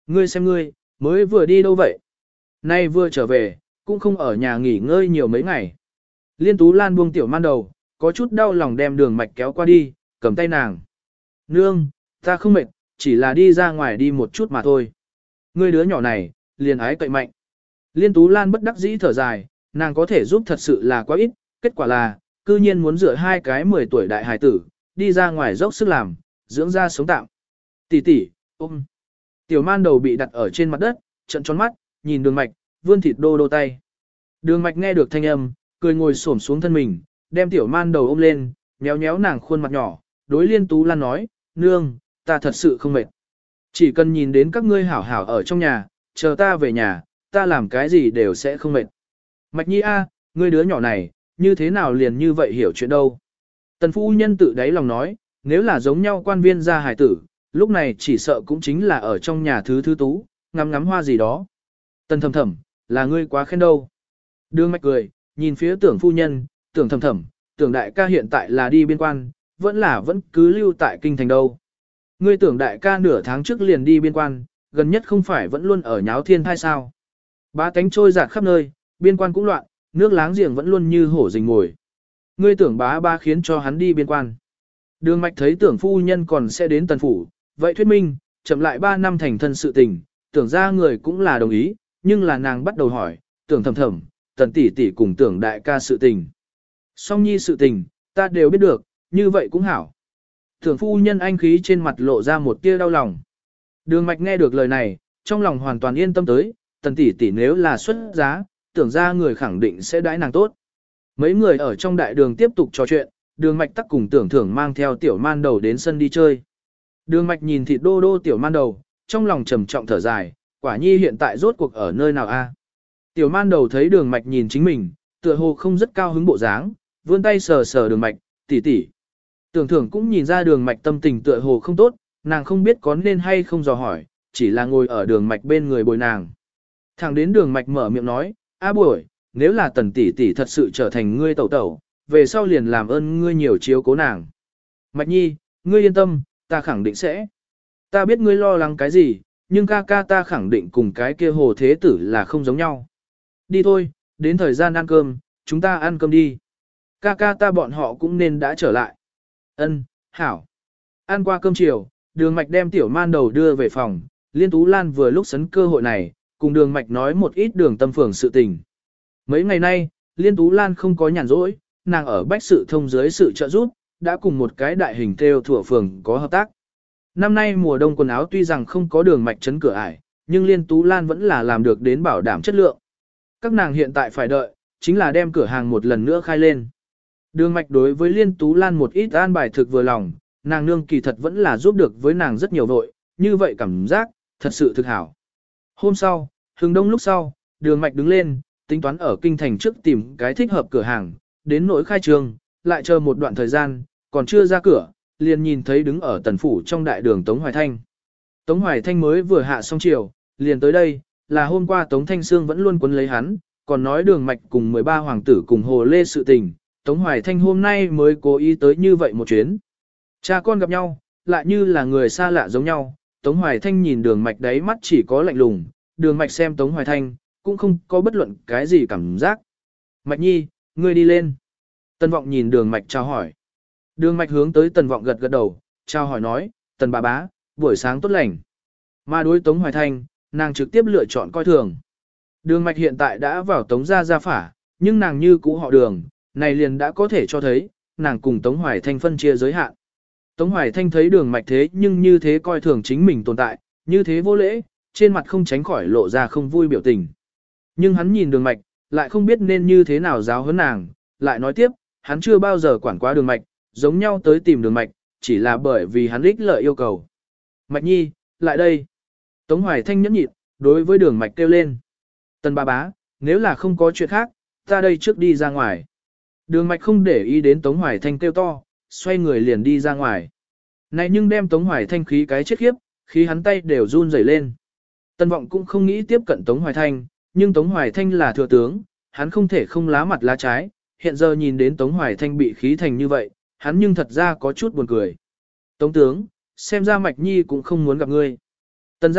Ngươi xem ngươi, mới vừa đi đâu vậy? Nay vừa trở về, cũng không ở nhà nghỉ ngơi nhiều mấy ngày. Liên Tú Lan buông Tiểu Man đầu, có chút đau lòng đem Đường Mạch kéo qua đi, cầm tay nàng. Nương, ta không mệt, chỉ là đi ra ngoài đi một chút mà thôi. Ngươi đứa nhỏ này, liền ái cậy mạnh. Liên Tú Lan bất đắc dĩ thở dài, nàng có thể giúp thật sự là quá ít, kết quả là, cư nhiên muốn dựa hai cái 10 tuổi đại hài tử, đi ra ngoài dốc sức làm, dưỡng ra sống tạm. Tỷ tỷ, ôm. Tiểu Man đầu bị đặt ở trên mặt đất, trận tròn mắt, nhìn Đường Mạch, vươn thịt đô đô tay. Đường Mạch nghe được thanh âm, cười ngồi xổm xuống thân mình, đem Tiểu Man đầu ôm lên, nhéo nhéo nàng khuôn mặt nhỏ, đối Liên Tú Lan nói, nương, ta thật sự không mệt. Chỉ cần nhìn đến các ngươi hảo hảo ở trong nhà, chờ ta về nhà, ta làm cái gì đều sẽ không mệt. Mạch Nhi a, ngươi đứa nhỏ này, như thế nào liền như vậy hiểu chuyện đâu. Tần phu nhân tự đáy lòng nói, nếu là giống nhau quan viên gia hài tử, lúc này chỉ sợ cũng chính là ở trong nhà thứ tú, ngắm ngắm hoa gì đó. Tần thầm thầm, là ngươi quá khen đâu. Đường Mạch cười, nhìn phía tưởng phu nhân, tưởng thầm thầm, tưởng đại ca hiện tại là đi biên quan, vẫn cứ lưu tại kinh thành đâu. Ngươi tưởng đại ca nửa tháng trước liền đi biên quan, gần nhất không phải vẫn luôn ở nháo thiên thai sao. Bá tánh trôi giạt khắp nơi, biên quan cũng loạn, nước láng giềng vẫn luôn như hổ rình ngồi. Ngươi tưởng bá ba khiến cho hắn đi biên quan. Đường Mạch thấy tưởng phu nhân còn sẽ đến tần phủ, vậy thuyết minh, chậm lại 3 năm thành thân sự tình, tưởng ra người cũng là đồng ý, nhưng là nàng bắt đầu hỏi, tưởng thầm thầm, tần tỷ tỷ cùng tưởng đại ca sự tình. Song nhi sự tình, ta đều biết được, như vậy cũng hảo. Tưởng phu nhân anh khí trên mặt lộ ra một tia đau lòng. Đường Mạch nghe được lời này, trong lòng hoàn toàn yên tâm tới, tần tỷ tỷ nếu là xuất giá, tưởng ra người khẳng định sẽ đãi nàng tốt. Mấy người ở trong đại đường tiếp tục trò chuyện, Đường Mạch tắc cùng tưởng thưởng mang theo Tiểu Man đầu đến sân đi chơi. Đường Mạch nhìn thịt đô đô Tiểu Man đầu, trong lòng trầm trọng thở dài, quả nhi hiện tại rốt cuộc ở nơi nào a? Tiểu Man đầu thấy Đường Mạch nhìn chính mình, tựa hồ không rất cao hứng bộ dáng, vươn tay sờ sờ Đường Mạch, tỷ tỷ. Tưởng thưởng cũng nhìn ra Đường Mạch tâm tình tựa hồ không tốt, nàng không biết có nên hay không dò hỏi, chỉ là ngồi ở Đường Mạch bên người bồi nàng. Thẳng đến Đường Mạch mở miệng nói, a buổi, nếu là tần tỷ tỷ thật sự trở thành ngươi tẩu tẩu, về sau liền làm ơn ngươi nhiều chiếu cố nàng. Mạch Nhi, ngươi yên tâm, ta khẳng định sẽ. Ta biết ngươi lo lắng cái gì, nhưng ca ca ta khẳng định cùng cái kia hồ thế tử là không giống nhau. Đi thôi, đến thời gian ăn cơm, chúng ta ăn cơm đi. Ca ca ta bọn họ cũng nên đã trở lại. Ân, hảo. Ăn qua cơm chiều, Đường Mạch đem Tiểu Man đầu đưa về phòng, Liên Tú Lan vừa lúc sấn cơ hội này, cùng Đường Mạch nói một ít Đường Tâm Phường sự tình. Mấy ngày nay, Liên Tú Lan không có nhàn rỗi, nàng ở Bách Sự Thông dưới sự trợ giúp, đã cùng một cái đại hình theo thủa phường có hợp tác. Năm nay mùa đông quần áo tuy rằng không có Đường Mạch chấn cửa ải, nhưng Liên Tú Lan vẫn là làm được đến bảo đảm chất lượng. Các nàng hiện tại phải đợi, chính là đem cửa hàng một lần nữa khai lên. Đường Mạch đối với Liên Tú Lan một ít an bài thực vừa lòng, nàng nương kỳ thật vẫn là giúp được với nàng rất nhiều vội, như vậy cảm giác, thật sự thực hảo. Hôm sau, hừng đông lúc sau, Đường Mạch đứng lên, tính toán ở kinh thành trước tìm cái thích hợp cửa hàng, đến nỗi khai trương, lại chờ một đoạn thời gian, còn chưa ra cửa, liền nhìn thấy đứng ở tần phủ trong đại đường Tống Hoài Thanh. Tống Hoài Thanh mới vừa hạ xong chiều, liền tới đây, là hôm qua Tống Thanh Sương vẫn luôn quấn lấy hắn, còn nói Đường Mạch cùng 13 hoàng tử cùng Hồ Lê sự tình, Tống Hoài Thanh hôm nay mới cố ý tới như vậy một chuyến. Cha con gặp nhau, lại như là người xa lạ giống nhau, Tống Hoài Thanh nhìn Đường Mạch đáy mắt chỉ có lạnh lùng, Đường Mạch xem Tống Hoài Thanh, cũng không có bất luận cái gì cảm giác. Mạch Nhi, ngươi đi lên. Tần Vọng nhìn Đường Mạch chào hỏi. Đường Mạch hướng tới Tần Vọng gật gật đầu, chào hỏi nói, Tần bà bá, buổi sáng tốt lành. Mà đối Tống Hoài Thanh, nàng trực tiếp lựa chọn coi thường. Đường Mạch hiện tại đã vào Tống gia phả, nhưng nàng như cũ họ Đường, này liền đã có thể cho thấy, nàng cùng Tống Hoài Thanh phân chia giới hạn. Tống Hoài Thanh thấy Đường Mạch thế nhưng như thế coi thường chính mình tồn tại, như thế vô lễ, trên mặt không tránh khỏi lộ ra không vui biểu tình. Nhưng hắn nhìn Đường Mạch, lại không biết nên như thế nào giáo huấn nàng, lại nói tiếp, hắn chưa bao giờ quản quá Đường Mạch, giống nhau tới tìm Đường Mạch, chỉ là bởi vì hắn ích lợi yêu cầu. Mạch Nhi, lại đây. Tống Hoài Thanh nhẫn nhịn, đối với Đường Mạch kêu lên. Tần bà bá, nếu là không có chuyện khác, ta đây trước đi ra ngoài. Đường Mạch không để ý đến Tống Hoài Thanh kêu to, xoay người liền đi ra ngoài. Này nhưng đem Tống Hoài Thanh khí cái chết khiếp, khí hắn tay đều run rẩy lên. Tần Vọng cũng không nghĩ tiếp cận Tống Hoài Thanh, nhưng Tống Hoài Thanh là thừa tướng, hắn không thể không lá mặt lá trái, hiện giờ nhìn đến Tống Hoài Thanh bị khí thành như vậy, hắn nhưng thật ra có chút buồn cười. Tống tướng, xem ra Mạch Nhi cũng không muốn gặp ngươi. Tần gia,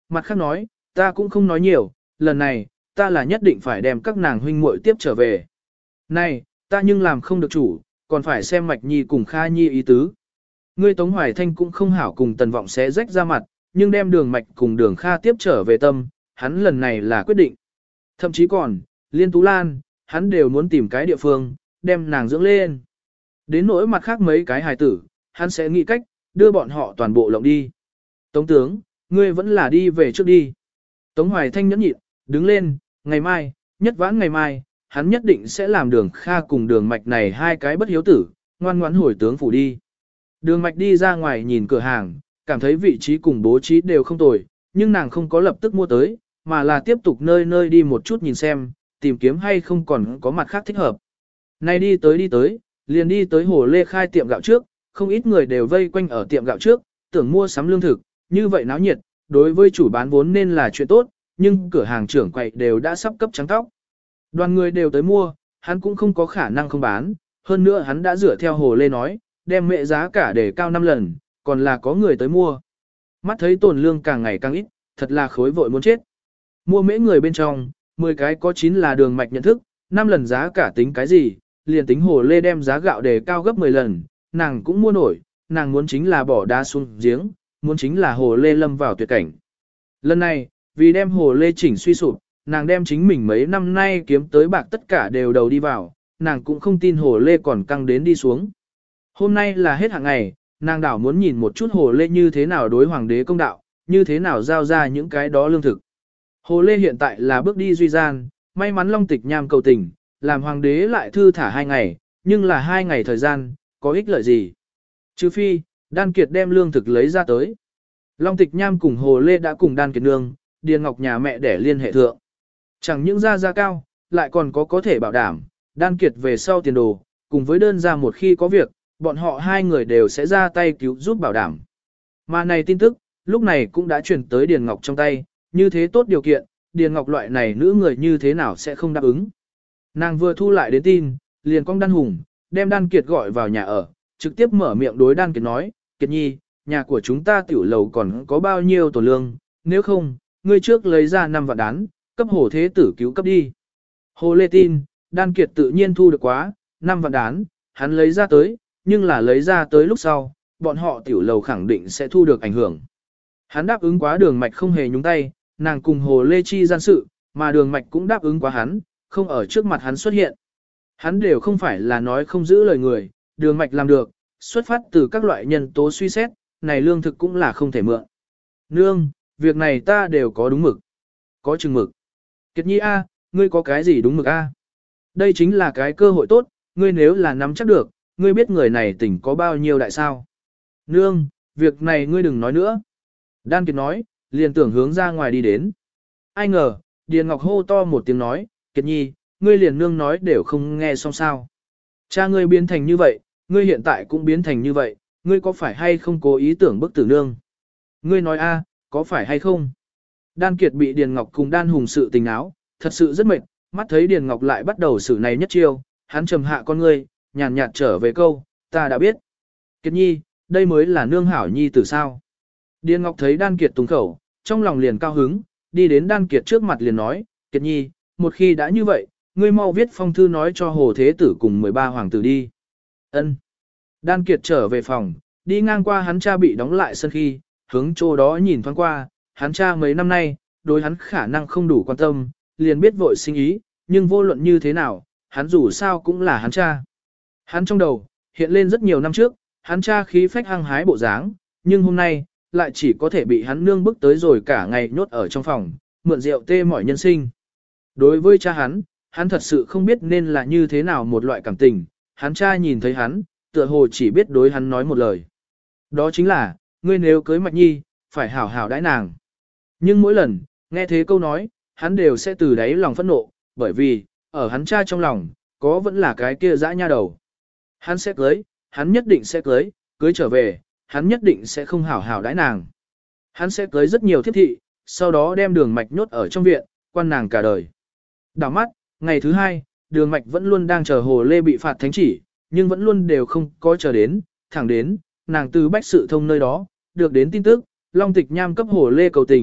mặt khác nói, ta cũng không nói nhiều, lần này, ta là nhất định phải đem các nàng huynh muội tiếp trở về. Này, ta nhưng làm không được chủ, còn phải xem Mạch Nhi cùng Kha Nhi ý tứ. Ngươi Tống Hoài Thanh cũng không hảo cùng Tần Vọng xé rách ra mặt, nhưng đem Đường Mạch cùng Đường Kha tiếp trở về tâm, hắn lần này là quyết định. Thậm chí còn, Liên Tú Lan, hắn đều muốn tìm cái địa phương, đem nàng dưỡng lên. Đến nỗi mặt khác mấy cái hài tử, hắn sẽ nghĩ cách, đưa bọn họ toàn bộ lộng đi. Tống tướng, ngươi vẫn là đi về trước đi. Tống Hoài Thanh nhẫn nhịn, đứng lên, ngày mai, nhất vãn ngày mai, hắn nhất định sẽ làm Đường Kha cùng Đường Mạch này hai cái bất hiếu tử, ngoan ngoãn hồi tướng phủ đi. Đường Mạch đi ra ngoài nhìn cửa hàng, cảm thấy vị trí cùng bố trí đều không tồi, nhưng nàng không có lập tức mua tới, mà là tiếp tục nơi nơi đi một chút nhìn xem, tìm kiếm hay không còn có mặt khác thích hợp. Nay đi tới, liền đi tới Hồ Lê Khai tiệm gạo trước, không ít người đều vây quanh ở tiệm gạo trước, tưởng mua sắm lương thực, như vậy náo nhiệt, đối với chủ bán vốn nên là chuyện tốt, nhưng cửa hàng trưởng quầy đều đã sắp cấp trắng tóc. Đoàn người đều tới mua, hắn cũng không có khả năng không bán, hơn nữa hắn đã dựa theo Hồ Lê nói, đem mẹ giá cả để cao 5 lần, còn là có người tới mua. Mắt thấy tồn lương càng ngày càng ít, thật là khối vội muốn chết. Mua mễ người bên trong, 10 cái có 9 là Đường Mạch nhận thức, 5 lần giá cả tính cái gì, liền tính Hồ Lê đem giá gạo đề cao gấp 10 lần, nàng cũng mua nổi, nàng muốn chính là bỏ đá xuống giếng, muốn chính là Hồ Lê lâm vào tuyệt cảnh. Lần này, vì đem Hồ Lê chỉnh suy sụp, nàng đem chính mình mấy năm nay kiếm tới bạc tất cả đều đầu đi vào, nàng cũng không tin Hồ Lê còn căng đến đi xuống. Hôm nay là hết hạng ngày, nàng đảo muốn nhìn một chút Hồ Lê như thế nào đối hoàng đế công đạo, như thế nào giao ra những cái đó lương thực. Hồ Lê hiện tại là bước đi duy gian, may mắn Long Tịch Nham cầu tình, làm hoàng đế lại thư thả 2 ngày, nhưng là 2 ngày thời gian, có ích lợi gì? Trừ phi, Đan Kiệt đem lương thực lấy ra tới. Long Tịch Nham cùng Hồ Lê đã cùng Đan Kiệt nương, Điền Ngọc nhà mẹ để liên hệ thượng. Chẳng những gia cao, lại còn có thể bảo đảm, Đan Kiệt về sau tiền đồ, cùng với đơn gia một khi có việc, bọn họ hai người đều sẽ ra tay cứu giúp bảo đảm. Mà này tin tức, lúc này cũng đã truyền tới Điền Ngọc trong tay, như thế tốt điều kiện, Điền Ngọc loại này nữ người như thế nào sẽ không đáp ứng. Nàng vừa thu lại đến tin, liền cong Đan Hùng, đem Đan Kiệt gọi vào nhà ở, trực tiếp mở miệng đối Đan Kiệt nói, Kiệt nhi, nhà của chúng ta tiểu lầu còn có bao nhiêu tổ lương, nếu không, ngươi trước lấy ra 5 vạn đán, cấp Hồ Thế Tử cứu cấp đi. Hồ Lê tin, Đan Kiệt tự nhiên thu được quá, 5 vạn đán, hắn lấy ra tới, nhưng là lấy ra tới lúc sau, bọn họ tiểu lầu khẳng định sẽ thu được ảnh hưởng. Hắn đáp ứng quá Đường Mạch không hề nhúng tay, nàng cùng Hồ Lê chi gian sự, mà Đường Mạch cũng đáp ứng quá hắn, không ở trước mặt hắn xuất hiện. Hắn đều không phải là nói không giữ lời người, Đường Mạch làm được, xuất phát từ các loại nhân tố suy xét, này lương thực cũng là không thể mượn. Nương, việc này ta đều có đúng mực. Có chừng mực. Kiệt nhi A, ngươi có cái gì đúng mực A? Đây chính là cái cơ hội tốt, ngươi nếu là nắm chắc được, ngươi biết người này tỉnh có bao nhiêu đại sao. Nương, việc này ngươi đừng nói nữa. Đan Kiệt nói, liền tưởng hướng ra ngoài đi đến. Ai ngờ, Điền Ngọc hô to một tiếng nói, Kiệt nhi, ngươi liền nương nói đều không nghe xong sao. Cha ngươi biến thành như vậy, ngươi hiện tại cũng biến thành như vậy, ngươi có phải hay không cố ý tưởng bức tử nương? Ngươi nói a, có phải hay không? Đan Kiệt bị Điền Ngọc cùng Đan Hùng sự tình áo, thật sự rất mệt, mắt thấy Điền Ngọc lại bắt đầu xử này nhất chiêu, hắn trầm hạ con ngươi, nhàn nhạt trở về câu, ta đã biết. Kiệt nhi, đây mới là nương hảo nhi tử sao? Điền Ngọc thấy Đan Kiệt tùng khẩu, trong lòng liền cao hứng, đi đến Đan Kiệt trước mặt liền nói, Kiệt nhi, một khi đã như vậy, ngươi mau viết phong thư nói cho Hồ Thế Tử cùng 13 hoàng tử đi. Ân. Đan Kiệt trở về phòng, đi ngang qua hắn cha bị đóng lại sân khi, hướng chỗ đó nhìn thoáng qua, hắn cha mấy năm nay, đối hắn khả năng không đủ quan tâm, liền biết vội sinh ý, nhưng vô luận như thế nào, hắn dù sao cũng là hắn cha. Hắn trong đầu, hiện lên rất nhiều năm trước, hắn cha khí phách hăng hái bộ dáng, nhưng hôm nay, lại chỉ có thể bị hắn nương bức tới rồi cả ngày nhốt ở trong phòng, mượn rượu tê mỏi nhân sinh. Đối với cha hắn thật sự không biết nên là như thế nào một loại cảm tình, hắn cha nhìn thấy hắn, tựa hồ chỉ biết đối hắn nói một lời. Đó chính là, ngươi nếu cưới Mạch Nhi, phải hảo hảo đãi nàng. Nhưng mỗi lần, nghe thế câu nói, hắn đều sẽ từ đáy lòng phẫn nộ, bởi vì, ở hắn cha trong lòng, có vẫn là cái kia dã nha đầu. Hắn sẽ cưới, hắn nhất định sẽ cưới, cưới trở về, hắn nhất định sẽ không hảo hảo đãi nàng. Hắn sẽ cưới rất nhiều thiết thị, sau đó đem Đường Mạch nhốt ở trong viện, quan nàng cả đời. Đảo mắt, ngày thứ 2, Đường Mạch vẫn luôn đang chờ Hồ Lê bị phạt thánh chỉ, nhưng vẫn luôn đều không có chờ đến, thẳng đến, nàng từ Bách Sự Thông nơi đó, được đến tin tức, Long Tịch Nham cấp Hồ Lê cầu tình,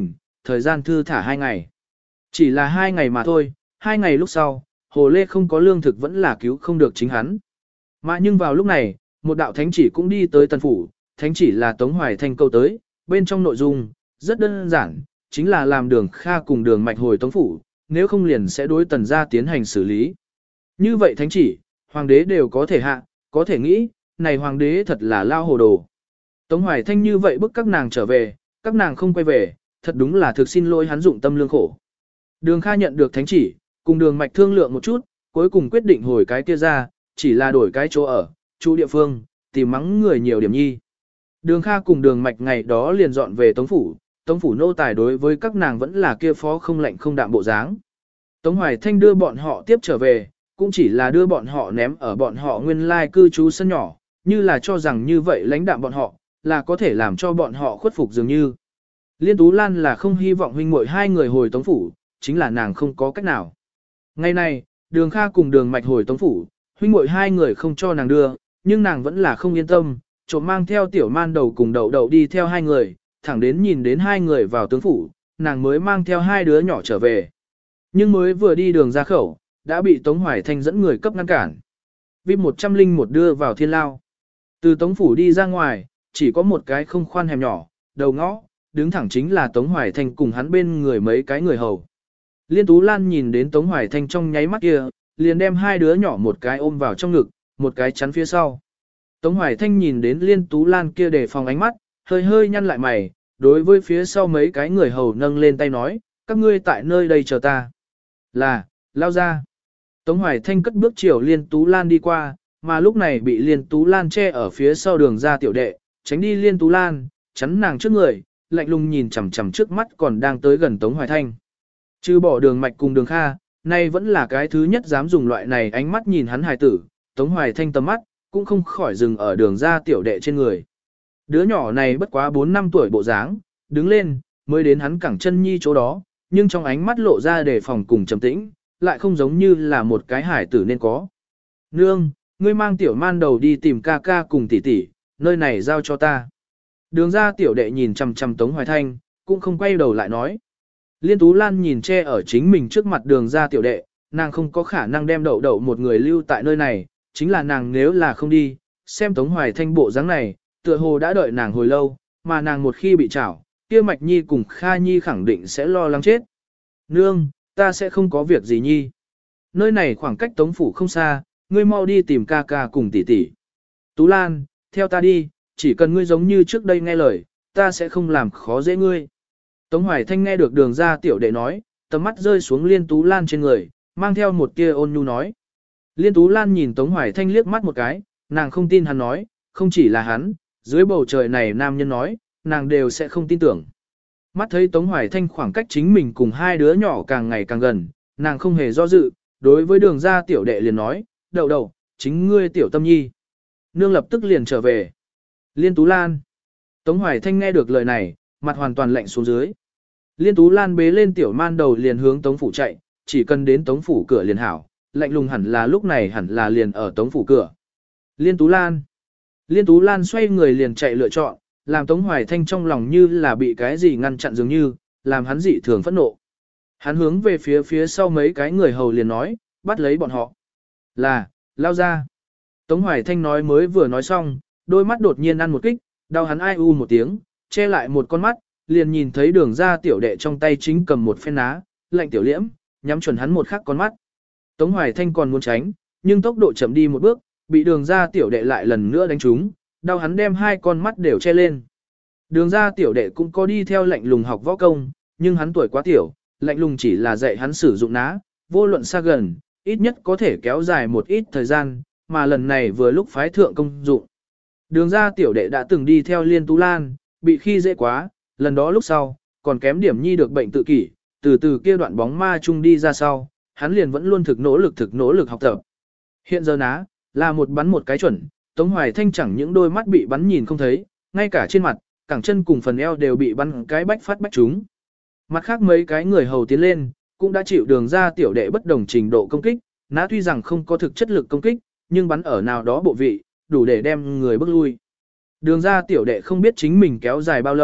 thời gian thư thả 2 ngày. Chỉ là 2 ngày mà thôi, 2 ngày lúc sau, Hồ Lê không có lương thực vẫn là cứu không được chính hắn. Mà nhưng vào lúc này, một đạo thánh chỉ cũng đi tới Tần Phủ, thánh chỉ là Tống Hoài Thanh câu tới, bên trong nội dung, rất đơn giản, chính là làm Đường Kha cùng Đường Mạch hồi Tống Phủ, nếu không liền sẽ đối Tần gia tiến hành xử lý. Như vậy thánh chỉ, hoàng đế đều có thể hạ, có thể nghĩ, này hoàng đế thật là lao hồ đồ. Tống Hoài Thanh như vậy bức các nàng trở về, các nàng không quay về, thật đúng là thực xin lỗi hắn dụng tâm lương khổ. Đường Kha nhận được thánh chỉ, cùng Đường Mạch thương lượng một chút, cuối cùng quyết định hồi cái kia ra, chỉ là đổi cái chỗ ở, chủ địa phương, tìm mắng người nhiều điểm nhi. Đường Kha cùng Đường Mạch ngày đó liền dọn về Tống Phủ nô tài đối với các nàng vẫn là kia phó không lạnh không đạm bộ dáng. Tống Hoài Thanh đưa bọn họ tiếp trở về, cũng chỉ là đưa bọn họ ném ở bọn họ nguyên lai cư trú sân nhỏ, như là cho rằng như vậy lãnh đạm bọn họ, là có thể làm cho bọn họ khuất phục dường như. Liên Tú Lan là không hy vọng huynh muội hai người hồi Tống Phủ, chính là nàng không có cách nào. Ngày này, Đường Kha cùng Đường Mạch hồi Tống Phủ, huynh muội hai người không cho nàng đưa, nhưng nàng vẫn là không yên tâm, trộm mang theo tiểu man đầu cùng đậu đậu đi theo hai người, thẳng đến nhìn đến hai người vào tướng phủ, nàng mới mang theo hai đứa nhỏ trở về. Nhưng mới vừa đi đường ra khẩu, đã bị Tống Hoài Thanh dẫn người cấp ngăn cản. Vip 101 đưa vào thiên lao. Từ Tống Phủ đi ra ngoài, chỉ có một cái không khoan hẻm nhỏ, đầu ngõ, đứng thẳng chính là Tống Hoài Thanh cùng hắn bên người mấy cái người hầu. Liên Tú Lan nhìn đến Tống Hoài Thanh trong nháy mắt kia, liền đem hai đứa nhỏ một cái ôm vào trong ngực, một cái chắn phía sau. Tống Hoài Thanh nhìn đến Liên Tú Lan kia để phòng ánh mắt, hơi hơi nhăn lại mày, đối với phía sau mấy cái người hầu nâng lên tay nói, các ngươi tại nơi đây chờ ta. Là, lao ra. Tống Hoài Thanh cất bước chiều Liên Tú Lan đi qua, mà lúc này bị Liên Tú Lan che ở phía sau đường ra tiểu đệ, tránh đi Liên Tú Lan, chắn nàng trước người, lạnh lùng nhìn chằm chằm trước mắt còn đang tới gần Tống Hoài Thanh. Trừ bỏ Đường Mạch cùng Đường Kha, nay vẫn là cái thứ nhất dám dùng loại này ánh mắt nhìn hắn hài tử, Tống Hoài Thanh tầm mắt, cũng không khỏi dừng ở đường ra tiểu đệ trên người. Đứa nhỏ này bất quá 4 năm tuổi bộ dáng, đứng lên, mới đến hắn cẳng chân nhi chỗ đó, nhưng trong ánh mắt lộ ra đề phòng cùng trầm tĩnh, lại không giống như là một cái hải tử nên có. Nương, ngươi mang tiểu man đầu đi tìm ca ca cùng tỷ tỷ, nơi này giao cho ta. Đường ra tiểu đệ nhìn chằm chằm Tống Hoài Thanh, cũng không quay đầu lại nói. Liên Tú Lan nhìn che ở chính mình trước mặt đường ra tiểu đệ, nàng không có khả năng đem đậu đậu một người lưu tại nơi này, chính là nàng nếu là không đi, xem Tống Hoài Thanh bộ dáng này, tựa hồ đã đợi nàng hồi lâu, mà nàng một khi bị trảo, kia Mạch Nhi cùng Kha Nhi khẳng định sẽ lo lắng chết. Nương, ta sẽ không có việc gì Nhi. Nơi này khoảng cách Tống Phủ không xa, ngươi mau đi tìm ca ca cùng tỷ tỷ. Tú Lan, theo ta đi, chỉ cần ngươi giống như trước đây nghe lời, ta sẽ không làm khó dễ ngươi. Tống Hoài Thanh nghe được đường ra tiểu đệ nói, tầm mắt rơi xuống Liên Tú Lan trên người, mang theo một tia ôn nhu nói. Liên Tú Lan nhìn Tống Hoài Thanh liếc mắt một cái, nàng không tin hắn nói, không chỉ là hắn, dưới bầu trời này nam nhân nói, nàng đều sẽ không tin tưởng. Mắt thấy Tống Hoài Thanh khoảng cách chính mình cùng hai đứa nhỏ càng ngày càng gần, nàng không hề do dự, đối với đường ra tiểu đệ liền nói, đậu đậu, chính ngươi tiểu tâm nhi. Nương lập tức liền trở về. Liên Tú Lan. Tống Hoài Thanh nghe được lời này, mặt hoàn toàn lạnh xuống dưới. Liên Tú Lan bế lên tiểu man đầu liền hướng Tống Phủ chạy, chỉ cần đến Tống Phủ cửa liền hảo, lạnh lùng hẳn là lúc này hẳn là liền ở Tống Phủ cửa. Liên Tú Lan. Liên Tú Lan xoay người liền chạy lựa chọn, làm Tống Hoài Thanh trong lòng như là bị cái gì ngăn chặn dường như, làm hắn dị thường phẫn nộ. Hắn hướng về phía sau mấy cái người hầu liền nói, bắt lấy bọn họ. Là, lao ra. Tống Hoài Thanh nói mới vừa nói xong, đôi mắt đột nhiên ăn một kích, đau hắn ai u một tiếng, che lại một con mắt, liền nhìn thấy đường ra tiểu đệ trong tay chính cầm một phen ná, lạnh tiểu liễm, nhắm chuẩn hắn một khắc con mắt. Tống Hoài Thanh còn muốn tránh, nhưng tốc độ chậm đi một bước, bị đường ra tiểu đệ lại lần nữa đánh trúng, đau hắn đem hai con mắt đều che lên. Đường ra tiểu đệ cũng có đi theo lạnh lùng học võ công, nhưng hắn tuổi quá tiểu, lạnh lùng chỉ là dạy hắn sử dụng ná, vô luận xa gần, ít nhất có thể kéo dài một ít thời gian, mà lần này vừa lúc phái thượng công dụng. Đường ra tiểu đệ đã từng đi theo Liên Tú Lan, bị khi dễ quá, lần đó lúc sau, còn kém điểm nhi được bệnh tự kỷ, từ kia đoạn bóng ma chung đi ra sau, hắn liền vẫn luôn thực nỗ lực học tập. Hiện giờ ná, là một bắn một cái chuẩn, Tống Hoài Thanh chẳng những đôi mắt bị bắn nhìn không thấy, ngay cả trên mặt, cẳng chân cùng phần eo đều bị bắn cái bách phát bách trúng. Mặt khác mấy cái người hầu tiến lên, cũng đã chịu đường ra tiểu đệ bất đồng trình độ công kích, ná tuy rằng không có thực chất lực công kích, nhưng bắn ở nào đó bộ vị, đủ để đem người bước lui. Đường ra tiểu đệ không biết chính mình kéo dài bao lâu,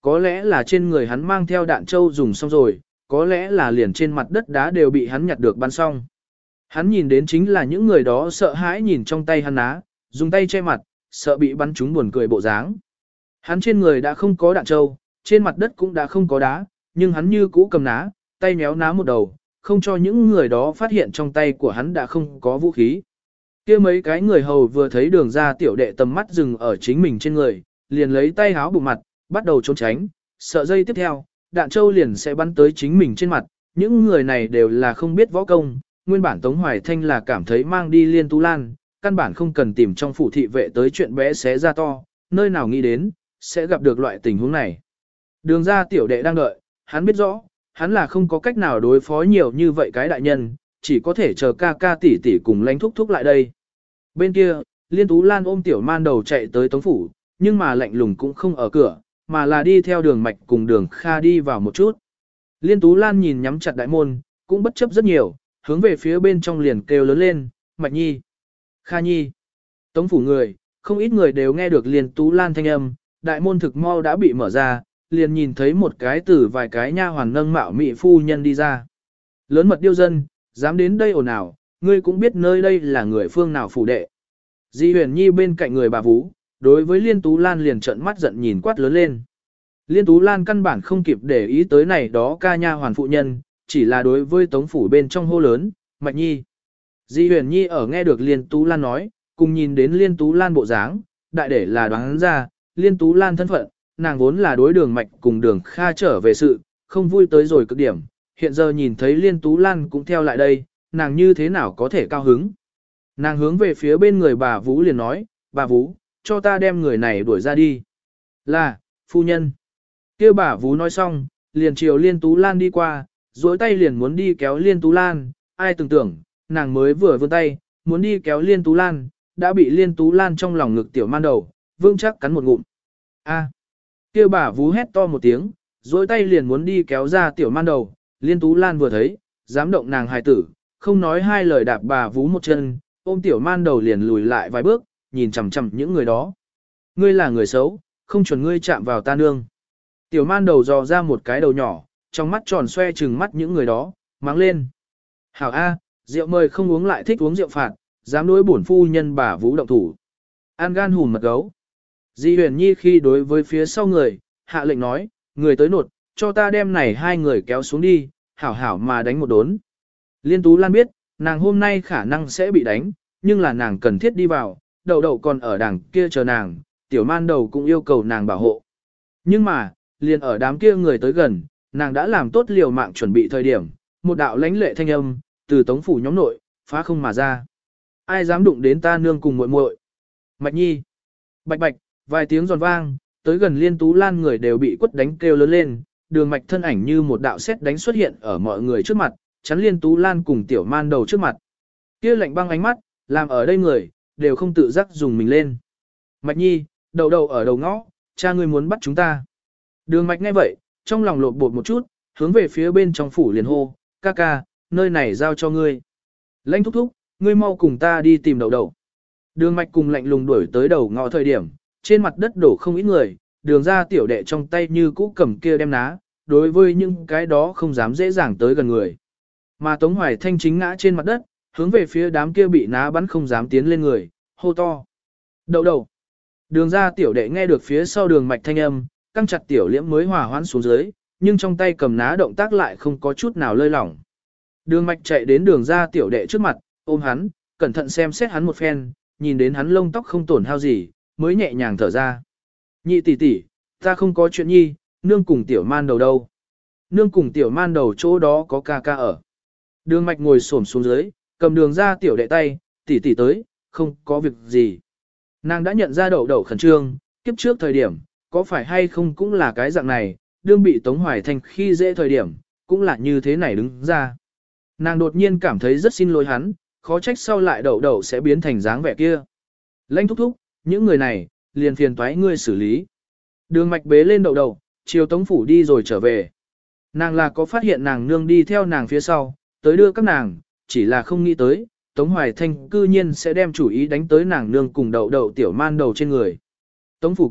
có lẽ là trên người hắn mang theo đạn châu dùng xong rồi, có lẽ là liền trên mặt đất đá đều bị hắn nhặt được bắn xong. Hắn nhìn đến chính là những người đó sợ hãi nhìn trong tay hắn ná, dùng tay che mặt, sợ bị bắn trúng buồn cười bộ dáng. Hắn trên người đã không có đạn châu, trên mặt đất cũng đã không có đá, nhưng hắn như cũ cầm ná, tay méo ná một đầu, không cho những người đó phát hiện trong tay của hắn đã không có vũ khí. Kia mấy cái người hầu vừa thấy Đường ra tiểu đệ tầm mắt dừng ở chính mình trên người, liền lấy tay háo bụng mặt, bắt đầu trốn tránh, sợ giây tiếp theo, đạn châu liền sẽ bắn tới chính mình trên mặt. Những người này đều là không biết võ công, nguyên bản Tống Hoài Thanh là cảm thấy mang đi Liên Tú Lan, căn bản không cần tìm trong phủ thị vệ tới chuyện bé xé ra to, nơi nào nghĩ đến, sẽ gặp được loại tình huống này. Đường ra tiểu đệ đang đợi, hắn biết rõ, hắn là không có cách nào đối phó nhiều như vậy cái đại nhân, chỉ có thể chờ ca ca tỷ tỷ cùng lánh thúc thúc lại đây. Bên kia, Liên Tú Lan ôm tiểu man đầu chạy tới Tống phủ, nhưng mà lạnh lùng cũng không ở cửa, mà là đi theo Đường Mạch cùng Đường Kha đi vào một chút. Liên Tú Lan nhìn nhắm chặt đại môn, cũng bất chấp rất nhiều, hướng về phía bên trong liền kêu lớn lên, Mạch Nhi, Kha Nhi. Tống phủ người, không ít người đều nghe được Liên Tú Lan thanh âm, đại môn thực mau đã bị mở ra, liền nhìn thấy một cái từ vài cái nha hoàn nâng mạo mị phu nhân đi ra. Lớn mật điêu dân, dám đến đây ồn ào, ngươi cũng biết nơi đây là người phương nào phủ đệ. Di Huyền Nhi bên cạnh người bà Vú, đối với Liên Tú Lan liền trợn mắt giận nhìn quát lớn lên. Liên Tú Lan căn bản không kịp để ý tới này đó ca nha hoàn phụ nhân, chỉ là đối với Tống phủ bên trong hô lớn, Mạch Nhi. Di Huyền Nhi ở nghe được Liên Tú Lan nói, cùng nhìn đến Liên Tú Lan bộ dáng, đại để là đoán ra, Liên Tú Lan thân phận, nàng vốn là đối Đường Mạch cùng Đường Kha trở về sự, không vui tới rồi cực điểm, hiện giờ nhìn thấy Liên Tú Lan cũng theo lại đây, nàng như thế nào có thể cao hứng. Nàng hướng về phía bên người bà Vú liền nói, bà Vú, cho ta đem người này đuổi ra đi. Là, phu nhân. Kêu bà Vú nói xong, liền chiều Liên Tú Lan đi qua, duỗi tay liền muốn đi kéo Liên Tú Lan, ai tưởng tưởng, nàng mới vừa vươn tay, muốn đi kéo Liên Tú Lan, đã bị Liên Tú Lan trong lòng ngực tiểu man đầu, vương chắc cắn một ngụm. A. Kêu bà Vú hét to một tiếng, duỗi tay liền muốn đi kéo ra tiểu man đầu, Liên Tú Lan vừa thấy, dám động nàng hài tử, không nói hai lời đạp bà Vú một chân, ôm tiểu man đầu liền lùi lại vài bước, nhìn chằm chằm những người đó. Ngươi là người xấu, không chuẩn ngươi chạm vào ta nương. Tiểu man đầu dò ra một cái đầu nhỏ, trong mắt tròn xoe trừng mắt những người đó, mắng lên. Hảo A, rượu mời không uống lại thích uống rượu phạt, dám đối bổn phu nhân bà Vũ động thủ. An gan hùn mật gấu. Di Huyền Nhi khi đối với phía sau người, hạ lệnh nói, người tới nột, cho ta đem này hai người kéo xuống đi, hảo hảo mà đánh một đốn. Liên Tú Lan biết, nàng hôm nay khả năng sẽ bị đánh, nhưng là nàng cần thiết đi vào, đậu đậu còn ở đằng kia chờ nàng, tiểu man đầu cũng yêu cầu nàng bảo hộ. Nhưng mà, liền ở đám kia người tới gần, nàng đã làm tốt liều mạng chuẩn bị thời điểm, một đạo lãnh lệ thanh âm, từ Tống phủ nhóm nội, phá không mà ra. Ai dám đụng đến ta nương cùng muội muội? Mạch Nhi. Bạch bạch, vài tiếng giòn vang, tới gần Liên Tú Lan người đều bị quất đánh kêu lớn lên, Đường Mạch thân ảnh như một đạo sét đánh xuất hiện ở mọi người trước mặt, chắn Liên Tú Lan cùng tiểu man đầu trước mặt. Kia lạnh băng ánh mắt, làm ở đây người, đều không tự giác dùng mình lên. Mạch Nhi, đầu đầu ở đầu ngõ, cha ngươi muốn bắt chúng ta. Đường Mạch nghe vậy, trong lòng lột bột một chút, hướng về phía bên trong phủ liền hô, ca ca, nơi này giao cho ngươi. Lãnh thúc thúc, ngươi mau cùng ta đi tìm đầu đầu. Đường Mạch cùng lạnh lùng đuổi tới đầu ngõ thời điểm, trên mặt đất đổ không ít người, đường ra tiểu đệ trong tay như cũ cầm kia đem ná, đối với những cái đó không dám dễ dàng tới gần người. Mà Tống Hoài Thanh chính ngã trên mặt đất, hướng về phía đám kia bị ná bắn không dám tiến lên người, hô to. Đầu đầu. Đường ra tiểu đệ nghe được phía sau Đường Mạch thanh âm, căng chặt tiểu liễm mới hòa hoãn xuống dưới, nhưng trong tay cầm ná động tác lại không có chút nào lơi lỏng. Đường Mạch chạy đến đường ra tiểu đệ trước mặt, ôm hắn, cẩn thận xem xét hắn một phen, nhìn đến hắn lông tóc không tổn hao gì, mới nhẹ nhàng thở ra. Nhị tỷ tỷ, ta không có chuyện nhi, nương cùng tiểu man đầu đâu. Nương cùng tiểu man đầu chỗ đó có ca ca ở. Đường Mạch ngồi xổm xuống dưới, cầm đường ra tiểu đệ tay, tỷ tỷ tới, không có việc gì. Nàng đã nhận ra đậu đậu khẩn trương, kiếp trước thời điểm, có phải hay không cũng là cái dạng này, đương bị Tống Hoài Thanh khi dễ thời điểm, cũng là như thế này đứng ra. Nàng đột nhiên cảm thấy rất xin lỗi hắn, khó trách sau lại đậu đậu sẽ biến thành dáng vẻ kia. Lãnh thúc thúc, những người này, liền phiền toái ngươi xử lý. Đường Mạch bế lên đậu đậu, chiều Tống phủ đi rồi trở về. Nàng là có phát hiện nàng nương đi theo nàng phía sau, tới đưa các nàng, chỉ là không nghĩ tới, Tống Hoài Thanh cư nhiên sẽ đem chủ ý đánh tới nàng nương cùng đậu đậu tiểu man đầu trên người. Tống phủ cửa,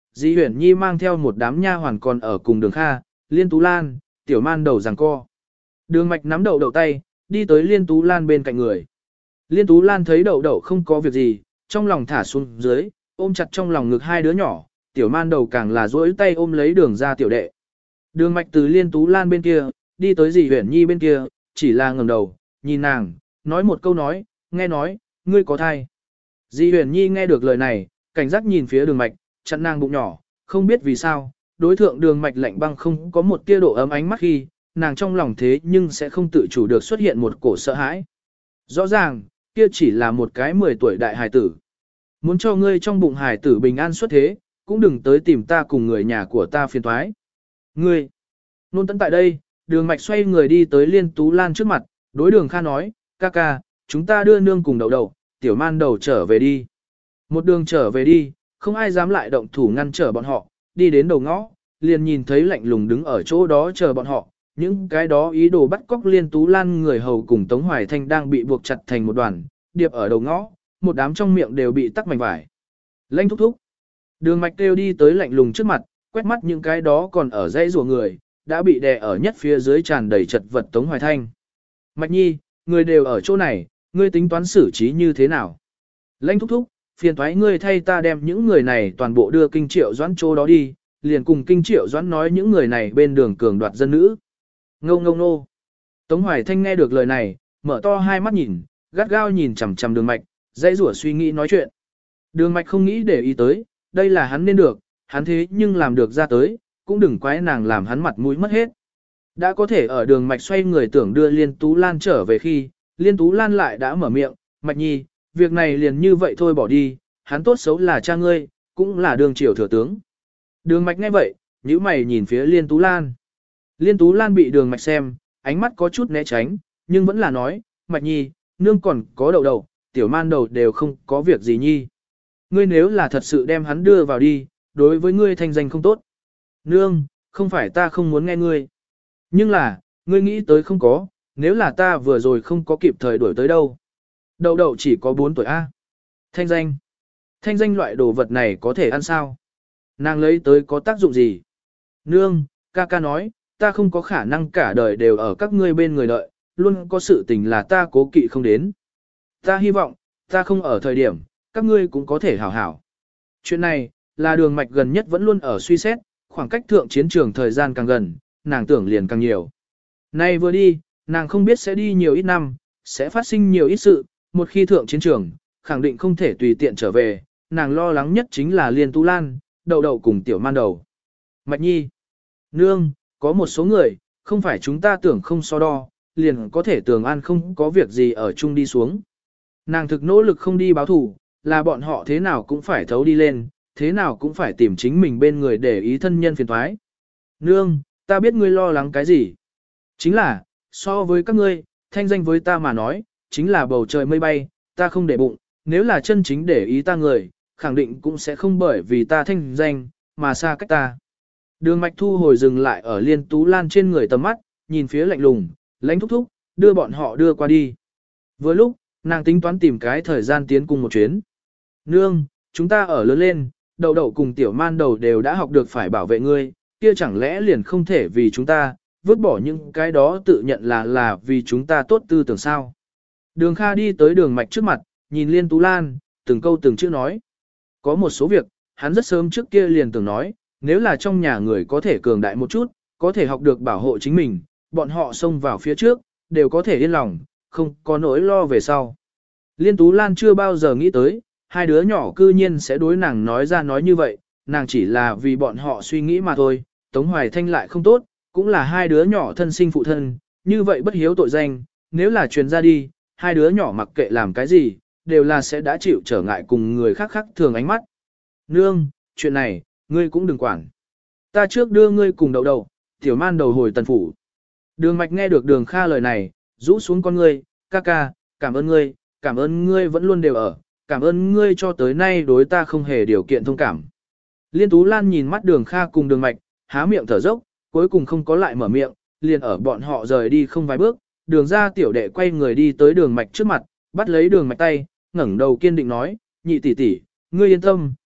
Di Huyền Nhi mang theo một đám nha hoàn còn ở cùng Đường Kha, Liên Tú Lan, Tiểu Man Đầu giằng co. Đường Mạch nắm Đậu Đậu tay, đi tới Liên Tú Lan bên cạnh người. Liên Tú Lan thấy Đậu Đậu không có việc gì, trong lòng thả xuống dưới, ôm chặt trong lòng ngực hai đứa nhỏ, Tiểu Man Đầu càng là duỗi tay ôm lấy Đường ra tiểu đệ. Đường Mạch từ Liên Tú Lan bên kia, đi tới Di Huyền Nhi bên kia, chỉ là ngẩng đầu, nhìn nàng, nói một câu nói, nghe nói, ngươi có thai. Di Huyền Nhi nghe được lời này, cảnh giác nhìn phía Đường Mạch, chặn nàng bụng nhỏ, không biết vì sao, đối thượng Đường Mạch lạnh băng không có một tia độ ấm ánh mắt khi, nàng trong lòng thế nhưng sẽ không tự chủ được xuất hiện một cổ sợ hãi. Rõ ràng, kia chỉ là một cái 10 tuổi đại hài tử. Muốn cho ngươi trong bụng hài tử bình an xuất thế, cũng đừng tới tìm ta cùng người nhà của ta phiền toái. Ngươi, nôn tận tại đây, Đường Mạch xoay người đi tới Liên Tú Lan trước mặt, đối Đường Kha nói, ca ca, chúng ta đưa nương cùng Đậu Đậu, Tiểu Man Đầu trở về đi. Một đường trở về đi, không ai dám lại động thủ ngăn trở bọn họ, đi đến đầu ngõ, liền nhìn thấy lạnh lùng đứng ở chỗ đó chờ bọn họ, những cái đó ý đồ bắt cóc Liên Tú Lan người hầu cùng Tống Hoài Thanh đang bị buộc chặt thành một đoàn, điệp ở đầu ngõ, một đám trong miệng đều bị tắc mảnh vải. Lãnh thúc thúc. Đường Mạch kêu đi tới lạnh lùng trước mặt, quét mắt những cái đó còn ở dãy rùa người, đã bị đè ở nhất phía dưới tràn đầy chật vật Tống Hoài Thanh. Mạch Nhi, người đều ở chỗ này, ngươi tính toán xử trí như thế nào? Lãnh thúc thúc, phiền thoái ngươi thay ta đem những người này toàn bộ đưa Kinh Triệu Doãn chỗ đó đi, liền cùng Kinh Triệu Doãn nói những người này bên đường cường đoạt dân nữ. Ngô ngô nô. Tống Hoài Thanh nghe được lời này, mở to hai mắt nhìn, gắt gao nhìn chằm chằm Đường Mạch, dãy rủa suy nghĩ nói chuyện. Đường Mạch không nghĩ để ý tới, đây là hắn nên được, hắn thế nhưng làm được ra tới, cũng đừng quái nàng làm hắn mặt mũi mất hết. Đã có thể ở Đường Mạch xoay người tưởng đưa Liên Tú Lan trở về khi, Liên Tú Lan lại đã mở miệng, Mạch Nhi, việc này liền như vậy thôi bỏ đi, hắn tốt xấu là cha ngươi, cũng là đường triều thừa tướng. Đường Mạch nghe vậy, nhíu mày nhìn phía Liên Tú Lan. Liên Tú Lan bị Đường Mạch xem, ánh mắt có chút né tránh, nhưng vẫn là nói, Mạch Nhi, nương còn có Đậu Đậu, Tiểu Man Đầu đều không có việc gì nhi. Ngươi nếu là thật sự đem hắn đưa vào đi, đối với ngươi thanh danh không tốt. Nương, không phải ta không muốn nghe ngươi. Nhưng là, ngươi nghĩ tới không có, nếu là ta vừa rồi không có kịp thời đuổi tới đâu. Đậu Đậu chỉ có 4 tuổi A. Thanh danh. Thanh danh loại đồ vật này có thể ăn sao? Nàng lấy tới có tác dụng gì? Nương, ca ca nói, ta không có khả năng cả đời đều ở các ngươi bên người đợi, luôn có sự tình là ta cố kỵ không đến. Ta hy vọng, ta không ở thời điểm, các ngươi cũng có thể hảo hảo. Chuyện này, là Đường Mạch gần nhất vẫn luôn ở suy xét, khoảng cách thượng chiến trường thời gian càng gần, nàng tưởng liền càng nhiều. Nay vừa đi, nàng không biết sẽ đi nhiều ít năm, sẽ phát sinh nhiều ít sự, một khi thượng chiến trường, khẳng định không thể tùy tiện trở về, nàng lo lắng nhất chính là Liên Tú Lan, Đậu Đậu cùng Tiểu Man Đầu. Mạch Nhi, nương, có một số người, không phải chúng ta tưởng không so đo, liền có thể tưởng an không có việc gì ở chung đi xuống. Nàng thực nỗ lực không đi báo thù, là bọn họ thế nào cũng phải thấu đi lên, thế nào cũng phải tìm chính mình bên người để ý thân nhân phiền thoái. Nương, ta biết ngươi lo lắng cái gì. Chính là, so với các ngươi, thanh danh với ta mà nói, chính là bầu trời mây bay, ta không để bụng, nếu là chân chính để ý ta người, khẳng định cũng sẽ không bởi vì ta thanh danh, mà xa cách ta. Đường Mạch thu hồi dừng lại ở Liên Tú Lan trên người tầm mắt, nhìn phía lạnh lùng, lãnh thúc thúc, đưa bọn họ đưa qua đi. Vừa lúc, nàng tính toán tìm cái thời gian tiến cùng một chuyến. Nương, chúng ta ở lớn lên, Đậu Đậu cùng Tiểu Man Đầu đều đã học được phải bảo vệ ngươi, kia chẳng lẽ liền không thể vì chúng ta, vứt bỏ những cái đó tự nhận là vì chúng ta tốt tư tưởng sao. Đường Kha đi tới Đường Mạch trước mặt, nhìn Liên Tú Lan, từng câu từng chữ nói. Có một số việc, hắn rất sớm trước kia liền tưởng nói, nếu là trong nhà người có thể cường đại một chút, có thể học được bảo hộ chính mình, bọn họ xông vào phía trước, đều có thể yên lòng, không có nỗi lo về sau. Liên Tú Lan chưa bao giờ nghĩ tới, hai đứa nhỏ cư nhiên sẽ đối nàng nói ra nói như vậy, nàng chỉ là vì bọn họ suy nghĩ mà thôi, Tống Hoài Thanh lại không tốt, cũng là hai đứa nhỏ thân sinh phụ thân, như vậy bất hiếu tội danh, nếu là truyền ra đi, hai đứa nhỏ mặc kệ làm cái gì, đều là sẽ đã chịu trở ngại cùng người khác khác thường ánh mắt. Nương, chuyện này, ngươi cũng đừng quản. Ta trước đưa ngươi cùng Đậu Đậu, Tiểu Man Đầu hồi tần phủ. Đường Mạch nghe được Đường Kha lời này, rũ xuống con ngươi, ca ca, cảm ơn ngươi vẫn luôn đều ở, cảm ơn ngươi cho tới nay đối ta không hề điều kiện thông cảm. Liên Tú Lan nhìn mắt Đường Kha cùng Đường Mạch, há miệng thở dốc, cuối cùng không có lại mở miệng, liền ở bọn họ rời đi không vài bước, Đường ra tiểu đệ quay người đi tới Đường Mạch trước mặt, bắt lấy Đường Mạch tay, ngẩng đầu kiên định nói, nhị tỷ tỷ, ngươi yên tâm,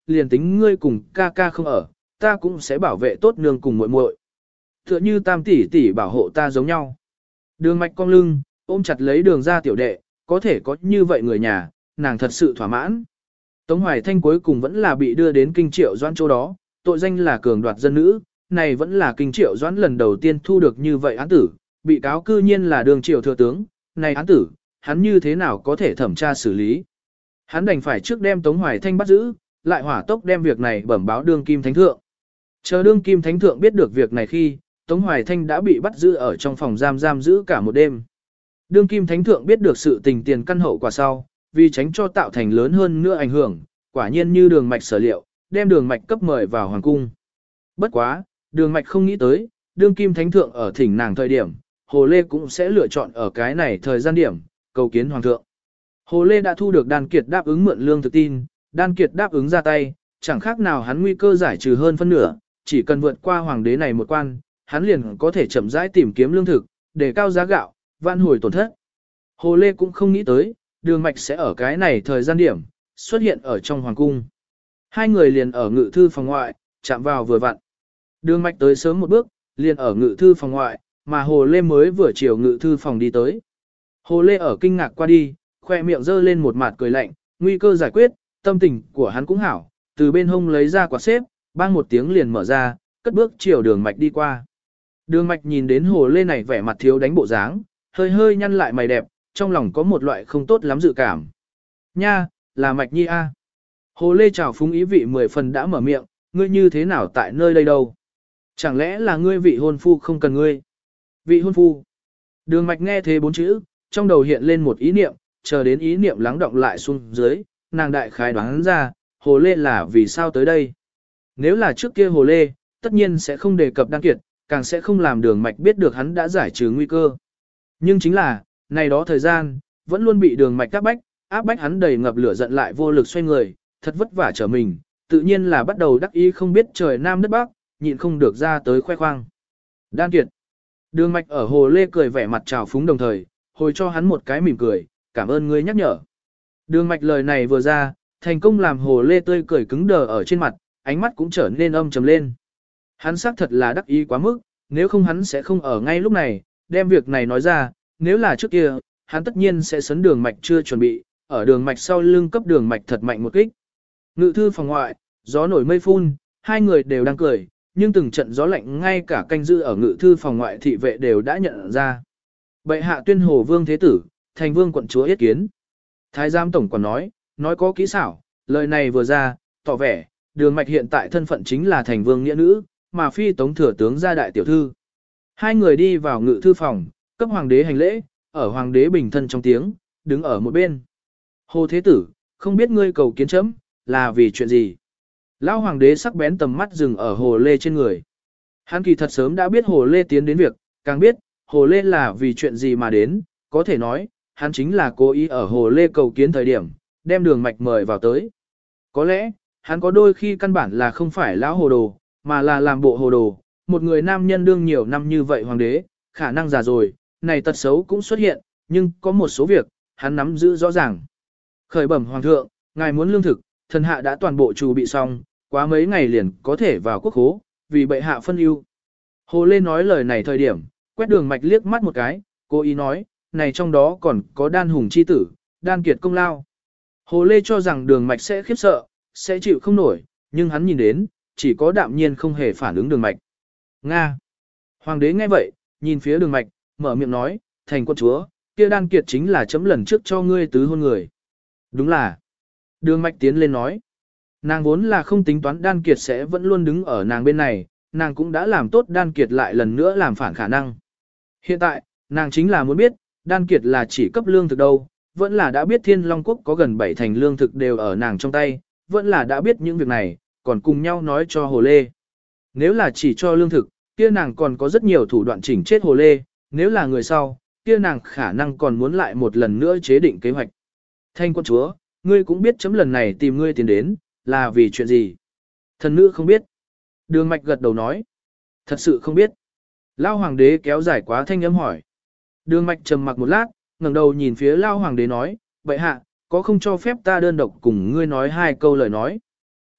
liền tính ngươi cùng ca ca không ở, ta cũng sẽ bảo vệ tốt nương cùng muội muội. Tựa như tam tỷ tỷ bảo hộ ta giống nhau. Đường mạch cong lưng, ôm chặt lấy đường ra tiểu đệ, có thể có như vậy người nhà, nàng thật sự thỏa mãn. Tống Hoài Thanh cuối cùng vẫn là bị đưa đến kinh triệu doãn chỗ đó, tội danh là cường đoạt dân nữ, này vẫn là kinh triệu doãn lần đầu tiên thu được như vậy án tử, bị cáo cư nhiên là đường triệu thừa tướng, này án tử, hắn như thế nào có thể thẩm tra xử lý. Hắn đành phải trước đem Tống Hoài Thanh bắt giữ, lại hỏa tốc đem việc này bẩm báo đương kim thánh thượng. Chờ đương kim thánh thượng biết được việc này khi, Tống Hoài Thanh đã bị bắt giữ ở trong phòng giam giữ cả một đêm. Đương kim thánh thượng biết được sự tình tiền căn hậu quả sau, vì tránh cho tạo thành lớn hơn nữa ảnh hưởng, quả nhiên như đường mạch sở liệu, đem đường mạch cấp mời vào hoàng cung. Bất quá, đường mạch không nghĩ tới, đương kim thánh thượng ở thỉnh nàng thời điểm, Hồ Lê cũng sẽ lựa chọn ở cái này thời gian điểm, cầu kiến hoàng thượng. Hồ Lê đã thu được Đan Kiệt đáp ứng mượn lương thực tin, Đan Kiệt đáp ứng ra tay, chẳng khác nào hắn nguy cơ giải trừ hơn phân nửa, chỉ cần vượt qua hoàng đế này một quan, hắn liền có thể chậm rãi tìm kiếm lương thực, để cao giá gạo, vãn hồi tổn thất. Hồ Lê cũng không nghĩ tới, đường mạch sẽ ở cái này thời gian điểm, xuất hiện ở trong hoàng cung. Hai người liền ở ngự thư phòng ngoại, chạm vào vừa vặn. Đường mạch tới sớm một bước, liền ở ngự thư phòng ngoại, mà Hồ Lê mới vừa chiều ngự thư phòng đi tới. Hồ Lê ở kinh ngạc qua đi, khoe miệng giơ lên một mặt cười lạnh, nguy cơ giải quyết, tâm tình của hắn cũng hảo, từ bên hông lấy ra quạt xếp, bang một tiếng liền mở ra, cất bước chiều đường mạch đi qua. Đường mạch nhìn đến Hồ Lê này vẻ mặt thiếu đánh bộ dáng, hơi hơi nhăn lại mày đẹp, trong lòng có một loại không tốt lắm dự cảm. Nha, là Mạch Nhi a. Hồ Lê chào phúng ý vị 10 phần đã mở miệng, ngươi như thế nào tại nơi đây đâu? Chẳng lẽ là ngươi vị hôn phu không cần ngươi? Vị hôn phu. Đường Mạch nghe thế bốn chữ, trong đầu hiện lên một ý niệm, chờ đến ý niệm lắng động lại xuống dưới, nàng đại khái đoán ra, Hồ Lê là vì sao tới đây. Nếu là trước kia Hồ Lê, tất nhiên sẽ không đề cập Đan Kiệt, càng sẽ không làm Đường Mạch biết được hắn đã giải trừ nguy cơ. Nhưng chính là, này đó thời gian, vẫn luôn bị Đường Mạch áp bách hắn đầy ngập lửa giận lại vô lực xoay người, thật vất vả trở mình, tự nhiên là bắt đầu đắc ý không biết trời nam đất bắc, nhịn không được ra tới khoe khoang. Đan Kiệt. Đường Mạch ở Hồ Lê cười vẻ mặt trào phúng đồng thời, hồi cho hắn một cái mỉm cười, cảm ơn ngươi nhắc nhở. Đường Mạch lời này vừa ra, thành công làm Hồ Lê tươi cười cứng đờ ở trên mặt, ánh mắt cũng trở nên âm trầm lên. Hắn xác thật là đắc ý quá mức, nếu không hắn sẽ không ở ngay lúc này, đem việc này nói ra, nếu là trước kia, hắn tất nhiên sẽ sấn Đường Mạch chưa chuẩn bị, ở Đường Mạch sau lưng cấp Đường Mạch thật mạnh một kích. Ngự thư phòng ngoại, gió nổi mây phun, hai người đều đang cười, nhưng từng trận gió lạnh ngay cả canh giữ ở ngự thư phòng ngoại thị vệ đều đã nhận ra. Bệ hạ tuyên hồ vương thế tử, thành vương quận chúa yết kiến. Thái giám tổng quản nói có kỹ xảo, lời này vừa ra, tỏ vẻ, Đường Mạch hiện tại thân phận chính là thành vương nghĩa nữ, mà phi tống thừa tướng gia đại tiểu thư. Hai người đi vào ngự thư phòng, cấp hoàng đế hành lễ, ở hoàng đế bình thân trong tiếng, đứng ở một bên. Hồ thế tử, không biết ngươi cầu kiến chấm, là vì chuyện gì? Lão hoàng đế sắc bén tầm mắt dừng ở Hồ Lê trên người. Hắn kỳ thật sớm đã biết Hồ Lê tiến đến việc, càng biết, Hồ Lê là vì chuyện gì mà đến, có thể nói, hắn chính là cố ý ở Hồ Lê cầu kiến thời điểm, đem Đường Mạch mời vào tới. Có lẽ, hắn có đôi khi căn bản là không phải lão hồ đồ, mà là làm bộ hồ đồ, một người nam nhân đương nhiều năm như vậy hoàng đế, khả năng già rồi, này tật xấu cũng xuất hiện, nhưng có một số việc, hắn nắm giữ rõ ràng. Khởi bẩm hoàng thượng, ngài muốn lương thực, thần hạ đã toàn bộ chuẩn bị xong, quá mấy ngày liền có thể vào quốc khố, vì bệ hạ phân ưu. Hồ Lê nói lời này thời điểm, quét Đường Mạch liếc mắt một cái, cố ý nói, này trong đó còn có Đan Hùng chi tử, Đan Kiệt công lao. Hồ Lê cho rằng Đường Mạch sẽ khiếp sợ, sẽ chịu không nổi, nhưng hắn nhìn đến, chỉ có đạm nhiên không hề phản ứng Đường Mạch. Nga. Hoàng đế nghe vậy, nhìn phía Đường Mạch, mở miệng nói, thành quân chúa, kia Đan Kiệt chính là chấm lần trước cho ngươi tứ hôn người. Đúng là. Đường Mạch tiến lên nói. Nàng vốn là không tính toán Đan Kiệt sẽ vẫn luôn đứng ở nàng bên này, nàng cũng đã làm tốt Đan Kiệt lại lần nữa làm phản khả năng. Hiện tại, nàng chính là muốn biết, Đan Kiệt là chỉ cấp lương thực đâu, vẫn là đã biết Thiên Long Quốc có gần 7 thành lương thực đều ở nàng trong tay, vẫn là đã biết những việc này, còn cùng nhau nói cho Hồ Lê. Nếu là chỉ cho lương thực, kia nàng còn có rất nhiều thủ đoạn chỉnh chết Hồ Lê, nếu là người sau, kia nàng khả năng còn muốn lại một lần nữa chế định kế hoạch. Thanh quân chúa, ngươi cũng biết chấm lần này tìm ngươi tiến đến, là vì chuyện gì? Thần nữ không biết. Đường Mạch gật đầu nói. Thật sự không biết. Lao hoàng đế kéo dài quá thanh âm hỏi. Đường Mạch trầm mặc một lát, ngẩng đầu nhìn phía Lao hoàng đế nói, vậy hạ, có không cho phép ta đơn độc cùng ngươi nói hai câu lời nói?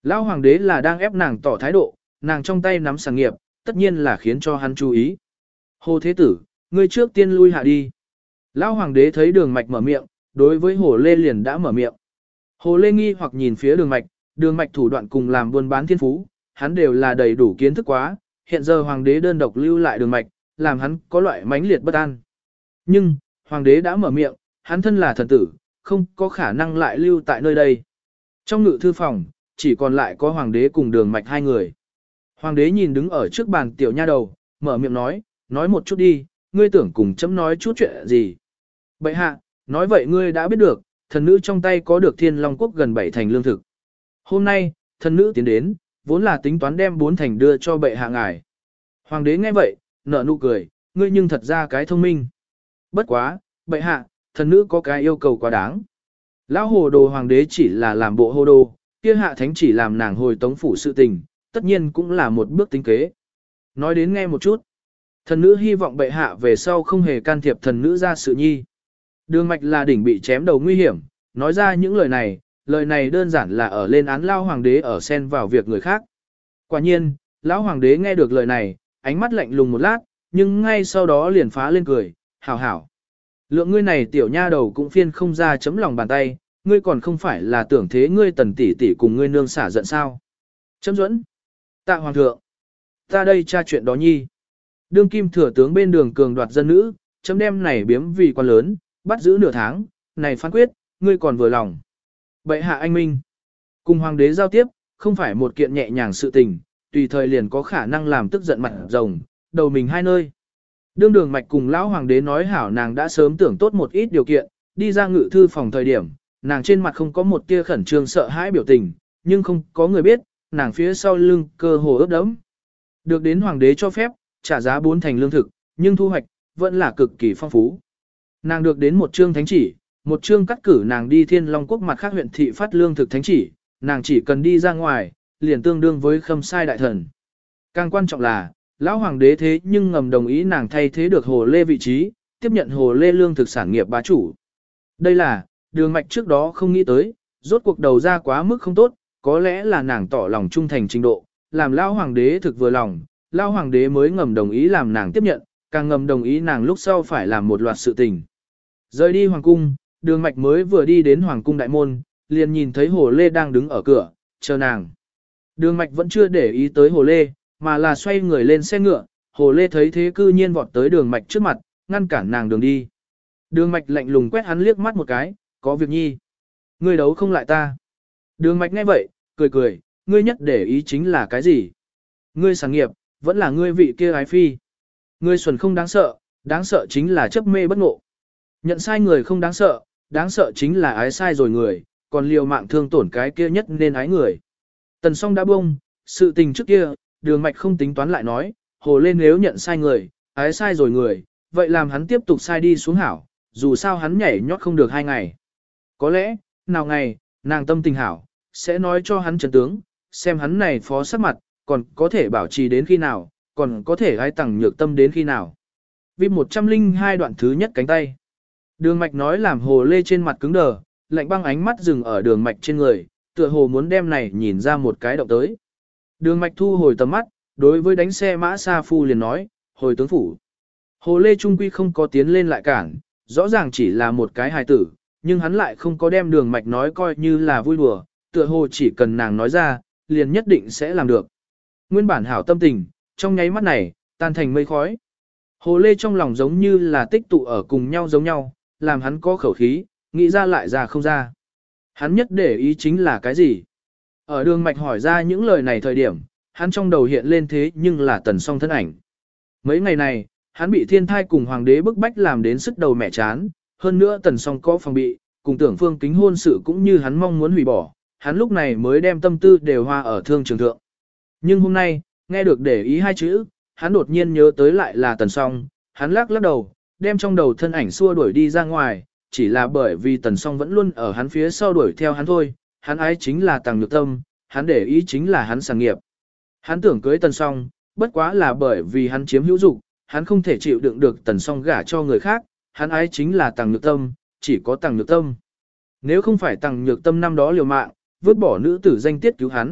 Lão hoàng đế là đang ép nàng tỏ thái độ, nàng trong tay nắm sản nghiệp, tất nhiên là khiến cho hắn chú ý. Hồ Thế Tử, ngươi trước tiên lui hạ đi. Lão hoàng đế thấy Đường Mạch mở miệng, đối với Hồ Lê liền đã mở miệng. Hồ Lê nghi hoặc nhìn phía Đường Mạch thủ đoạn cùng làm buôn bán thiên phú, hắn đều là đầy đủ kiến thức quá, hiện giờ hoàng đế đơn độc lưu lại Đường Mạch, làm hắn có loại mãnh liệt bất an. Nhưng, hoàng đế đã mở miệng, hắn thân là thần tử, không có khả năng lại lưu tại nơi đây. Trong ngự thư phòng, chỉ còn lại có hoàng đế cùng Đường Mạch hai người. Hoàng đế nhìn đứng ở trước bàn tiểu nha đầu, mở miệng nói một chút đi, ngươi tưởng cùng chấm nói chút chuyện gì. Bệ hạ, nói vậy ngươi đã biết được, thần nữ trong tay có được Thiên Long Quốc gần 7 thành lương thực. Hôm nay, thần nữ tiến đến, vốn là tính toán đem 4 thành đưa cho bệ hạ ngài. Hoàng đế nghe vậy, nở nụ cười, ngươi nhưng thật ra cái thông minh. Bất quá, bệ hạ, thần nữ có cái yêu cầu quá đáng. Lão hồ đồ hoàng đế chỉ là làm bộ hồ đồ, kia hạ thánh chỉ làm nàng hồi tống phủ sự tình, tất nhiên cũng là một bước tính kế. Nói đến nghe một chút. Thần nữ hy vọng bệ hạ về sau không hề can thiệp thần nữ ra sự nhi. Đường Mạch là đỉnh bị chém đầu nguy hiểm, nói ra những lời này đơn giản là ở lên án lao hoàng đế ở xen vào việc người khác. Quả nhiên, lão hoàng đế nghe được lời này, ánh mắt lạnh lùng một lát, nhưng ngay sau đó liền phá lên cười, hảo hảo. Lượng ngươi này tiểu nha đầu cũng phiên không ra chấm lòng bàn tay, ngươi còn không phải là tưởng thế ngươi tần tỷ tỷ cùng ngươi nương xả giận sao. Chấm dẫn. Tạ hoàng thượng. Ta đây tra chuyện đó nhi. Đương kim thừa tướng bên đường cường đoạt dân nữ, chấm đem này biếm vì quan lớn, bắt giữ nửa tháng, này phán quyết, ngươi còn vừa lòng. Bệ hạ anh minh. Cùng hoàng đế giao tiếp, không phải một kiện nhẹ nhàng sự tình, tùy thời liền có khả năng làm tức giận mặt rồng, đầu mình hai nơi. Đương Đường Mạch cùng lão hoàng đế nói hảo nàng đã sớm tưởng tốt một ít điều kiện, đi ra ngự thư phòng thời điểm, nàng trên mặt không có một tia khẩn trương sợ hãi biểu tình, nhưng không có người biết, nàng phía sau lưng cơ hồ ướt đẫm. Được đến hoàng đế cho phép, trả giá 4 thành lương thực, nhưng thu hoạch vẫn là cực kỳ phong phú. Nàng được đến một chương thánh chỉ, một chương cắt cử nàng đi Thiên Long Quốc mặt khác huyện thị phát lương thực thánh chỉ, nàng chỉ cần đi ra ngoài, liền tương đương với khâm sai đại thần. Càng quan trọng là, lão hoàng đế thế nhưng ngầm đồng ý nàng thay thế được Hồ Lê vị trí, tiếp nhận Hồ Lê lương thực sản nghiệp bá chủ. Đây là, Đường Mạch trước đó không nghĩ tới, rốt cuộc đầu ra quá mức không tốt, có lẽ là nàng tỏ lòng trung thành trình độ, làm lão hoàng đế thực vừa lòng, lão hoàng đế mới ngầm đồng ý làm nàng tiếp nhận, càng ngầm đồng ý nàng lúc sau phải làm một loạt sự tình. Rời đi hoàng cung, Đường Mạch mới vừa đi đến hoàng cung đại môn, liền nhìn thấy Hồ Lê đang đứng ở cửa, chờ nàng. Đường Mạch vẫn chưa để ý tới Hồ Lê, mà là xoay người lên xe ngựa, Hồ Lê thấy thế cư nhiên vọt tới Đường Mạch trước mặt, ngăn cản nàng đường đi. Đường Mạch lạnh lùng quét hắn liếc mắt một cái, có việc nhi. Ngươi đấu không lại ta. Đường Mạch nghe vậy, cười cười, ngươi nhất để ý chính là cái gì? Ngươi sản nghiệp, vẫn là ngươi vị kia ái phi. Ngươi xuẩn không đáng sợ chính là chấp mê bất ngộ. Nhận sai người không đáng sợ chính là ái sai rồi người, còn liều mạng thương tổn cái kia nhất nên ái người. Tần Song đã bông, sự tình trước kia, Đường Mạch không tính toán lại nói, Hồ Lê nếu nhận sai người, ái sai rồi người, vậy làm hắn tiếp tục sai đi xuống hảo, dù sao hắn nhảy nhót không được 2 ngày. Có lẽ, nào ngày, nàng tâm tình hảo, sẽ nói cho hắn chân tướng, xem hắn này phó sắc mặt, còn có thể bảo trì đến khi nào, còn có thể ái tẳng nhược tâm đến khi nào. Vì 102 đoạn thứ nhất cánh tay. Đường Mạch nói làm Hồ Lê trên mặt cứng đờ, lạnh băng ánh mắt dừng ở Đường Mạch trên người, tựa hồ muốn đem này nhìn ra một cái động tới. Đường Mạch thu hồi tầm mắt, đối với đánh xe mã Sa Phu liền nói, hồi tướng phủ. Hồ Lê Trung Quy không có tiến lên lại cản, rõ ràng chỉ là một cái hài tử, nhưng hắn lại không có đem Đường Mạch nói coi như là vui đùa, tựa hồ chỉ cần nàng nói ra, liền nhất định sẽ làm được. Nguyên bản hảo tâm tình, trong nháy mắt này, tan thành mây khói. Hồ Lê trong lòng giống như là tích tụ ở cùng nhau giống nhau, làm hắn có khẩu khí, nghĩ ra lại ra không ra. Hắn nhất để ý chính là cái gì? Ở Đường Mạch hỏi ra những lời này thời điểm, hắn trong đầu hiện lên thế nhưng là Tần Song thân ảnh. Mấy ngày này, hắn bị thiên thai cùng hoàng đế bức bách làm đến sức đầu mẹ chán, hơn nữa Tần Song có phòng bị, cùng Tưởng Phương Kính hôn sự cũng như hắn mong muốn hủy bỏ, hắn lúc này mới đem tâm tư đều hoa ở thương trường thượng. Nhưng hôm nay, nghe được để ý 2 chữ, hắn đột nhiên nhớ tới lại là Tần Song, hắn lắc đầu, đem trong đầu thân ảnh xua đuổi đi ra ngoài, chỉ là bởi vì Tần Song vẫn luôn ở hắn phía sau đuổi theo hắn thôi, hắn ái chính là Tằng Nhược Tâm, hắn để ý chính là hắn sản nghiệp. Hắn tưởng cưới Tần Song, bất quá là bởi vì hắn chiếm hữu dục, hắn không thể chịu đựng được Tần Song gả cho người khác, hắn ái chính là Tằng Nhược Tâm, chỉ có Tằng Nhược Tâm. Nếu không phải Tằng Nhược Tâm năm đó liều mạng, vứt bỏ nữ tử danh tiết cứu hắn,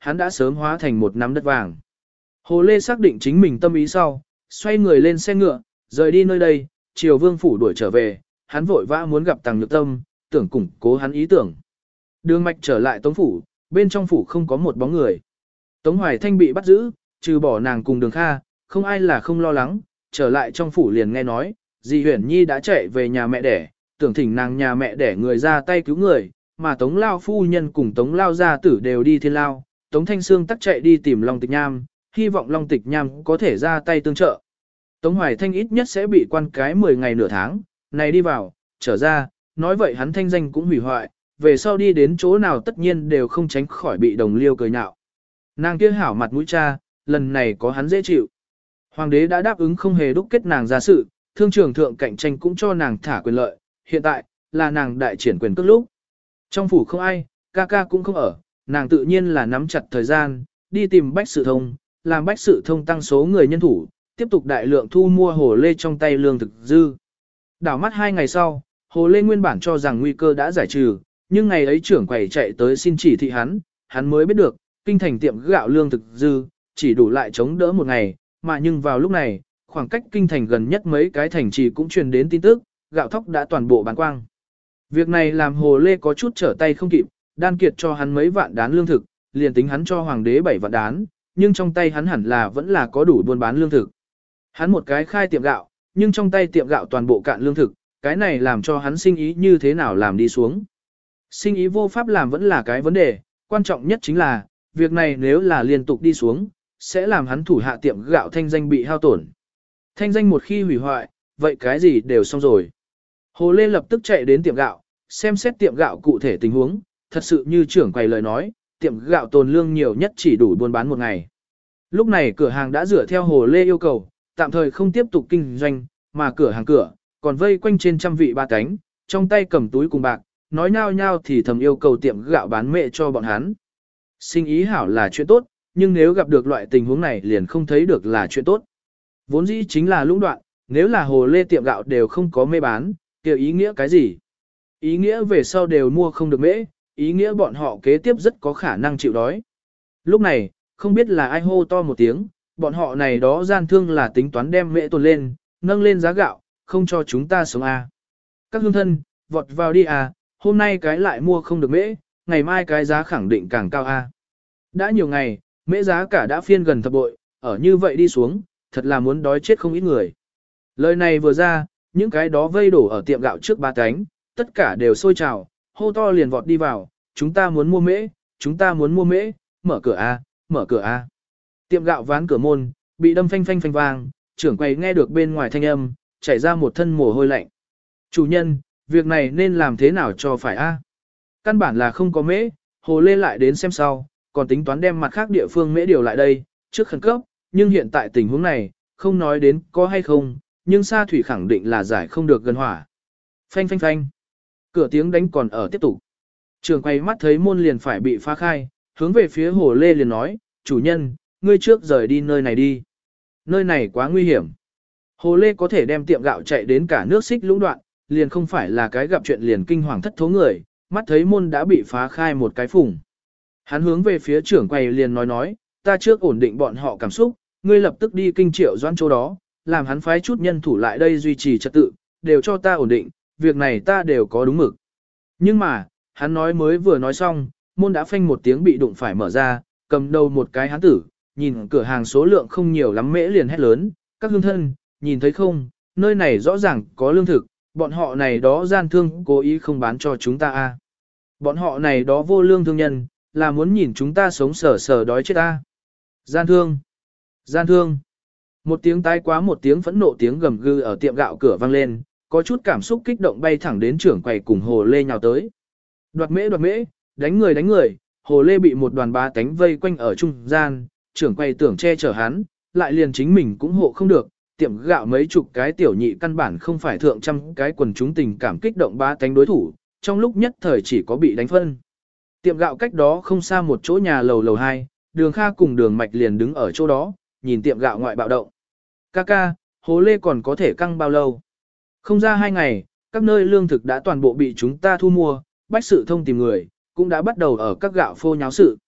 hắn đã sớm hóa thành một nắm đất vàng. Hồ Lê xác định chính mình tâm ý sau, xoay người lên xe ngựa, rời đi nơi đây, chiều Vương phủ đuổi trở về, hắn vội vã muốn gặp Tằng Nhược Tâm, tưởng củng cố hắn ý tưởng. Đường mạch trở lại Tống phủ, bên trong phủ không có một bóng người. Tống Hoài Thanh bị bắt giữ, trừ bỏ nàng cùng Đường Kha, không ai là không lo lắng, trở lại trong phủ liền nghe nói, dì Huyển Nhi đã chạy về nhà mẹ đẻ, tưởng thỉnh nàng nhà mẹ đẻ người ra tay cứu người, mà Tống Lao phu nhân cùng Tống Lao gia tử đều đi thiên lao, Tống Thanh Sương tắc chạy đi tìm Long Tịch Nham, hy vọng Long Tịch Nham có thể ra tay tương trợ. Tống Hoài Thanh ít nhất sẽ bị quan cái 10 ngày nửa tháng, này đi vào, trở ra, nói vậy hắn thanh danh cũng hủy hoại, về sau đi đến chỗ nào tất nhiên đều không tránh khỏi bị đồng liêu cười nhạo. Nàng kia hảo mặt mũi cha, lần này có hắn dễ chịu. Hoàng đế đã đáp ứng không hề đúc kết nàng ra sự, thương trường thượng cạnh tranh cũng cho nàng thả quyền lợi, hiện tại, là nàng đại triển quyền cước lúc. Trong phủ không ai, ca ca cũng không ở, nàng tự nhiên là nắm chặt thời gian, đi tìm Bách Sự Thông, làm Bách Sự Thông tăng số người nhân thủ, tiếp tục đại lượng thu mua Hồ Lê trong tay lương thực dư. Đảo mắt 2 ngày sau, Hồ Lê nguyên bản cho rằng nguy cơ đã giải trừ, nhưng ngày ấy trưởng quầy chạy tới xin chỉ thị hắn mới biết được, kinh thành tiệm gạo lương thực dư, chỉ đủ lại chống đỡ một ngày, mà nhưng vào lúc này, khoảng cách kinh thành gần nhất mấy cái thành trì cũng truyền đến tin tức, gạo thóc đã toàn bộ bán quang. Việc này làm Hồ Lê có chút trở tay không kịp, đan kiệt cho hắn mấy vạn đán lương thực, liền tính hắn cho hoàng đế 7 vạn đán, nhưng trong tay hắn hẳn là vẫn là có đủ buôn bán lương thực. Hắn một cái khai tiệm gạo, nhưng trong tay tiệm gạo toàn bộ cạn lương thực, cái này làm cho hắn sinh ý như thế nào làm đi xuống. Sinh ý vô pháp làm vẫn là cái vấn đề, quan trọng nhất chính là, việc này nếu là liên tục đi xuống, sẽ làm hắn thủ hạ tiệm gạo thanh danh bị hao tổn. Thanh danh một khi hủy hoại, vậy cái gì đều xong rồi. Hồ Lê lập tức chạy đến tiệm gạo, xem xét tiệm gạo cụ thể tình huống, thật sự như trưởng quầy lời nói, tiệm gạo tồn lương nhiều nhất chỉ đủ buôn bán một ngày. Lúc này cửa hàng đã dựa theo Hồ Lê yêu cầu, tạm thời không tiếp tục kinh doanh, mà cửa hàng cửa, còn vây quanh trên trăm vị ba cánh, trong tay cầm túi cùng bạc, nói nhao nhao thì thầm yêu cầu tiệm gạo bán mẹ cho bọn hắn. Sinh ý hảo là chuyện tốt, nhưng nếu gặp được loại tình huống này liền không thấy được là chuyện tốt. Vốn dĩ chính là lũng đoạn, nếu là Hồ Lê tiệm gạo đều không có mê bán, kiểu ý nghĩa cái gì? Ý nghĩa về sau đều mua không được mễ, ý nghĩa bọn họ kế tiếp rất có khả năng chịu đói. Lúc này, không biết là ai hô to một tiếng, bọn họ này đó gian thương là tính toán đem mễ tồn lên, nâng lên giá gạo, không cho chúng ta sống à. Các hương thân, vọt vào đi à, hôm nay cái lại mua không được mễ, ngày mai cái giá khẳng định càng cao à. Đã nhiều ngày, mễ giá cả đã phiên gần thập bội, ở như vậy đi xuống, thật là muốn đói chết không ít người. Lời này vừa ra, những cái đó vây đổ ở tiệm gạo trước ba cánh, tất cả đều sôi trào, hô to liền vọt đi vào, chúng ta muốn mua mễ, chúng ta muốn mua mễ, mở cửa a, mở cửa a. Tiệm gạo ván cửa môn, bị đâm phanh phanh phanh vang, trưởng quầy nghe được bên ngoài thanh âm, chảy ra một thân mồ hôi lạnh. Chủ nhân, việc này nên làm thế nào cho phải a? Căn bản là không có mễ, Hồ Lê lại đến xem sau, còn tính toán đem mặt khác địa phương mễ điều lại đây, trước khẩn cấp, nhưng hiện tại tình huống này, không nói đến có hay không, nhưng Sa Thủy khẳng định là giải không được gần hỏa. Phanh phanh phanh. Cửa tiếng đánh còn ở tiếp tục. Trường quay mắt thấy môn liền phải bị phá khai, hướng về phía Hồ Lê liền nói, chủ nhân, ngươi trước rời đi nơi này đi. Nơi này quá nguy hiểm. Hồ Lê có thể đem tiệm gạo chạy đến cả nước xích lũng đoạn, liền không phải là cái gặp chuyện liền kinh hoàng thất thố người, mắt thấy môn đã bị phá khai một cái phùng. Hắn hướng về phía trưởng quầy liền nói, ta trước ổn định bọn họ cảm xúc, ngươi lập tức đi kinh triệu doãn chỗ đó, làm hắn phái chút nhân thủ lại đây duy trì trật tự, đều cho ta ổn định, việc này ta đều có đúng mực. Nhưng mà, hắn nói mới vừa nói xong, môn đã phanh một tiếng bị đụng phải mở ra, cầm đầu một cái hán tử, nhìn cửa hàng số lượng không nhiều lắm mễ liền hét lớn, các hương thân, nhìn thấy không, nơi này rõ ràng có lương thực, bọn họ này đó gian thương cố ý không bán cho chúng ta a. Bọn họ này đó vô lương thương nhân, là muốn nhìn chúng ta sống sờ sờ đói chết ta. Gian thương, gian thương. Một tiếng tái quá một tiếng phẫn nộ tiếng gầm gừ ở tiệm gạo cửa vang lên, có chút cảm xúc kích động bay thẳng đến trưởng quầy cùng Hồ Lê nhào tới. Đoạt mễ, đánh người, Hồ Lê bị một đoàn bá tánh vây quanh ở trung gian, trưởng quầy tưởng che chở hắn, lại liền chính mình cũng hộ không được, tiệm gạo mấy chục cái tiểu nhị căn bản không phải thượng trăm cái quần chúng tình cảm kích động bá tánh đối thủ, trong lúc nhất thời chỉ có bị đánh phân. Tiệm gạo cách đó không xa một chỗ nhà lầu 2, Đường Kha cùng Đường Mạch liền đứng ở chỗ đó, nhìn tiệm gạo ngoại bạo động. Ca, Hồ Lê còn có thể căng bao lâu? Không ra 2 ngày, các nơi lương thực đã toàn bộ bị chúng ta thu mua, Bách Sự Thông tìm người, cũng đã bắt đầu ở các gạo phô nháo sự.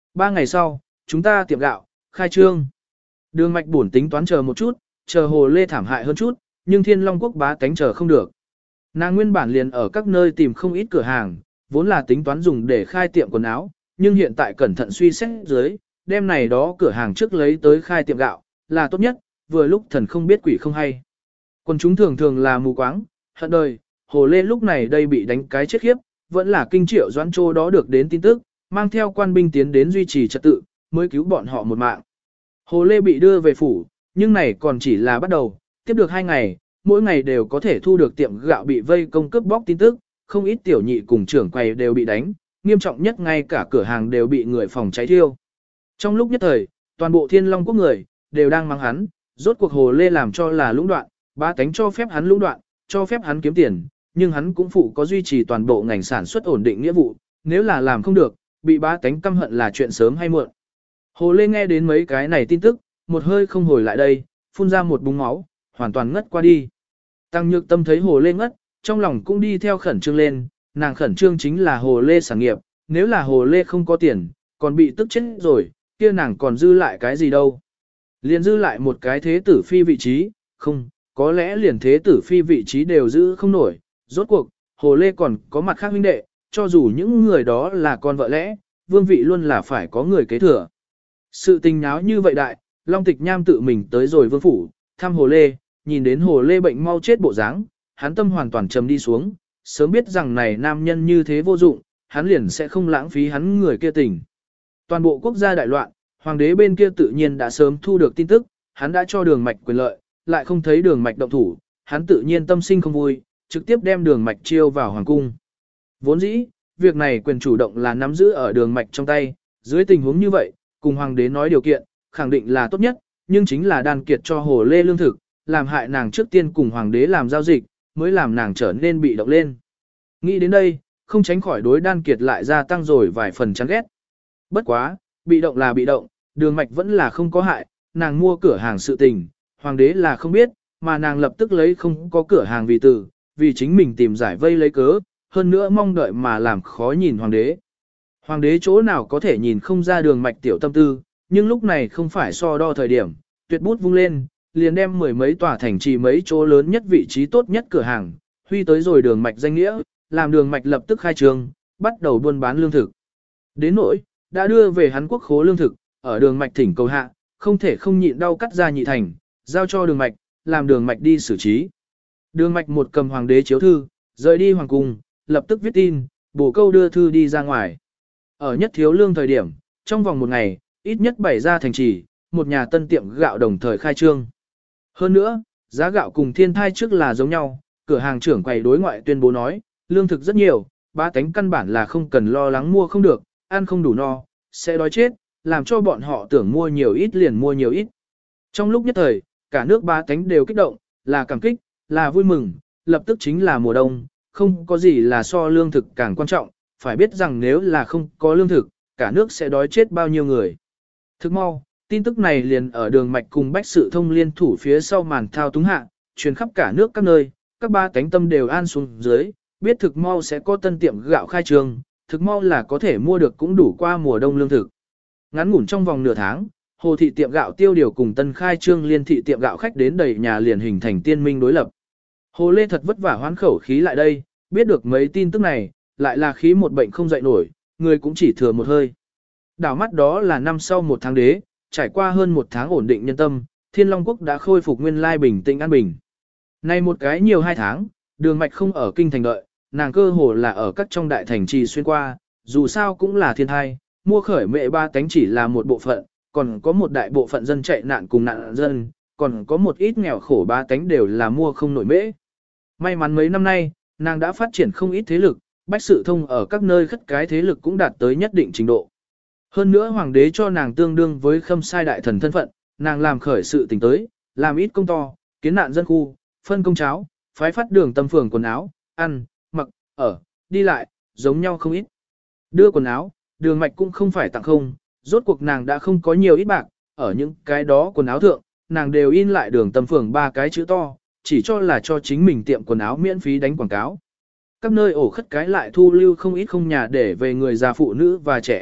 3 ngày sau, chúng ta tiệm gạo, khai trương. Đường mạch buồn tính toán chờ một chút, chờ Hồ Lê thảm hại hơn chút, nhưng Thiên Long Quốc bá tánh chờ không được. Nàng nguyên bản liền ở các nơi tìm không ít cửa hàng, vốn là tính toán dùng để khai tiệm quần áo, nhưng hiện tại cẩn thận suy xét dưới, đem này đó cửa hàng trước lấy tới khai tiệm gạo, là tốt nhất, vừa lúc thần không biết quỷ không hay. Còn chúng thường thường là mù quáng, hận đời, Hồ Lê lúc này đây bị đánh cái chết khiếp, vẫn là kinh triệu doãn trô đó được đến tin tức, mang theo quan binh tiến đến duy trì trật tự, mới cứu bọn họ một mạng. Hồ Lê bị đưa về phủ, nhưng này còn chỉ là bắt đầu, tiếp được 2 ngày, mỗi ngày đều có thể thu được tiệm gạo bị vây công cướp bóc tin tức, không ít tiểu nhị cùng trưởng quầy đều bị đánh, nghiêm trọng nhất ngay cả cửa hàng đều bị người phòng cháy thiêu. Trong lúc nhất thời, toàn bộ Thiên Long Quốc người đều đang mắng hắn, rốt cuộc Hồ Lê làm cho là lũng đoạn, bá tánh cho phép hắn lũng đoạn, cho phép hắn kiếm tiền, nhưng hắn cũng phụ có duy trì toàn bộ ngành sản xuất ổn định nghĩa vụ, nếu là làm không được, bị bá tánh căm hận là chuyện sớm hay muộn. Hồ Lê nghe đến mấy cái này tin tức, một hơi không hồi lại đây, phun ra một búng máu, hoàn toàn ngất qua đi. Tăng Nhược Tâm thấy Hồ Lê ngất, trong lòng cũng đi theo khẩn trương lên, nàng khẩn trương chính là Hồ Lê sản nghiệp, nếu là Hồ Lê không có tiền, còn bị tức chết rồi, kia nàng còn dư lại cái gì đâu. Liền dư lại một cái thế tử phi vị trí, không, có lẽ liền thế tử phi vị trí đều giữ không nổi, rốt cuộc, Hồ Lê còn có mặt khác huynh đệ, cho dù những người đó là con vợ lẽ, vương vị luôn là phải có người kế thừa. Sự tình náo như vậy đại, Long Tịch Nham tự mình tới rồi vương phủ, thăm Hồ Lê, nhìn đến Hồ Lê bệnh mau chết bộ dáng, hắn tâm hoàn toàn trầm đi xuống, sớm biết rằng này nam nhân như thế vô dụng, hắn liền sẽ không lãng phí hắn người kia tình. Toàn bộ quốc gia đại loạn, hoàng đế bên kia tự nhiên đã sớm thu được tin tức, hắn đã cho Đường Mạch quyền lợi, lại không thấy Đường Mạch động thủ, hắn tự nhiên tâm sinh không vui, trực tiếp đem Đường Mạch chiêu vào hoàng cung. Vốn dĩ, việc này quyền chủ động là nắm giữ ở Đường Mạch trong tay, dưới tình huống như vậy, cùng hoàng đế nói điều kiện, khẳng định là tốt nhất, nhưng chính là đan kiệt cho Hồ Lê lương thực, làm hại nàng trước tiên cùng hoàng đế làm giao dịch, mới làm nàng trở nên bị động lên. Nghĩ đến đây, không tránh khỏi đối đan kiệt lại gia tăng rồi vài phần chán ghét. Bất quá, bị động là bị động, Đường Mạch vẫn là không có hại, nàng mua cửa hàng sự tình, hoàng đế là không biết, mà nàng lập tức lấy không có cửa hàng vì chính mình tìm giải vây lấy cớ, hơn nữa mong đợi mà làm khó nhìn hoàng đế. Hoàng đế chỗ nào có thể nhìn không ra Đường Mạch tiểu tâm tư, nhưng lúc này không phải so đo thời điểm, tuyệt bút vung lên, liền đem 10 mấy tòa thành trì mấy chỗ lớn nhất vị trí tốt nhất cửa hàng, huy tới rồi Đường Mạch danh nghĩa, làm Đường Mạch lập tức khai trương, bắt đầu buôn bán lương thực. Đến nỗi, đã đưa về hắn quốc khố lương thực, ở Đường Mạch thỉnh cầu hạ, không thể không nhịn đau cắt ra nhị thành, giao cho Đường Mạch, làm Đường Mạch đi xử trí. Đường Mạch một cầm hoàng đế chiếu thư, rời đi hoàng cung, lập tức viết tin, bổ câu đưa thư đi ra ngoài. Ở nhất thiếu lương thời điểm, trong vòng một ngày, ít nhất 7 gia thành trì, một nhà tân tiệm gạo đồng thời khai trương. Hơn nữa, giá gạo cùng thiên thai trước là giống nhau, cửa hàng trưởng quầy đối ngoại tuyên bố nói, lương thực rất nhiều, ba tánh căn bản là không cần lo lắng mua không được, ăn không đủ no, sẽ đói chết, làm cho bọn họ tưởng mua nhiều ít liền mua nhiều ít. Trong lúc nhất thời, cả nước ba tánh đều kích động, là cảm kích, là vui mừng, lập tức chính là mùa đông, không có gì là so lương thực càng quan trọng, phải biết rằng nếu là không có lương thực, cả nước sẽ đói chết bao nhiêu người. Thức mau, tin tức này liền ở Đường Mạch cùng Bách Sự Thông liên thủ phía sau màn thao túng hạ, truyền khắp cả nước các nơi, các ba cánh tâm đều an xuống dưới, biết thực mau sẽ có tân tiệm gạo khai trương, thực mau là có thể mua được cũng đủ qua mùa đông lương thực. Ngắn ngủn trong vòng nửa tháng, Hồ thị tiệm gạo Tiêu Điều cùng tân khai trương Liên thị tiệm gạo khách đến đầy nhà liền hình thành tiên minh đối lập. Hồ Lê thật vất vả hoán khẩu khí lại đây, biết được mấy tin tức này, lại là khí một bệnh không dậy nổi, người cũng chỉ thừa một hơi. Đảo mắt đó là năm sau một tháng đế, trải qua hơn một tháng ổn định nhân tâm, Thiên Long Quốc đã khôi phục nguyên lai bình tĩnh an bình. Nay một cái nhiều 2 tháng, Đường Mạch không ở kinh thành đợi, nàng cơ hồ là ở các trong đại thành trì xuyên qua, dù sao cũng là thiên thai, mua khởi mẹ ba tánh chỉ là một bộ phận, còn có một đại bộ phận dân chạy nạn cùng nạn dân, còn có một ít nghèo khổ ba tánh đều là mua không nổi mễ. May mắn mấy năm nay, nàng đã phát triển không ít thế lực, Bách Sự Thông ở các nơi khất cái thế lực cũng đạt tới nhất định trình độ. Hơn nữa hoàng đế cho nàng tương đương với khâm sai đại thần thân phận, nàng làm khởi sự tình tới, làm ít công to, kiến nạn dân khu, phân công cháo, phái phát đường tâm phường quần áo, ăn, mặc, ở, đi lại, giống nhau không ít. Đưa quần áo, Đường Mạch cũng không phải tặng không, rốt cuộc nàng đã không có nhiều ít bạc, ở những cái đó quần áo thượng, nàng đều in lại đường tâm phường 3 cái chữ to, chỉ cho là cho chính mình tiệm quần áo miễn phí đánh quảng cáo. Các nơi ổ khất cái lại thu lưu không ít không nhà để về người già phụ nữ và trẻ em,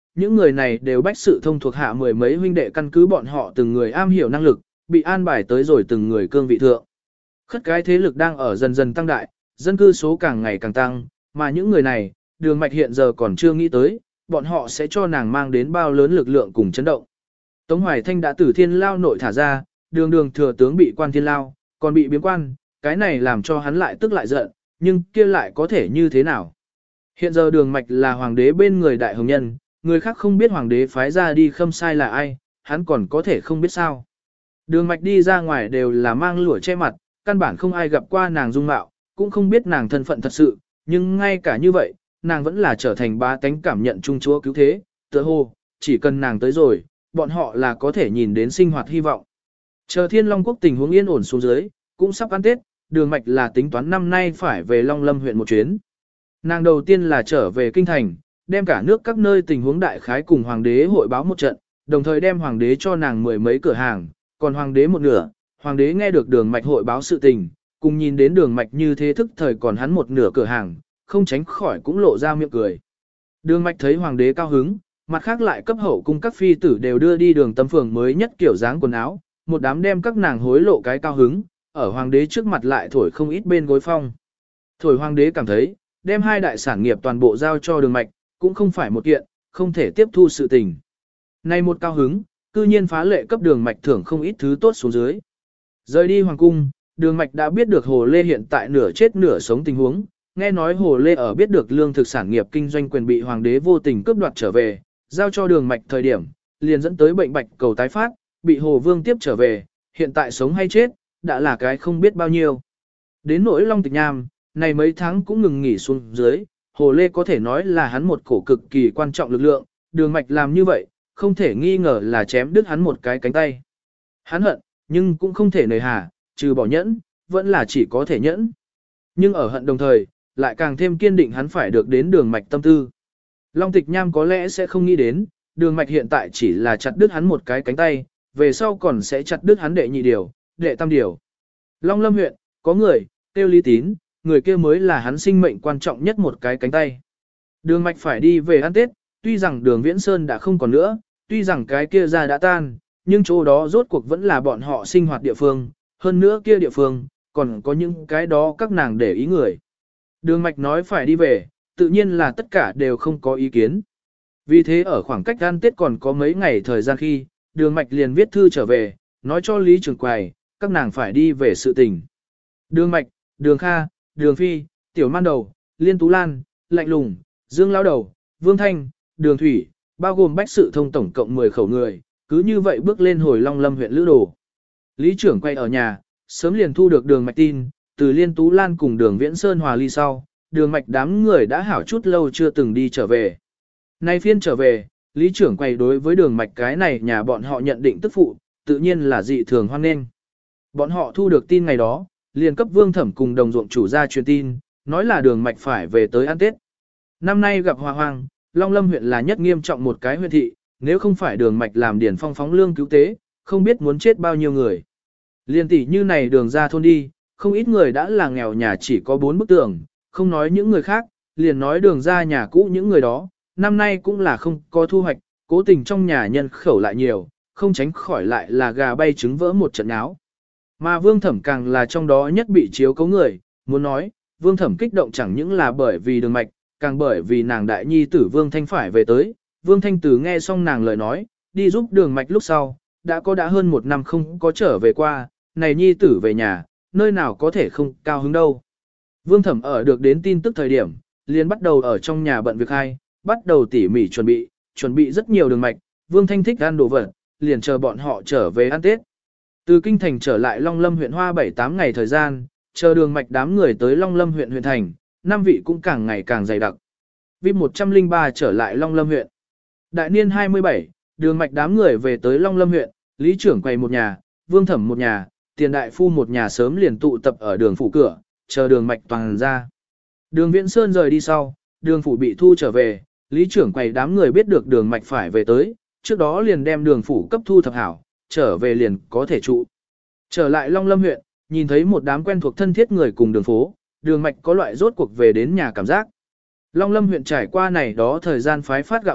những người này đều bách sự thông thuộc hạ mười mấy huynh đệ căn cứ bọn họ từng người am hiểu năng lực, bị an bài tới rồi từng người cương vị thượng. Khất cái thế lực đang ở dần dần tăng đại, dân cư số càng ngày càng tăng, mà những người này, Đường Mạch hiện giờ còn chưa nghĩ tới, bọn họ sẽ cho nàng mang đến bao lớn lực lượng cùng chấn động. Tống Hoài Thanh đã từ thiên lao nội thả ra, đường thừa tướng bị quan thiên lao, còn bị biếm quan, cái này làm cho hắn lại tức lại giận, nhưng kia lại có thể như thế nào? Hiện giờ Đường Mạch là hoàng đế bên người đại hồng nhân, người khác không biết hoàng đế phái ra đi khâm sai là ai, hắn còn có thể không biết sao. Đường Mạch đi ra ngoài đều là mang lụa che mặt, căn bản không ai gặp qua nàng dung mạo, cũng không biết nàng thân phận thật sự, nhưng ngay cả như vậy, nàng vẫn là trở thành bá tánh cảm nhận trung chúa cứu thế, tựa hồ, chỉ cần nàng tới rồi, bọn họ là có thể nhìn đến sinh hoạt hy vọng. Chờ Thiên Long Quốc tình huống yên ổn xuống dưới, cũng sắp ăn Tết, Đường Mạch là tính toán năm nay phải về Long Lâm huyện một chuyến. Nàng đầu tiên là trở về kinh thành, đem cả nước các nơi tình huống đại khái cùng hoàng đế hội báo một trận, đồng thời đem hoàng đế cho nàng mười mấy cửa hàng, còn hoàng đế một nửa, hoàng đế nghe được Đường Mạch hội báo sự tình, cùng nhìn đến Đường Mạch như thế thức thời còn hắn một nửa cửa hàng, không tránh khỏi cũng lộ ra miệng cười. Đường Mạch thấy hoàng đế cao hứng, mặt khác lại cấp hậu cung các phi tử đều đưa đi Đường Tâm Phường mới nhất kiểu dáng quần áo, một đám đem các nàng hối lộ cái cao hứng, ở hoàng đế trước mặt lại thổi không ít bên gối phong. Thổi hoàng đế cảm thấy, đem hai đại sản nghiệp toàn bộ giao cho Đường Mạch, cũng không phải một kiện, không thể tiếp thu sự tình. Nay một cao hứng, cư nhiên phá lệ cấp Đường Mạch thưởng không ít thứ tốt xuống dưới. Rời đi hoàng cung, Đường Mạch đã biết được Hồ Lê hiện tại nửa chết nửa sống tình huống, nghe nói Hồ Lê ở biết được lương thực sản nghiệp kinh doanh quyền bị hoàng đế vô tình cướp đoạt trở về, giao cho Đường Mạch thời điểm, liền dẫn tới bệnh bạch cầu tái phát, bị Hồ Vương tiếp trở về, hiện tại sống hay chết, đã là cái không biết bao nhiêu. Đến nỗi Long Tịch Nham, này mấy tháng cũng ngừng nghỉ xuống dưới, Hồ Lê có thể nói là hắn một cổ cực kỳ quan trọng lực lượng, Đường Mạch làm như vậy, không thể nghi ngờ là chém đứt hắn một cái cánh tay. Hắn hận, nhưng cũng không thể nề hà, trừ bỏ nhẫn, vẫn là chỉ có thể nhẫn. Nhưng ở hận đồng thời, lại càng thêm kiên định hắn phải được đến Đường Mạch tâm tư. Long Tịch Nham có lẽ sẽ không nghĩ đến, Đường Mạch hiện tại chỉ là chặt đứt hắn một cái cánh tay, về sau còn sẽ chặt đứt hắn đệ nhị điều, đệ tam điều. Long Lâm huyện, có người, tiêu Lý Tín, người kia mới là hắn sinh mệnh quan trọng nhất một cái cánh tay. Đường Mạch phải đi về ăn Tết, tuy rằng Đường Viễn Sơn đã không còn nữa, tuy rằng cái kia ra đã tan, nhưng chỗ đó rốt cuộc vẫn là bọn họ sinh hoạt địa phương, hơn nữa kia địa phương, còn có những cái đó các nàng để ý người. Đường Mạch nói phải đi về, tự nhiên là tất cả đều không có ý kiến. Vì thế ở khoảng cách ăn Tết còn có mấy ngày thời gian khi, Đường Mạch liền viết thư trở về, nói cho Lý Trường Quầy, các nàng phải đi về sự tình. Đường Mạch, Đường Kha, Đường Phi, Tiểu Man Đầu, Liên Tú Lan, Lạnh Lùng, Dương Lão Đầu, Vương Thanh, Đường Thủy, bao gồm bách sự thông tổng cộng 10 khẩu người, cứ như vậy bước lên hồi Long Lâm huyện lữ đồ. Lý Trưởng Quầy ở nhà, sớm liền thu được Đường Mạch tin, từ Liên Tú Lan cùng Đường Viễn Sơn hòa ly sau, Đường Mạch đám người đã hảo chút lâu chưa từng đi trở về. Nay phiên trở về, Lý Trưởng Quầy đối với Đường Mạch cái này nhà bọn họ nhận định tức phụ, tự nhiên là dị thường hoan nghênh. Bọn họ thu được tin ngày đó, liền cấp Vương Thẩm cùng đồng ruộng chủ ra truyền tin, nói là Đường Mạch phải về tới ăn Tết. Năm nay gặp hòa hoang, Long Lâm huyện là nhất nghiêm trọng một cái huyện thị, nếu không phải Đường Mạch làm điển phong phóng lương cứu tế, không biết muốn chết bao nhiêu người. Liên tỷ như này đường ra thôn đi, không ít người đã là nghèo nhà chỉ có 4 bức tường, không nói những người khác, liền nói đường ra nhà cũ những người đó, năm nay cũng là không có thu hoạch, cố tình trong nhà nhân khẩu lại nhiều, không tránh khỏi lại là gà bay trứng vỡ một trận áo. Mà Vương Thẩm càng là trong đó nhất bị chiếu cấu người, muốn nói, Vương Thẩm kích động chẳng những là bởi vì Đường Mạch, càng bởi vì nàng đại nhi tử Vương Thanh phải về tới, Vương Thanh Tử nghe xong nàng lời nói, đi giúp Đường Mạch lúc sau, đã hơn 1 năm không có trở về qua, này nhi tử về nhà, nơi nào có thể không cao hứng đâu. Vương Thẩm ở được đến tin tức thời điểm, liền bắt đầu ở trong nhà bận việc hay, bắt đầu tỉ mỉ chuẩn bị rất nhiều Đường Mạch, Vương Thanh thích ăn đồ vật, liền chờ bọn họ trở về ăn Tết. Từ kinh thành trở lại Long Lâm huyện hoa 7-8 ngày thời gian, chờ Đường Mạch đám người tới Long Lâm huyện huyện thành, năm vị cũng càng ngày càng dày đặc. VIP 103 trở lại Long Lâm huyện. Đại niên 27, Đường Mạch đám người về tới Long Lâm huyện, Lý Trưởng Quầy một nhà, Vương Thẩm một nhà, Tiền Đại Phu một nhà sớm liền tụ tập ở đường phủ cửa, chờ Đường Mạch toàn ra. Đường Viễn Sơn rời đi sau, đường phủ bị thu trở về, Lý Trưởng Quầy đám người biết được Đường Mạch phải về tới, trước đó liền đem đường phủ cấp thu thập hảo, trở về liền có thể trụ. Trở lại Long Lâm huyện, nhìn thấy một đám quen thuộc thân thiết người cùng đường phố, Đường Mạch có loại rốt cuộc về đến nhà cảm giác. Long Lâm huyện trải qua này đó thời gian phái phát gạo thóc,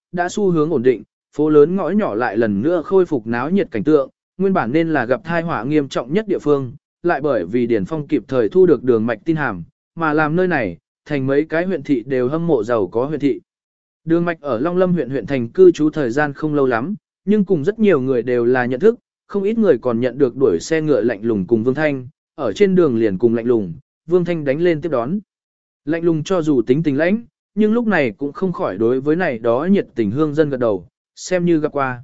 đã xu hướng ổn định, phố lớn ngõ nhỏ lại lần nữa khôi phục náo nhiệt cảnh tượng, nguyên bản nên là gặp tai họa nghiêm trọng nhất địa phương, lại bởi vì Điền Phong kịp thời thu được Đường Mạch tin hàm, mà làm nơi này thành mấy cái huyện thị đều hâm mộ giàu có huyện thị. Đường Mạch ở Long Lâm huyện huyện thành cư trú thời gian không lâu lắm, nhưng cùng rất nhiều người đều là nhận thức, không ít người còn nhận được đuổi xe ngựa Lạnh Lùng cùng Vương Thanh, ở trên đường liền cùng Lạnh Lùng, Vương Thanh đánh lên tiếp đón. Lạnh Lùng cho dù tính tình lãnh, nhưng lúc này cũng không khỏi đối với này đó nhiệt tình hương dân gật đầu, xem như gặp qua.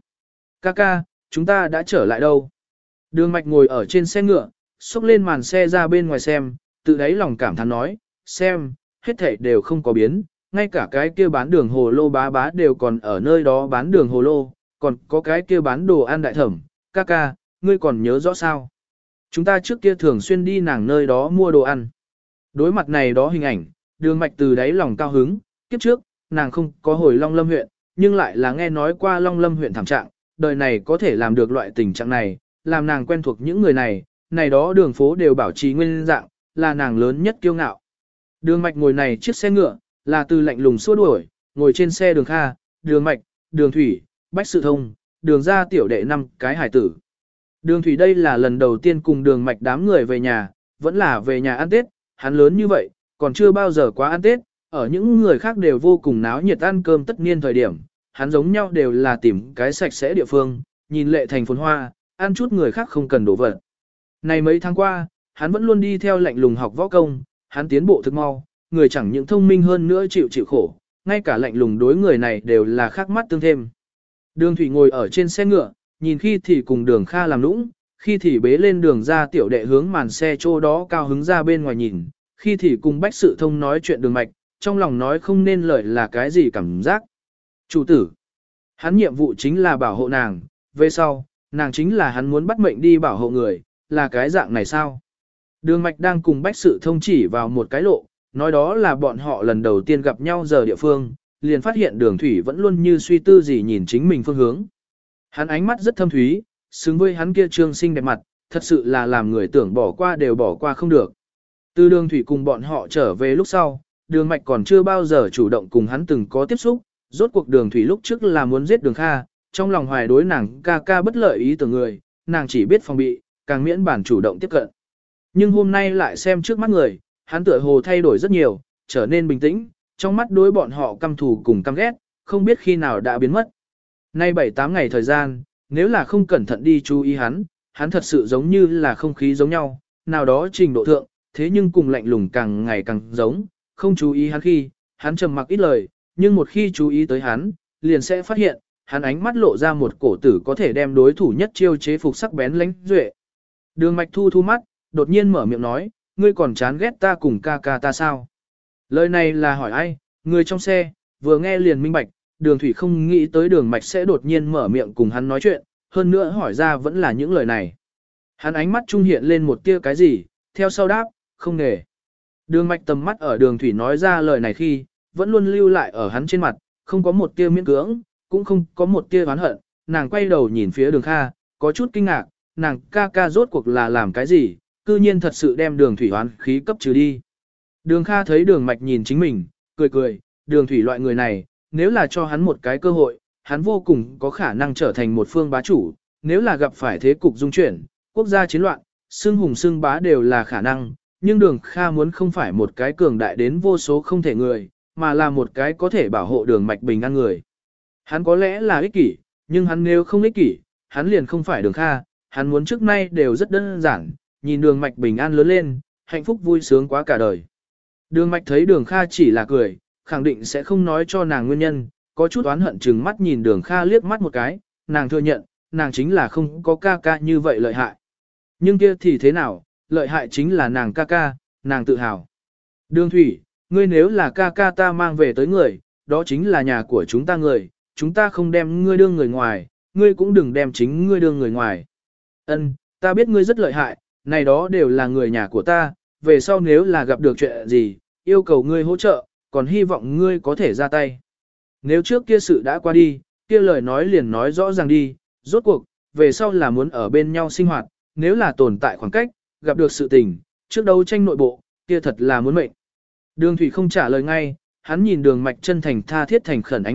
Ca, chúng ta đã trở lại đâu? Đường Mạch ngồi ở trên xe ngựa, xúc lên màn xe ra bên ngoài xem, tự đáy lòng cảm thán nói, xem, hết thảy đều không có biến, ngay cả cái kia bán đường hồ lô bá đều còn ở nơi đó bán đường hồ lô, còn có cái kia bán đồ ăn đại thẩm, ca, ngươi còn nhớ rõ sao? Chúng ta trước kia thường xuyên đi nàng nơi đó mua đồ ăn. Đối mặt này đó hình ảnh, Đường Mạch từ đáy lòng cao hứng, kiếp trước, nàng không có hồi Long Lâm huyện, nhưng lại là nghe nói qua Long Lâm huyện thảm trạng, đời này có thể làm được loại tình trạng này, làm nàng quen thuộc những người này đó đường phố đều bảo trì nguyên dạng, là nàng lớn nhất kiêu ngạo. Đường Mạch ngồi này chiếc xe ngựa, là từ Lạnh Lùng xua đuổi, ngồi trên xe Đường Kha, Đường Mạch, Đường Thủy, Bách Sự Thông, Đường gia tiểu đệ 5 cái hải tử. Đường Thủy đây là lần đầu tiên cùng Đường Mạch đám người về nhà, vẫn là về nhà ăn Tết, hắn lớn như vậy, còn chưa bao giờ quá ăn Tết, ở những người khác đều vô cùng náo nhiệt ăn cơm tất niên thời điểm, hắn giống nhau đều là tìm cái sạch sẽ địa phương, nhìn lệ thành phồn hoa, ăn chút người khác không cần đổ vật. Này mấy tháng qua, hắn vẫn luôn đi theo Lạnh Lùng học võ công, hắn tiến bộ thực mau, người chẳng những thông minh hơn nữa chịu khổ, ngay cả Lạnh Lùng đối người này đều là khác mắt tương thêm. Đường Thủy ngồi ở trên xe ngựa, nhìn khi thì cùng Đường Kha làm lũng, khi thì bế lên Đường ra tiểu đệ hướng màn xe chỗ đó cao hứng ra bên ngoài nhìn, khi thì cùng Bách Sự Thông nói chuyện Đường Mạch, trong lòng nói không nên lời là cái gì cảm giác. Chủ tử, hắn nhiệm vụ chính là bảo hộ nàng, về sau, nàng chính là hắn muốn bắt mệnh đi bảo hộ người, là cái dạng này sao? Đường Mạch đang cùng Bách Sự Thông chỉ vào một cái lộ, nói đó là bọn họ lần đầu tiên gặp nhau giờ địa phương, liền phát hiện Đường Thủy vẫn luôn như suy tư gì nhìn chính mình phương hướng. Hắn ánh mắt rất thâm thúy, xứng với hắn kia trương xinh đẹp mặt, thật sự là làm người tưởng bỏ qua đều bỏ qua không được. Từ Đường Thủy cùng bọn họ trở về lúc sau, Đường Mạch còn chưa bao giờ chủ động cùng hắn từng có tiếp xúc, rốt cuộc Đường Thủy lúc trước là muốn giết Đường Kha, trong lòng hoài đối nàng ca bất lợi ý tưởng người, nàng chỉ biết phòng bị, càng miễn bản chủ động tiếp cận. Nhưng hôm nay lại xem trước mắt người, hắn tựa hồ thay đổi rất nhiều, trở nên bình tĩnh, trong mắt đối bọn họ căm thù cùng căm ghét, không biết khi nào đã biến mất. Nay 7-8 ngày thời gian, nếu là không cẩn thận đi chú ý hắn thật sự giống như là không khí giống nhau, nào đó trình độ thượng, thế nhưng cùng Lạnh Lùng càng ngày càng giống, không chú ý hắn khi, hắn trầm mặc ít lời, nhưng một khi chú ý tới hắn, liền sẽ phát hiện, hắn ánh mắt lộ ra một cổ tử có thể đem đối thủ nhất chiêu chế phục sắc bén lãnh duệ. Đường Mạch thu mắt, đột nhiên mở miệng nói, ngươi còn chán ghét ta cùng ca ta sao? Lời này là hỏi ai? Người trong xe, vừa nghe liền minh bạch, Đường Thủy không nghĩ tới Đường Mạch sẽ đột nhiên mở miệng cùng hắn nói chuyện, hơn nữa hỏi ra vẫn là những lời này. Hắn ánh mắt trung hiện lên một tia cái gì, theo sau đáp, không nghề. Đường Mạch tầm mắt ở Đường Thủy nói ra lời này khi, vẫn luôn lưu lại ở hắn trên mặt, không có một tia miễn cưỡng, cũng không có một tia oán hận, nàng quay đầu nhìn phía Đường Kha, có chút kinh ngạc, nàng ca rốt cuộc là làm cái gì, cư nhiên thật sự đem Đường Thủy oán khí cấp trừ đi. Đường Kha thấy Đường Mạch nhìn chính mình, cười, Đường Thủy loại người này, nếu là cho hắn một cái cơ hội, hắn vô cùng có khả năng trở thành một phương bá chủ, nếu là gặp phải thế cục dung chuyển, quốc gia chiến loạn, xưng hùng xưng bá đều là khả năng, nhưng Đường Kha muốn không phải một cái cường đại đến vô số không thể người, mà là một cái có thể bảo hộ Đường Mạch bình an người. Hắn có lẽ là ích kỷ, nhưng hắn nếu không ích kỷ, hắn liền không phải Đường Kha, hắn muốn trước nay đều rất đơn giản, nhìn Đường Mạch bình an lớn lên, hạnh phúc vui sướng quá cả đời. Đường Mạch thấy Đường Kha chỉ là cười, khẳng định sẽ không nói cho nàng nguyên nhân, có chút oán hận chừng mắt nhìn Đường Kha liếc mắt một cái, nàng thừa nhận, nàng chính là không có ca như vậy lợi hại. Nhưng kia thì thế nào, lợi hại chính là nàng ca, nàng tự hào. Đường Thủy, ngươi nếu là ca ta mang về tới người, đó chính là nhà của chúng ta người, chúng ta không đem ngươi đương người ngoài, ngươi cũng đừng đem chính ngươi đương người ngoài. Ân, ta biết ngươi rất lợi hại, này đó đều là người nhà của ta, về sau nếu là gặp được chuyện gì, yêu cầu ngươi hỗ trợ, còn hy vọng ngươi có thể ra tay. Nếu trước kia sự đã qua đi, kia lời nói liền nói rõ ràng đi, rốt cuộc, về sau là muốn ở bên nhau sinh hoạt, nếu là tồn tại khoảng cách, gặp được sự tình, trước đấu tranh nội bộ, kia thật là muốn mệnh. Đường Thủy không trả lời ngay, hắn nhìn Đường Mạch chân thành tha thiết thành khẩn ánh mắt,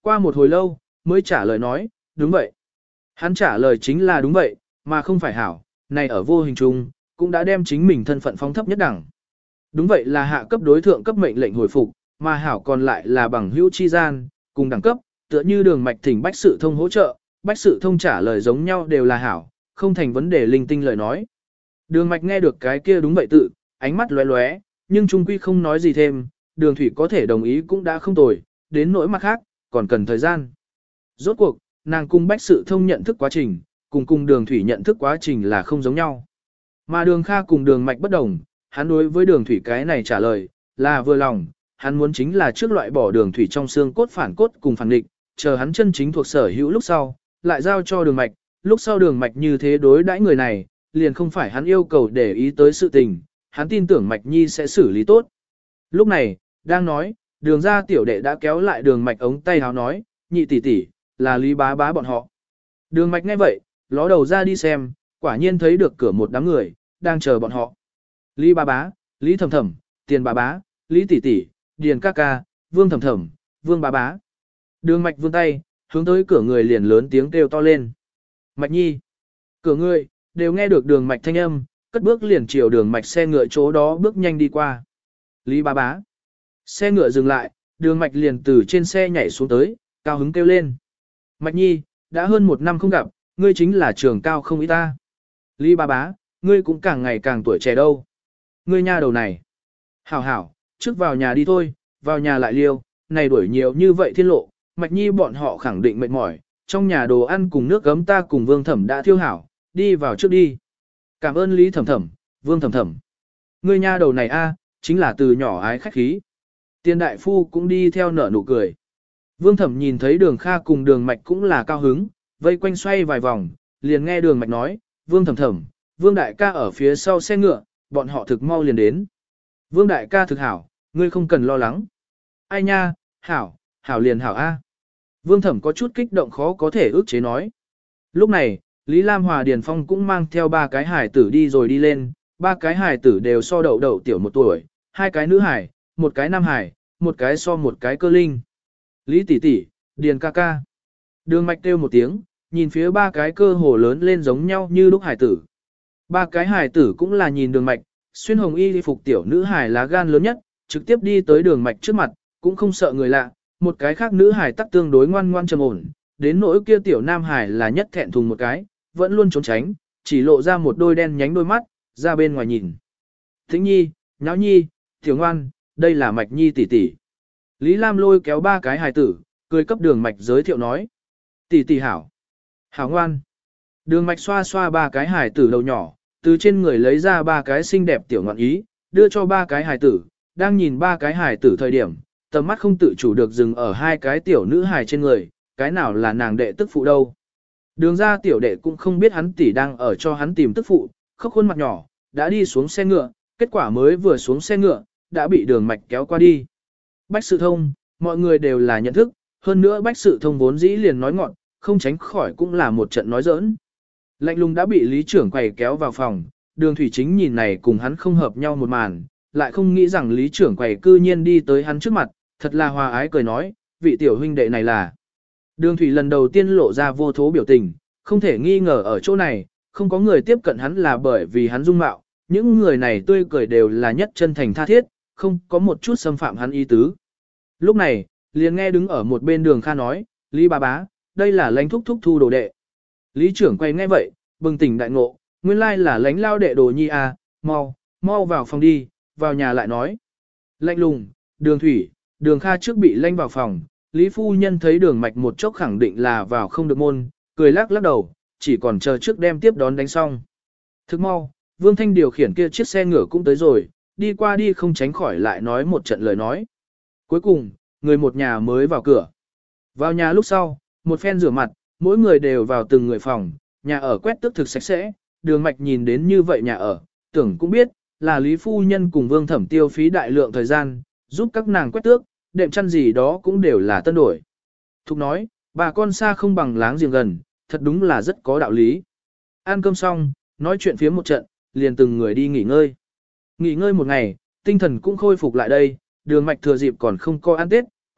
qua một hồi lâu, mới trả lời nói, đúng vậy. Hắn trả lời chính là đúng vậy, mà không phải hảo, này ở vô hình chung, cũng đã đem chính mình thân phận phóng thấp nhất đẳng. Đúng vậy là hạ cấp đối thượng cấp mệnh lệnh hồi phục, mà hảo còn lại là bằng hữu chi gian, cùng đẳng cấp, tựa như đường mạch thỉnh bách sự thông hỗ trợ, bách sự thông trả lời giống nhau đều là hảo, không thành vấn đề linh tinh lời nói. Đường mạch nghe được cái kia đúng vậy tự, ánh mắt lóe lóe, nhưng trung quy không nói gì thêm, đường thủy có thể đồng ý cũng đã không tồi, đến nỗi mặt khác, còn cần thời gian. Rốt cuộc, nàng cùng bách sự thông nhận thức quá trình, cùng đường thủy nhận thức quá trình là không giống nhau. Mà đường Kha cùng đường mạch bất đồng, hắn đối với đường thủy cái này trả lời, là vừa lòng, hắn muốn chính là trước loại bỏ đường thủy trong xương cốt phản cốt cùng phản địch, chờ hắn chân chính thuộc sở hữu lúc sau, lại giao cho đường mạch, lúc sau đường mạch như thế đối đãi người này, liền không phải hắn yêu cầu để ý tới sự tình, hắn tin tưởng mạch nhi sẽ xử lý tốt. Lúc này, đang nói, đường ra tiểu đệ đã kéo lại đường mạch ống tay háo nói, nhị tỷ tỷ, là Lý bá bá bọn họ. Đường mạch nghe vậy, ló đầu ra đi xem, quả nhiên thấy được cửa một đám người, đang chờ bọn họ. Lý bá bá, Lý thầm thầm, tiền bá bá, Lý tỷ tỷ, điền ca ca, vương thầm thầm, vương bá bá. Đường mạch vươn tay, hướng tới cửa người liền lớn tiếng kêu to lên. Mạch nhi. Cửa người, đều nghe được đường mạch thanh âm, cất bước liền chiều đường mạch xe ngựa chỗ đó bước nhanh đi qua. Lý bá bá. Xe ngựa dừng lại, đường mạch liền từ trên xe nhảy xuống tới, cao hứng kêu lên. Mạch nhi, đã hơn một năm không gặp, ngươi chính là trường cao không ý ta. Lý bá bá, ngươi cũng càng ngày càng tuổi trẻ đâu. Ngươi nha đầu này. Hảo hảo, trước vào nhà đi thôi, vào nhà lại liêu, này đuổi nhiều như vậy thiên lộ, Mạch nhi bọn họ khẳng định mệt mỏi, trong nhà đồ ăn cùng nước gấm ta cùng vương thẩm đã thiêu hảo, đi vào trước đi. Cảm ơn Lý thẩm thẩm, vương thẩm thẩm. Ngươi nha đầu này a, chính là từ nhỏ ái khách khí. Tiền đại phu cũng đi theo nở nụ cười. Vương thẩm nhìn thấy đường Kha cùng đường mạch cũng là cao hứng, vây quanh xoay vài vòng, liền nghe đường mạch nói, vương thẩm thẩm, vương đại ca ở phía sau xe ngựa, bọn họ thực mau liền đến. Vương đại ca thực hảo, ngươi không cần lo lắng. Ai nha, hảo, hảo liền hảo a. Vương thẩm có chút kích động khó có thể ước chế nói. Lúc này, Lý Lam Hòa Điền Phong cũng mang theo ba cái hải tử đi rồi đi lên, ba cái hải tử đều so đậu đậu tiểu một tuổi, hai cái nữ hải, một cái nam hải, một cái so một cái cơ linh. Lý tỷ tỷ, Điền ca ca. Đường mạch kêu một tiếng, nhìn phía ba cái cơ hồ lớn lên giống nhau như lúc hải tử. Ba cái hải tử cũng là nhìn đường mạch, xuyên hồng y phục tiểu nữ hải lá gan lớn nhất, trực tiếp đi tới đường mạch trước mặt, cũng không sợ người lạ, một cái khác nữ hải tắc tương đối ngoan ngoan trầm ổn, đến nỗi kia tiểu nam hải là nhất thẹn thùng một cái, vẫn luôn trốn tránh, chỉ lộ ra một đôi đen nhánh đôi mắt, ra bên ngoài nhìn. Thính nhi, nháo nhi, tiểu ngoan, đây là mạch nhi tỷ tỷ. Lý Lam lôi kéo ba cái hài tử, cười cấp đường mạch giới thiệu nói. Tỷ tỷ hảo. Hảo ngoan. Đường mạch xoa xoa ba cái hài tử đầu nhỏ, từ trên người lấy ra ba cái xinh đẹp tiểu ngọn ý, đưa cho ba cái hài tử, đang nhìn ba cái hài tử thời điểm, tầm mắt không tự chủ được dừng ở hai cái tiểu nữ hài trên người, cái nào là nàng đệ tức phụ đâu. Đường ra tiểu đệ cũng không biết hắn tỷ đang ở cho hắn tìm tức phụ, khóc khuôn mặt nhỏ, đã đi xuống xe ngựa, kết quả mới vừa xuống xe ngựa, đã bị đường mạch kéo qua đi. Bách sự thông, mọi người đều là nhận thức, hơn nữa bách sự thông vốn dĩ liền nói ngọn, không tránh khỏi cũng là một trận nói giỡn. Lạnh lùng đã bị lý trưởng quầy kéo vào phòng, đường thủy chính nhìn này cùng hắn không hợp nhau một màn, lại không nghĩ rằng lý trưởng quầy cư nhiên đi tới hắn trước mặt, thật là hòa ái cười nói, vị tiểu huynh đệ này là. Đường thủy lần đầu tiên lộ ra vô thố biểu tình, không thể nghi ngờ ở chỗ này, không có người tiếp cận hắn là bởi vì hắn dung mạo, những người này tươi cười đều là nhất chân thành tha thiết, không có một chút xâm phạm hắn ý tứ. Lúc này, liền nghe đứng ở một bên đường Kha nói, Lý bà bá, đây là lãnh thúc thúc thu đồ đệ. Lý trưởng quay nghe vậy, bừng tỉnh đại ngộ, nguyên lai là lãnh lao đệ đồ nhi à, mau vào phòng đi, vào nhà lại nói. Lạnh lùng, đường thủy, đường Kha trước bị lãnh vào phòng, Lý phu nhân thấy đường mạch một chốc khẳng định là vào không được môn, cười lắc lắc đầu, chỉ còn chờ trước đem tiếp đón đánh xong. Thức mau, Vương Thanh điều khiển kia chiếc xe ngựa cũng tới rồi, đi qua đi không tránh khỏi lại nói một trận lời nói. Cuối cùng, người một nhà mới vào cửa. Vào nhà lúc sau, một phen rửa mặt, mỗi người đều vào từng người phòng, nhà ở quét tước thực sạch sẽ, đường mạch nhìn đến như vậy nhà ở, tưởng cũng biết, là Lý phu nhân cùng Vương Thẩm tiêu phí đại lượng thời gian, giúp các nàng quét tước, đệm chăn gì đó cũng đều là tân đổi. Thục nói, bà con xa không bằng láng giềng gần, thật đúng là rất có đạo lý. Ăn cơm xong, nói chuyện phía một trận, liền từng người đi nghỉ ngơi. Nghỉ ngơi một ngày, tinh thần cũng khôi phục lại đây, đường mạch thừa dịp còn không có ăn Tết,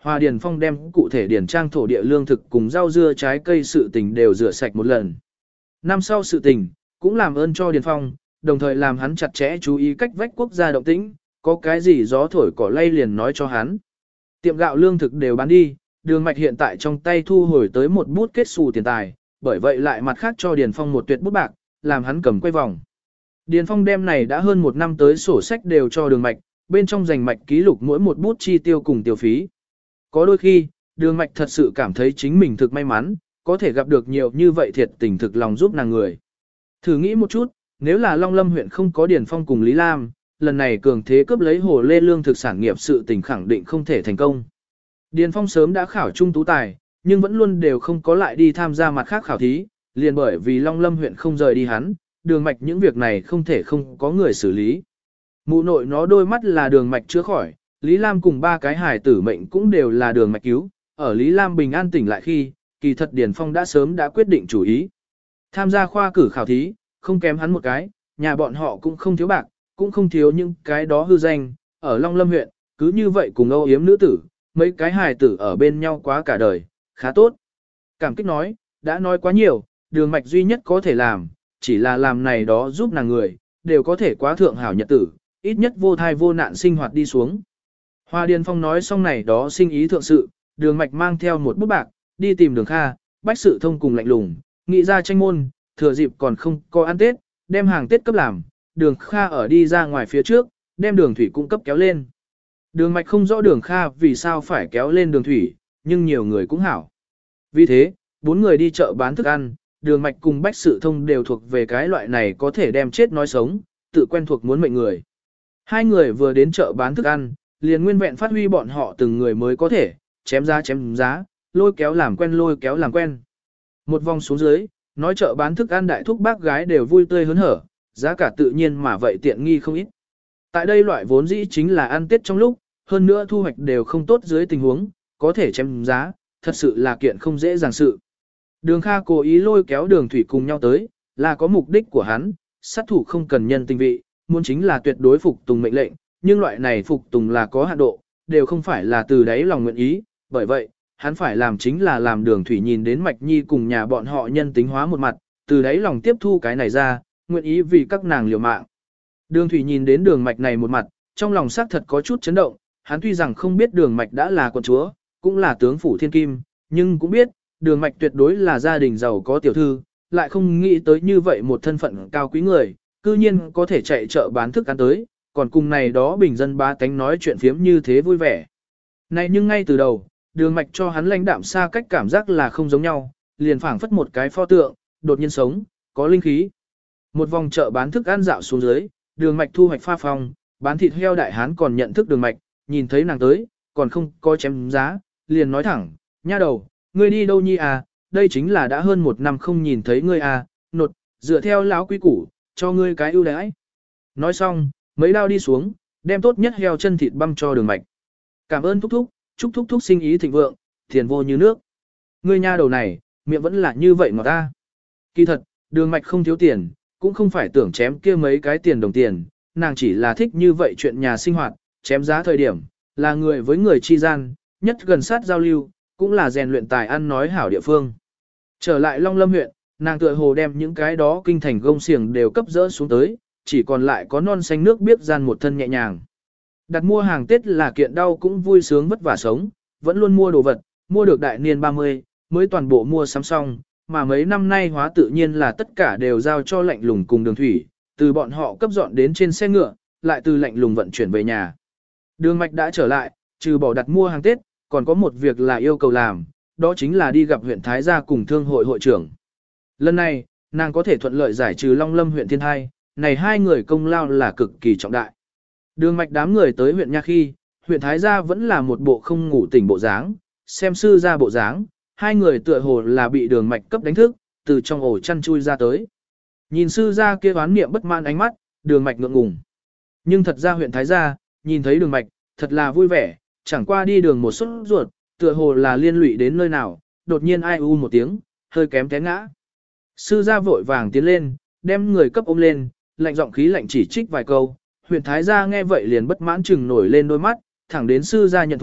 Hòa Điền Phong đem cụ thể điển trang thổ địa lương thực cùng rau dưa trái cây sự tình đều rửa sạch một lần. Năm sau sự tình, cũng làm ơn cho Điền Phong, đồng thời làm hắn chặt chẽ chú ý cách vách quốc gia động tĩnh, có cái gì gió thổi cỏ lay liền nói cho hắn. Tiệm gạo lương thực đều bán đi, Đường Mạch hiện tại trong tay thu hồi tới một bút kết xù tiền tài, bởi vậy lại mặt khác cho Điền Phong một tuyệt bút bạc, làm hắn cầm quay vòng. Điền Phong đem này đã hơn một năm tới sổ sách đều cho Đường Mạch, bên trong dành mạch ký lục mỗi một bút chi tiêu cùng tiêu phí. Có đôi khi, Đường Mạch thật sự cảm thấy chính mình thực may mắn, có thể gặp được nhiều như vậy thiệt tình thực lòng giúp nàng người. Thử nghĩ một chút, nếu là Long Lâm huyện không có Điền Phong cùng Lý Lam, lần này cường thế cướp lấy hồ lê lương thực sản nghiệp sự tình khẳng định không thể thành công. Điền Phong sớm đã khảo trung tú tài, nhưng vẫn luôn đều không có lại đi tham gia mặt khác khảo thí, liền bởi vì Long Lâm huyện không rời đi hắn, Đường Mạch những việc này không thể không có người xử lý. Mụ nội nó đôi mắt là Đường Mạch chữa khỏi, Lý Lam cùng ba cái hài tử mệnh cũng đều là Đường Mạch cứu, ở Lý Lam bình an tỉnh lại khi, kỳ thật Điền Phong đã sớm đã quyết định chủ ý. Tham gia khoa cử khảo thí, không kém hắn một cái, nhà bọn họ cũng không thiếu bạc, cũng không thiếu những cái đó hư danh, ở Long Lâm huyện, cứ như vậy cùng âu yếm nữ tử, mấy cái hài tử ở bên nhau quá cả đời, khá tốt. Cảm kích nói, đã nói quá nhiều, Đường Mạch duy nhất có thể làm, chỉ là làm này đó giúp nàng người, đều có thể quá thượng hảo nhật tử, ít nhất vô thai vô nạn sinh hoạt đi xuống. Hoa Điền Phong nói xong này đó sinh ý thượng sự, Đường Mạch mang theo một bút bạc, đi tìm Đường Kha, Bách Sự Thông cùng Lạnh Lùng, nghĩ ra tranh môn, thừa dịp còn không có ăn Tết, đem hàng Tết cấp làm, Đường Kha ở đi ra ngoài phía trước, đem Đường Thủy cung cấp kéo lên. Đường Mạch không rõ Đường Kha vì sao phải kéo lên Đường Thủy, nhưng nhiều người cũng hảo. Vì thế, 4 người đi chợ bán thức ăn, Đường Mạch cùng Bách Sự Thông đều thuộc về cái loại này có thể đem chết nói sống, tự quen thuộc muốn mệnh người. Hai người vừa đến chợ bán thức ăn, liền nguyên vẹn phát huy bọn họ từng người mới có thể, chém giá, lôi kéo làm quen. Một vòng xuống dưới, nói chợ bán thức ăn đại thúc bác gái đều vui tươi hớn hở, giá cả tự nhiên mà vậy tiện nghi không ít. Tại đây loại vốn dĩ chính là ăn Tết trong lúc, hơn nữa thu hoạch đều không tốt dưới tình huống, có thể chém giá, thật sự là kiện không dễ dàng sự. Đường Kha cố ý lôi kéo Đường Thủy cùng nhau tới, là có mục đích của hắn, sát thủ không cần nhân tình vị, muốn chính là tuyệt đối phục tùng mệnh lệnh, nhưng loại này phục tùng là có hạn độ, đều không phải là từ đáy lòng nguyện ý, bởi vậy, hắn phải làm chính là làm Đường Thủy nhìn đến Mạch Nhi cùng nhà bọn họ nhân tính hóa một mặt, từ đáy lòng tiếp thu cái này ra, nguyện ý vì các nàng liều mạng. Đường Thủy nhìn đến Đường Mạch này một mặt, trong lòng xác thật có chút chấn động, hắn tuy rằng không biết Đường Mạch đã là quận chúa, cũng là tướng phủ thiên kim, nhưng cũng biết, Đường Mạch tuyệt đối là gia đình giàu có tiểu thư, lại không nghĩ tới như vậy một thân phận cao quý người, cư nhiên có thể chạy chợ bán thức ăn tới, còn cùng này đó bình dân bá tánh nói chuyện phiếm như thế vui vẻ. Này nhưng ngay từ đầu, Đường Mạch cho hắn lãnh đạm xa cách cảm giác là không giống nhau, liền phảng phất một cái pho tượng, đột nhiên sống, có linh khí. Một vòng chợ bán thức ăn dạo xuống dưới, Đường Mạch thu hoạch pha phong, bán thịt heo đại hán còn nhận thức Đường Mạch, nhìn thấy nàng tới, còn không có chém giá, liền nói thẳng, nha đầu, ngươi đi đâu nhi à, đây chính là đã hơn một năm không nhìn thấy ngươi à, nột, dựa theo lão quý củ, cho ngươi cái ưu đãi. Nói xong, mấy đao đi xuống, đem tốt nhất heo chân thịt băm cho Đường Mạch. Cảm ơn thúc thúc, chúc thúc thúc sinh ý thịnh vượng, tiền vô như nước. Ngươi nha đầu này, miệng vẫn là như vậy mà ta. Kỳ thật, Đường Mạch không thiếu tiền, cũng không phải tưởng chém kia mấy cái tiền đồng tiền, nàng chỉ là thích như vậy chuyện nhà sinh hoạt, chém giá thời điểm, là người với người chi gian, nhất gần sát giao lưu, cũng là rèn luyện tài ăn nói hảo địa phương. Trở lại Long Lâm huyện, nàng tựa hồ đem những cái đó kinh thành gông xiềng đều cấp dỡ xuống tới, chỉ còn lại có non xanh nước biếc gian một thân nhẹ nhàng. Đặt mua hàng Tết là kiện đau cũng vui sướng vất vả sống, vẫn luôn mua đồ vật, mua được đại niên 30, mới toàn bộ mua sắm xong, mà mấy năm nay hóa tự nhiên là tất cả đều giao cho Lạnh Lùng cùng Đường Thủy, từ bọn họ cấp dọn đến trên xe ngựa, lại từ Lạnh Lùng vận chuyển về nhà. Đường Mạch đã trở lại, trừ bỏ đặt mua hàng Tết, còn có một việc là yêu cầu làm, đó chính là đi gặp huyện Thái gia cùng thương hội hội trưởng. Lần này, nàng có thể thuận lợi giải trừ Long Lâm huyện Thiên Hai, này hai người công lao là cực kỳ trọng đại. Đường Mạch đám người tới huyện Nha khi, huyện Thái gia vẫn là một bộ không ngủ tỉnh bộ dáng, xem sư gia bộ dáng, hai người tựa hồ là bị Đường Mạch cấp đánh thức, từ trong ổ chăn chui ra tới. Nhìn sư gia kia oán niệm bất mãn ánh mắt, Đường Mạch ngượng ngùng. Nhưng thật ra huyện Thái gia, nhìn thấy Đường Mạch, thật là vui vẻ, chẳng qua đi đường một suất ruột, tựa hồ là liên lụy đến nơi nào, đột nhiên ai u một tiếng, hơi kém té ngã. Sư gia vội vàng tiến lên, đem người cấp ôm lên, lạnh giọng khí lạnh chỉ trích vài câu, huyện Thái gia nghe vậy liền bất mãn chừng nổi lên đôi mắt, thẳng đến sư gia nhận thua,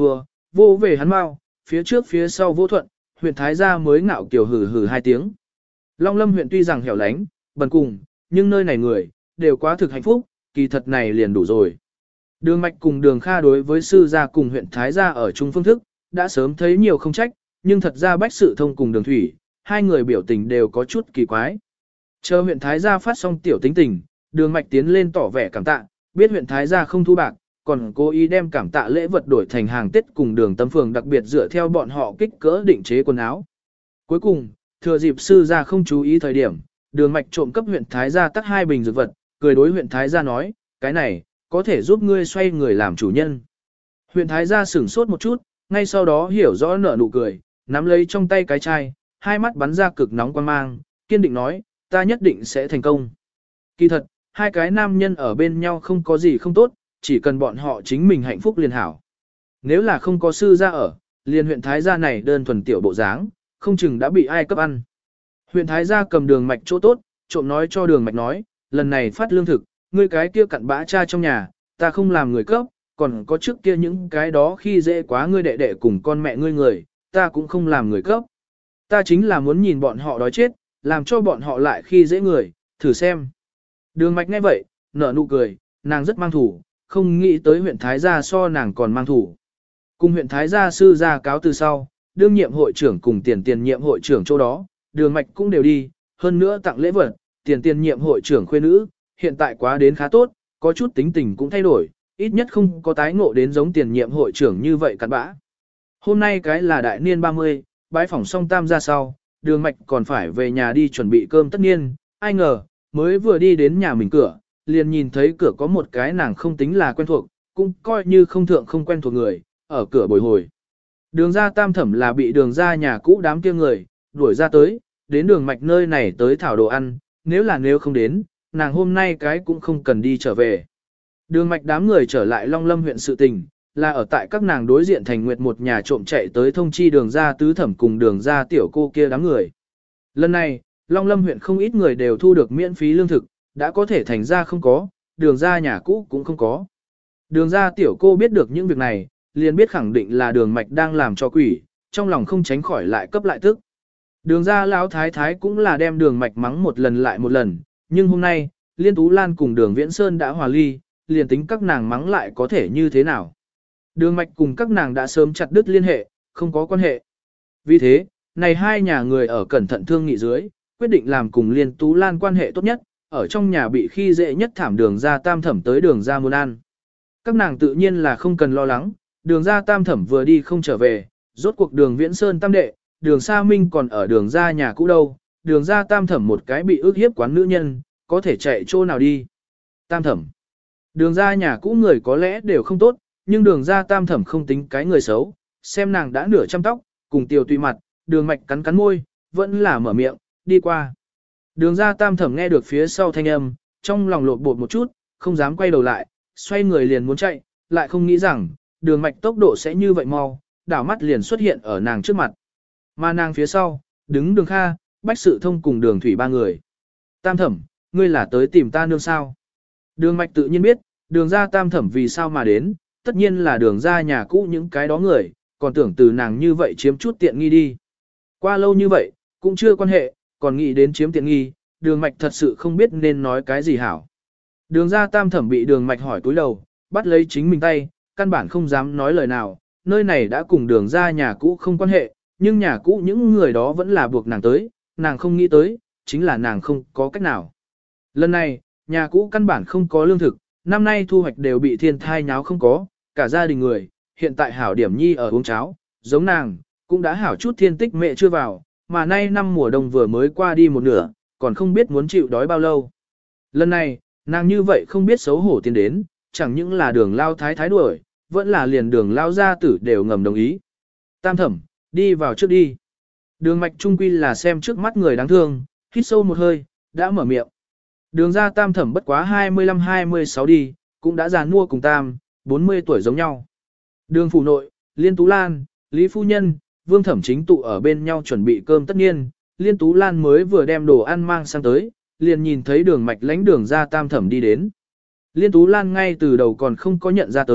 vô về hắn mau, phía trước phía sau vô thuận, huyện Thái Gia mới ngạo kiều hừ hừ hai tiếng. Long Lâm huyện tuy rằng hẻo lánh, bần cùng, nhưng nơi này người, đều quá thực hạnh phúc, kỳ thật này liền đủ rồi. Đường Mạch cùng Đường Kha đối với sư gia cùng huyện Thái Gia ở chung phương thức, đã sớm thấy nhiều không trách, nhưng thật ra Bách Sự Thông cùng Đường Thủy, hai người biểu tình đều có chút kỳ quái. Chờ huyện Thái Gia phát xong tiểu tính tình, Đường Mạch tiến lên tỏ vẻ cảm tạ, biết huyện Thái Gia không thu bạc, còn cố ý đem cảm tạ lễ vật đổi thành hàng Tết cùng Đường Tâm Phường đặc biệt dựa theo bọn họ kích cỡ định chế quần áo. Cuối cùng, thừa dịp sư gia không chú ý thời điểm, Đường Mạch trộm cấp huyện Thái Gia tắc 2 bình dược vật, cười đối huyện Thái Gia nói, cái này, có thể giúp ngươi xoay người làm chủ nhân. Huyện Thái Gia sửng sốt một chút, ngay sau đó hiểu rõ nở nụ cười, nắm lấy trong tay cái chai, hai mắt bắn ra cực nóng quan mang, kiên định nói, ta nhất định sẽ thành công. Kỳ thật, hai cái nam nhân ở bên nhau không có gì không tốt, chỉ cần bọn họ chính mình hạnh phúc liền hảo. Nếu là không có sư gia ở, liền huyện Thái Gia này đơn thuần tiểu bộ dáng, không chừng đã bị ai cấp ăn. Huyện Thái Gia cầm Đường Mạch chỗ tốt, trộm nói cho Đường Mạch nói, lần này phát lương thực, ngươi cái kia cặn bã cha trong nhà, ta không làm người cấp, còn có trước kia những cái đó khi dễ quá ngươi đệ đệ cùng con mẹ ngươi người, ta cũng không làm người cấp. Ta chính là muốn nhìn bọn họ đói chết, làm cho bọn họ lại khi dễ người, thử xem. Đường Mạch nghe vậy, nở nụ cười, nàng rất mang thủ, không nghĩ tới huyện Thái Gia so nàng còn mang thủ. Cùng huyện Thái Gia sư ra cáo từ sau, đương nhiệm hội trưởng cùng tiền nhiệm hội trưởng chỗ đó, Đường Mạch cũng đều đi, hơn nữa tặng lễ vật, tiền nhiệm hội trưởng khuê nữ, hiện tại quá đến khá tốt, có chút tính tình cũng thay đổi, ít nhất không có tái ngộ đến giống tiền nhiệm hội trưởng như vậy cặn bã. Hôm nay cái là đại niên 30, bái phỏng xong tam ra sau, Đường Mạch còn phải về nhà đi chuẩn bị cơm tất niên, ai ngờ, mới vừa đi đến nhà mình cửa, liền nhìn thấy cửa có một cái nàng không tính là quen thuộc, cũng coi như không thượng không quen thuộc người, ở cửa bồi hồi. Đường ra tam thẩm là bị đường ra nhà cũ đám kia người, đuổi ra tới, đến Đường Mạch nơi này tới thảo đồ ăn, nếu không đến, nàng hôm nay cái cũng không cần đi trở về. Đường Mạch đám người trở lại Long Lâm huyện sự tình, là ở tại các nàng đối diện thành nguyệt một nhà trộm chạy tới thông chi đường ra tứ thẩm cùng đường ra tiểu cô kia đám người. Lần này, Long Lâm huyện không ít người đều thu được miễn phí lương thực, đã có thể thành ra không có, đường ra nhà cũ cũng không có. Đường ra tiểu cô biết được những việc này, liền biết khẳng định là Đường Mạch đang làm cho quỷ, trong lòng không tránh khỏi lại cấp lại tức. Đường ra lão thái thái cũng là đem Đường Mạch mắng một lần lại một lần, nhưng hôm nay, Liên Tú Lan cùng Đường Viễn Sơn đã hòa ly, liền tính các nàng mắng lại có thể như thế nào. Đường Mạch cùng các nàng đã sớm chặt đứt liên hệ, không có quan hệ. Vì thế, này hai nhà người ở cẩn thận thương nghị dưới, quyết định làm cùng Liên Tú Lan quan hệ tốt nhất, ở trong nhà bị khi dễ nhất thảm đường ra tam thẩm tới đường ra muốn ăn. Các nàng tự nhiên là không cần lo lắng, đường ra tam thẩm vừa đi không trở về, rốt cuộc Đường Viễn Sơn tam đệ, đường Sa Minh còn ở đường ra nhà cũ đâu, đường ra tam thẩm một cái bị ức hiếp quán nữ nhân, có thể chạy chỗ nào đi. Tam thẩm. Đường ra nhà cũ người có lẽ đều không tốt, nhưng đường ra tam thẩm không tính cái người xấu, xem nàng đã nửa chăm tóc, cùng Tiều Tùy mặt, Đường Mạch cắn cắn môi, vẫn là mở miệng, đi qua. Đường ra tam thẩm nghe được phía sau thanh âm, trong lòng lột bột một chút, không dám quay đầu lại, xoay người liền muốn chạy, lại không nghĩ rằng, Đường Mạch tốc độ sẽ như vậy mau, đảo mắt liền xuất hiện ở nàng trước mặt. Mà nàng phía sau, đứng Đường Kha, Bách Sự Thông cùng Đường Thủy ba người. Tam thẩm, ngươi là tới tìm ta nương sao? Đường Mạch tự nhiên biết, đường ra tam thẩm vì sao mà đến, tất nhiên là đường ra nhà cũ những cái đó người, còn tưởng từ nàng như vậy chiếm chút tiện nghi đi. Qua lâu như vậy, cũng chưa quan hệ, còn nghĩ đến chiếm tiện nghi, Đường Mạch thật sự không biết nên nói cái gì hảo. Đường ra tam thẩm bị Đường Mạch hỏi cúi đầu, bắt lấy chính mình tay, căn bản không dám nói lời nào, nơi này đã cùng đường ra nhà cũ không quan hệ, nhưng nhà cũ những người đó vẫn là buộc nàng tới, nàng không nghĩ tới, chính là nàng không có cách nào. Lần này, nhà cũ căn bản không có lương thực, năm nay thu hoạch đều bị thiên thai nháo không có, cả gia đình người, hiện tại hảo điểm nhi ở uống cháo, giống nàng, cũng đã hảo chút thiên tích mẹ chưa vào, mà nay năm mùa đông vừa mới qua đi một nửa, còn không biết muốn chịu đói bao lâu. Lần này, nàng như vậy không biết xấu hổ tiến đến, chẳng những là đường lao thái thái đuổi, vẫn là liền đường lao gia tử đều ngầm đồng ý. Tam thẩm, đi vào trước đi. Đường Mạch trung quy là xem trước mắt người đáng thương, hít sâu một hơi, đã mở miệng. Đường ra tam thẩm bất quá 25-26 đi, cũng đã già nua cùng tam, 40 tuổi giống nhau. Đường phủ nội, Liên Tú Lan, Lý Phu Nhân, Vương Thẩm chính tụ ở bên nhau chuẩn bị cơm tất niên, Liên Tú Lan mới vừa đem đồ ăn mang sang tới, liền nhìn thấy Đường Mạch lãnh đường ra tam thẩm đi đến. Liên Tú Lan ngay từ đầu còn không có nhận ra tới,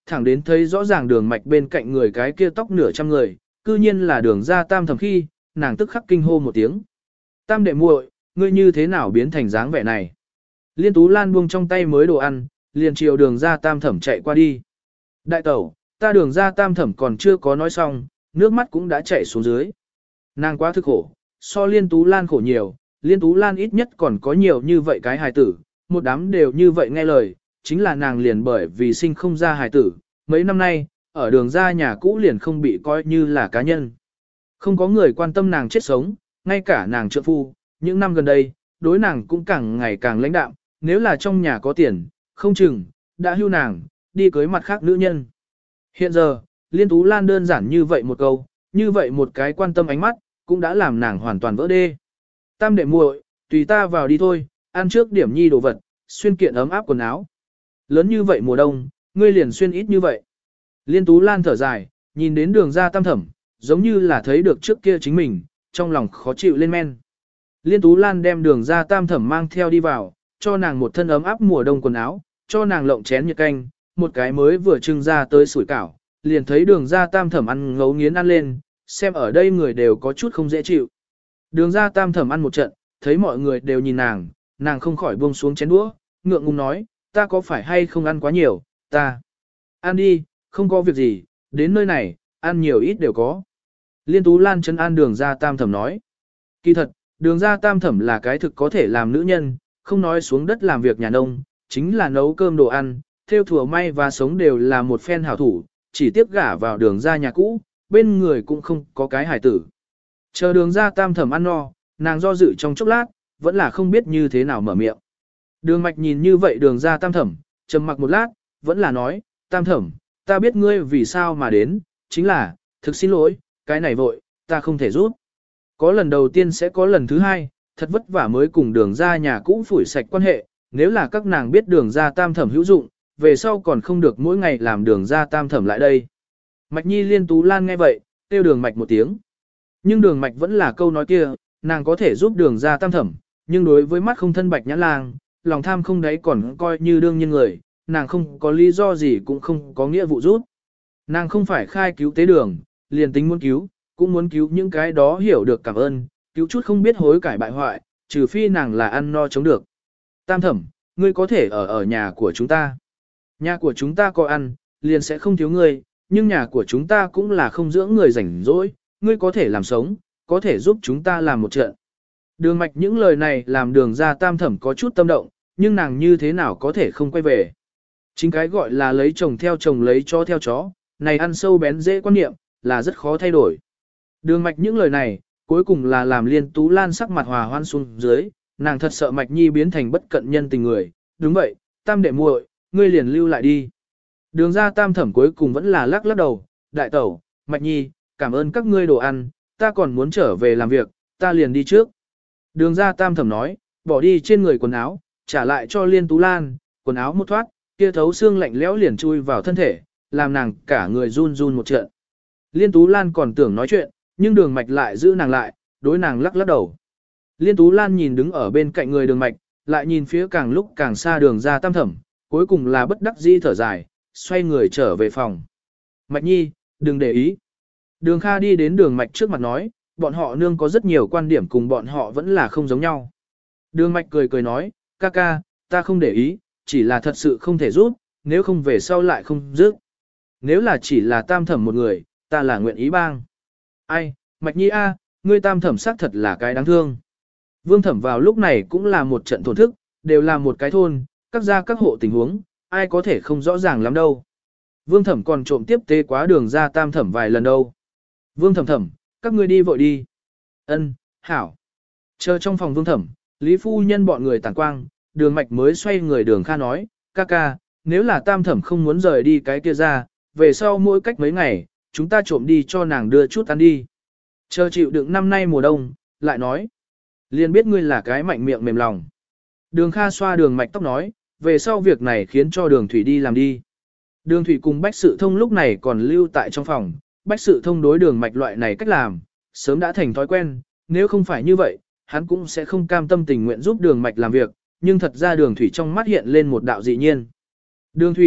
thẳng đến thấy rõ ràng đường mạch bên cạnh người cái kia tóc nửa trăm người, cư nhiên là đường ra tam thẩm khi, nàng tức khắc kinh hô một tiếng. Tam đệ muội, ngươi như thế nào biến thành dáng vẻ này? Liên Tú Lan buông trong tay mới đồ ăn, liền chiều đường ra tam thẩm chạy qua đi. Đại tẩu, ta đường ra tam thẩm còn chưa có nói xong, nước mắt cũng đã chảy xuống dưới. Nàng quá thức khổ, so Liên Tú Lan khổ nhiều, Liên Tú Lan ít nhất còn có nhiều như vậy cái hài tử, một đám đều như vậy nghe lời, chính là nàng liền bởi vì sinh không ra hài tử, mấy năm nay, ở đường ra nhà cũ liền không bị coi như là cá nhân. Không có người quan tâm nàng chết sống, ngay cả nàng trượng phu, những năm gần đây, đối nàng cũng càng ngày càng lãnh đạm, nếu là trong nhà có tiền, không chừng, đã hưu nàng, đi cưới mặt khác nữ nhân. Hiện giờ, Liên Tú Lan đơn giản như vậy một câu, như vậy một cái quan tâm ánh mắt, cũng đã làm nàng hoàn toàn vỡ đê. Tam đệ muội, tùy ta vào đi thôi, ăn trước điểm nhi đồ vật, xuyên kiện ấm áp quần áo. Lớn như vậy mùa đông, ngươi liền xuyên ít như vậy. Liên Tú Lan thở dài, nhìn đến đường ra tam thẩm, giống như là thấy được trước kia chính mình, trong lòng khó chịu lên men. Liên Tú Lan đem đường ra tam thẩm mang theo đi vào, cho nàng một thân ấm áp mùa đông quần áo, cho nàng lộng chén nhiệt canh, một cái mới vừa trưng ra tới sủi cảo, liền thấy đường ra tam thẩm ăn ngấu nghiến ăn lên, xem ở đây người đều có chút không dễ chịu. Đường ra tam thẩm ăn một trận, thấy mọi người đều nhìn nàng không khỏi buông xuống chén đũa, ngượng ngùng nói, ta có phải hay không ăn quá nhiều, ta. Ăn đi, không có việc gì, đến nơi này, ăn nhiều ít đều có. Liên Tú Lan chân an đường ra tam thẩm nói. Kỳ thật, đường ra tam thẩm là cái thực có thể làm nữ nhân, không nói xuống đất làm việc nhà nông, chính là nấu cơm đồ ăn, theo thùa may và sống đều là một phen hảo thủ, chỉ tiếp gả vào đường ra nhà cũ, bên người cũng không có cái hải tử. Chờ đường ra tam thẩm ăn no, nàng do dự trong chốc lát, vẫn là không biết như thế nào mở miệng. Đường mạch nhìn như vậy đường ra tam thẩm, trầm mặc một lát, vẫn là nói, tam thẩm, ta biết ngươi vì sao mà đến, chính là, thực xin lỗi, cái này vội, ta không thể giúp. Có lần đầu tiên sẽ có lần thứ hai, thật vất vả mới cùng đường ra nhà cũ phủi sạch quan hệ, nếu là các nàng biết đường ra tam thẩm hữu dụng, về sau còn không được mỗi ngày làm đường ra tam thẩm lại đây. Mạch Nhi Liên Tú Lan nghe vậy, kêu đường mạch một tiếng. Nhưng đường mạch vẫn là câu nói kia, nàng có thể giúp đường ra tam thẩm, nhưng đối với mắt không thân bạch nhãn lang, lòng tham không đấy còn coi như đương nhiên người, nàng không có lý do gì cũng không có nghĩa vụ giúp. Nàng không phải khai cứu tế đường, liền tính muốn cứu, cũng muốn cứu những cái đó hiểu được cảm ơn, cứu chút không biết hối cải bại hoại, trừ phi nàng là ăn no chống được. Tam thẩm, ngươi có thể ở nhà của chúng ta. Nhà của chúng ta có ăn, liền sẽ không thiếu ngươi, nhưng nhà của chúng ta cũng là không dưỡng người rảnh rỗi, ngươi có thể làm sống, có thể giúp chúng ta làm một trận. Đường mạch những lời này làm đường ra tam thẩm có chút tâm động, nhưng nàng như thế nào có thể không quay về. Chính cái gọi là lấy chồng theo chồng lấy chó theo chó, này ăn sâu bén dễ quan niệm, là rất khó thay đổi. Đường mạch những lời này, cuối cùng là làm Liên Tú Lan sắc mặt hòa hoan xuống dưới, nàng thật sợ Mạch Nhi biến thành bất cận nhân tình người, đúng vậy, tam đệ muội, ngươi liền lưu lại đi. Đường ra tam thẩm cuối cùng vẫn là lắc lắc đầu, đại tẩu, Mạch Nhi, cảm ơn các ngươi đồ ăn, ta còn muốn trở về làm việc, ta liền đi trước. Đường ra tam thẩm nói, bỏ đi trên người quần áo, trả lại cho Liên Tú Lan, quần áo một thoát, kia thấu xương lạnh lẽo liền chui vào thân thể, làm nàng cả người run run một trận. Liên Tú Lan còn tưởng nói chuyện, nhưng đường mạch lại giữ nàng lại, đối nàng lắc lắc đầu. Liên Tú Lan nhìn đứng ở bên cạnh người đường mạch, lại nhìn phía càng lúc càng xa đường ra tam thẩm, cuối cùng là bất đắc dĩ thở dài, xoay người trở về phòng. Mạch Nhi, đừng để ý. Đường Kha đi đến đường mạch trước mặt nói, bọn họ nương có rất nhiều quan điểm cùng bọn họ vẫn là không giống nhau. Đường mạch cười cười nói, ca ca, ta không để ý, chỉ là thật sự không thể giúp, nếu không về sau lại không giúp. Nếu là chỉ là tam thẩm một người, ta là nguyện ý bang. Ai, Mạch Nhi a, ngươi tam thẩm xác thật là cái đáng thương. Vương thẩm vào lúc này cũng là một trận thổn thức, đều là một cái thôn, các gia các hộ tình huống, ai có thể không rõ ràng lắm đâu. Vương thẩm còn trộm tiếp tế quá đường ra tam thẩm vài lần đâu. Vương thẩm thẩm, các ngươi đi vội đi. Ân, hảo. Chờ trong phòng vương thẩm, Lý phu nhân bọn người tản quang, đường mạch mới xoay người đường Kha nói, ca ca, nếu là tam thẩm không muốn rời đi cái kia ra, về sau mỗi cách mấy ngày, chúng ta trộm đi cho nàng đưa chút ăn đi. Chờ chịu đựng năm nay mùa đông, lại nói. Liền biết ngươi là cái mạnh miệng mềm lòng. Đường Kha xoa đường mạch tóc nói, về sau việc này khiến cho đường thủy đi làm đi. Đường thủy cùng Bách Sự Thông lúc này còn lưu tại trong phòng, Bách Sự Thông đối đường mạch loại này cách làm, sớm đã thành thói quen, nếu không phải như vậy, hắn cũng sẽ không cam tâm tình nguyện giúp đường mạch làm việc, nhưng thật ra đường thủy trong mắt hiện lên một đạo dị nhiên. Đường thủy,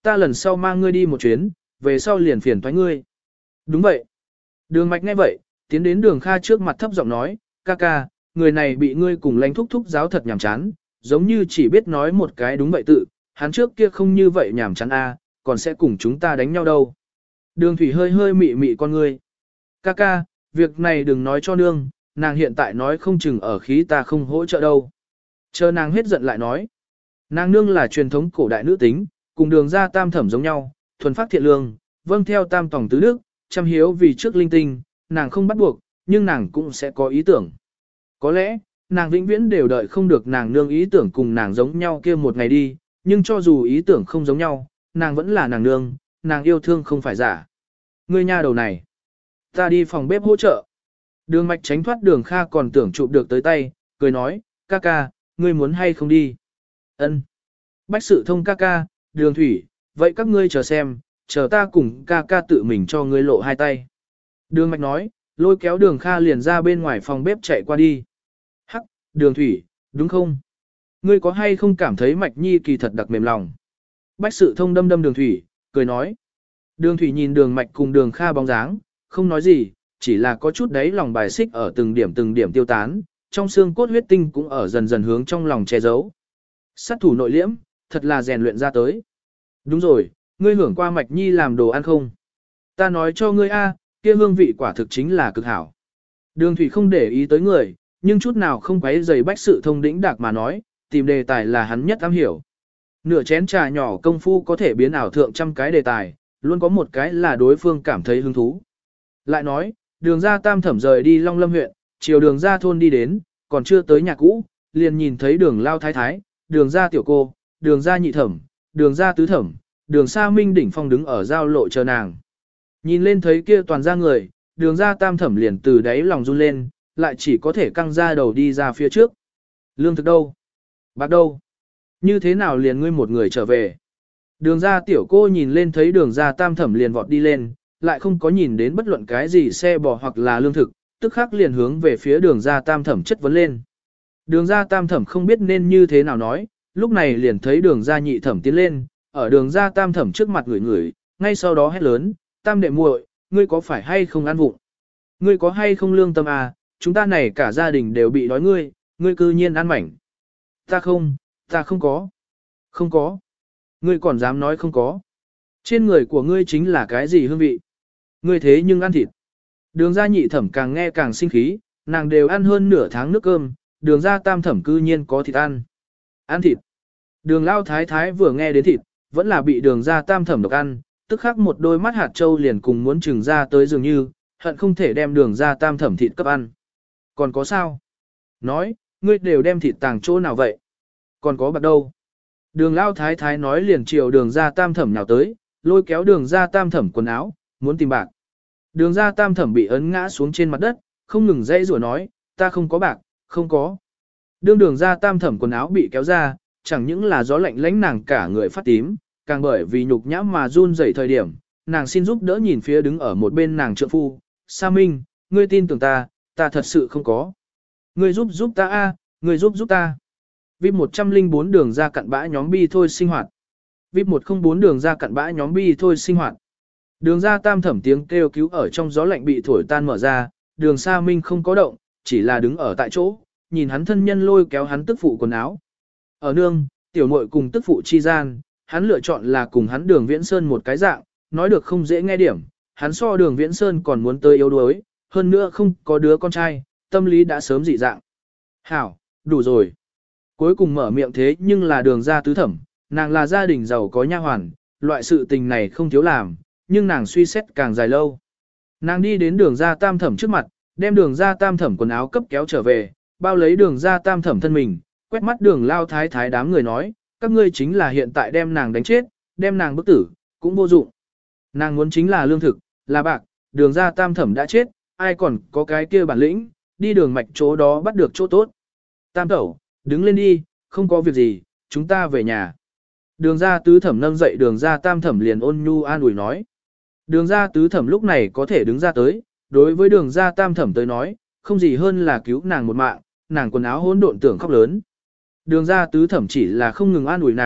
Ta lần sau mang ngươi đi một chuyến, về sau liền phiền toái ngươi. Đúng vậy. Đường mạch nghe vậy, tiến đến đường Kha trước mặt thấp giọng nói, ca ca, người này bị ngươi cùng lãnh thúc thúc giáo thật nhảm chán, giống như chỉ biết nói một cái đúng vậy tự, hắn trước kia không như vậy nhảm chán a, còn sẽ cùng chúng ta đánh nhau đâu. Đường thủy hơi hơi mị mị con ngươi. Ca ca, việc này đừng nói cho nương, nàng hiện tại nói không chừng ở khí ta không hỗ trợ đâu. Chờ nàng hết giận lại nói. Nàng nương là truyền thống cổ đại nữ tính, cùng đường ra tam thẩm giống nhau, thuần phát thiện lương, vâng theo tam tòng tứ đức, chăm hiếu vì trước linh tinh, nàng không bắt buộc, nhưng nàng cũng sẽ có ý tưởng. Có lẽ, nàng vĩnh viễn đều đợi không được nàng nương ý tưởng cùng nàng giống nhau kia một ngày đi, nhưng cho dù ý tưởng không giống nhau, nàng vẫn là nàng nương, nàng yêu thương không phải giả. Ngươi nha đầu này, ta đi phòng bếp hỗ trợ. Đường mạch tránh thoát đường Kha còn tưởng chụp được tới tay, cười nói, ca ca, ngươi muốn hay không đi? Ân. Bách sự thông ca ca, đường thủy, vậy các ngươi chờ xem, chờ ta cùng ca ca tự mình cho ngươi lộ hai tay. Đường mạch nói, lôi kéo đường Kha liền ra bên ngoài phòng bếp chạy qua đi. Hắc, đường thủy, đúng không? Ngươi có hay không cảm thấy mạch nhi kỳ thật đặc mềm lòng? Bách sự thông đâm đâm đường thủy, cười nói. Đường thủy nhìn đường mạch cùng đường Kha bóng dáng, không nói gì, chỉ là có chút đấy lòng bài xích ở từng điểm tiêu tán, trong xương cốt huyết tinh cũng ở dần dần hướng trong lòng che giấu. Sát thủ nội liễm, thật là rèn luyện ra tới. Đúng rồi, ngươi hưởng qua mạch nhi làm đồ ăn không? Ta nói cho ngươi a, kia hương vị quả thực chính là cực hảo. Đường thủy không để ý tới người, nhưng chút nào không quấy rầy bách sự thông đĩnh đạc mà nói, tìm đề tài là hắn nhất am hiểu. Nửa chén trà nhỏ công phu có thể biến ảo thượng trăm cái đề tài, luôn có một cái là đối phương cảm thấy hứng thú. Lại nói, đường ra tam thẩm rời đi Long Lâm huyện, chiều đường ra thôn đi đến, còn chưa tới nhà cũ, liền nhìn thấy đường lao thái thái, đường ra tiểu cô, đường ra nhị thẩm, đường ra tứ thẩm, đường sa minh đỉnh phong đứng ở giao lộ chờ nàng. Nhìn lên thấy kia toàn ra người, đường ra tam thẩm liền từ đáy lòng run lên, lại chỉ có thể căng ra đầu đi ra phía trước. Lương thực đâu? Bạc đâu? Như thế nào liền ngươi một người trở về? Đường ra tiểu cô nhìn lên thấy đường ra tam thẩm liền vọt đi lên, lại không có nhìn đến bất luận cái gì xe bò hoặc là lương thực, tức khắc liền hướng về phía đường ra tam thẩm chất vấn lên. Đường ra tam thẩm không biết nên như thế nào nói, lúc này liền thấy đường ra nhị thẩm tiến lên, ở đường ra tam thẩm trước mặt người, ngay sau đó hét lớn, tam đệ muội, ngươi có phải hay không ăn vụng? Ngươi có hay không lương tâm à, chúng ta này cả gia đình đều bị đói ngươi cư nhiên ăn mảnh. Ta không có. Không có. Ngươi còn dám nói không có. Trên người của ngươi chính là cái gì hương vị? Ngươi thế nhưng ăn thịt. Đường ra nhị thẩm càng nghe càng sinh khí, nàng đều ăn hơn nửa tháng nước cơm, đường ra tam thẩm cư nhiên có thịt ăn. Ăn thịt. Đường lao thái thái vừa nghe đến thịt, vẫn là bị đường ra tam thẩm độc ăn, tức khắc một đôi mắt hạt trâu liền cùng muốn trừng ra tới dường như, hận không thể đem đường ra tam thẩm thịt cấp ăn. Còn có sao? Nói, ngươi đều đem thịt tàng chỗ nào vậy? Còn có bạc đâu? Đường lao thái thái nói liền chiều đường ra tam thẩm nhào tới, lôi kéo đường ra tam thẩm quần áo, muốn tìm bạc. Đường ra tam thẩm bị ấn ngã xuống trên mặt đất, không ngừng dãy rủa nói, ta không có bạc, không có. Đường ra tam thẩm quần áo bị kéo ra, chẳng những là gió lạnh lánh nàng cả người phát tím, càng bởi vì nhục nhã mà run rẩy thời điểm, nàng xin giúp đỡ nhìn phía đứng ở một bên nàng trượng phu, Sa Minh, ngươi tin tưởng ta thật sự không có. Ngươi giúp ta a, ngươi giúp ta. VIP 104 đường ra cặn bã nhóm bi thôi sinh hoạt. VIP 104 đường ra cặn bã nhóm bi thôi sinh hoạt. Đường ra tam thẩm tiếng kêu cứu ở trong gió lạnh bị thổi tan mở ra, đường Sa Minh không có động, chỉ là đứng ở tại chỗ, nhìn hắn thân nhân lôi kéo hắn tức phụ quần áo. Ở nương, tiểu muội cùng tức phụ chi gian, hắn lựa chọn là cùng hắn đường Viễn Sơn một cái dạng, nói được không dễ nghe điểm, hắn so đường Viễn Sơn còn muốn tới yếu đuối, hơn nữa không có đứa con trai, tâm lý đã sớm dị dạng. Hảo, đủ rồi. Cuối cùng mở miệng thế nhưng là đường ra tứ thẩm, nàng là gia đình giàu có nha hoàn, loại sự tình này không thiếu làm, nhưng nàng suy xét càng dài lâu. Nàng đi đến đường ra tam thẩm trước mặt, đem đường ra tam thẩm quần áo cấp kéo trở về, bao lấy đường ra tam thẩm thân mình, quét mắt đường lao thái thái đám người nói, các ngươi chính là hiện tại đem nàng đánh chết, đem nàng bức tử, cũng vô dụng. Nàng muốn chính là lương thực, là bạc, đường ra tam thẩm đã chết, ai còn có cái kia bản lĩnh, đi đường mạch chỗ đó bắt được chỗ tốt. Tam tẩu, đứng lên đi, không có việc gì, chúng ta về nhà. Đường ra tứ thẩm nâng dậy đường ra tam thẩm liền ôn nhu an ủi nói. Đường ra tứ thẩm lúc này có thể đứng ra tới, đối với đường ra tam thẩm tới nói, không gì hơn là cứu nàng một mạng, nàng quần áo hỗn độn tưởng khóc lớn. Đường ra tứ thẩm chỉ là không ngừng an ủi nàng,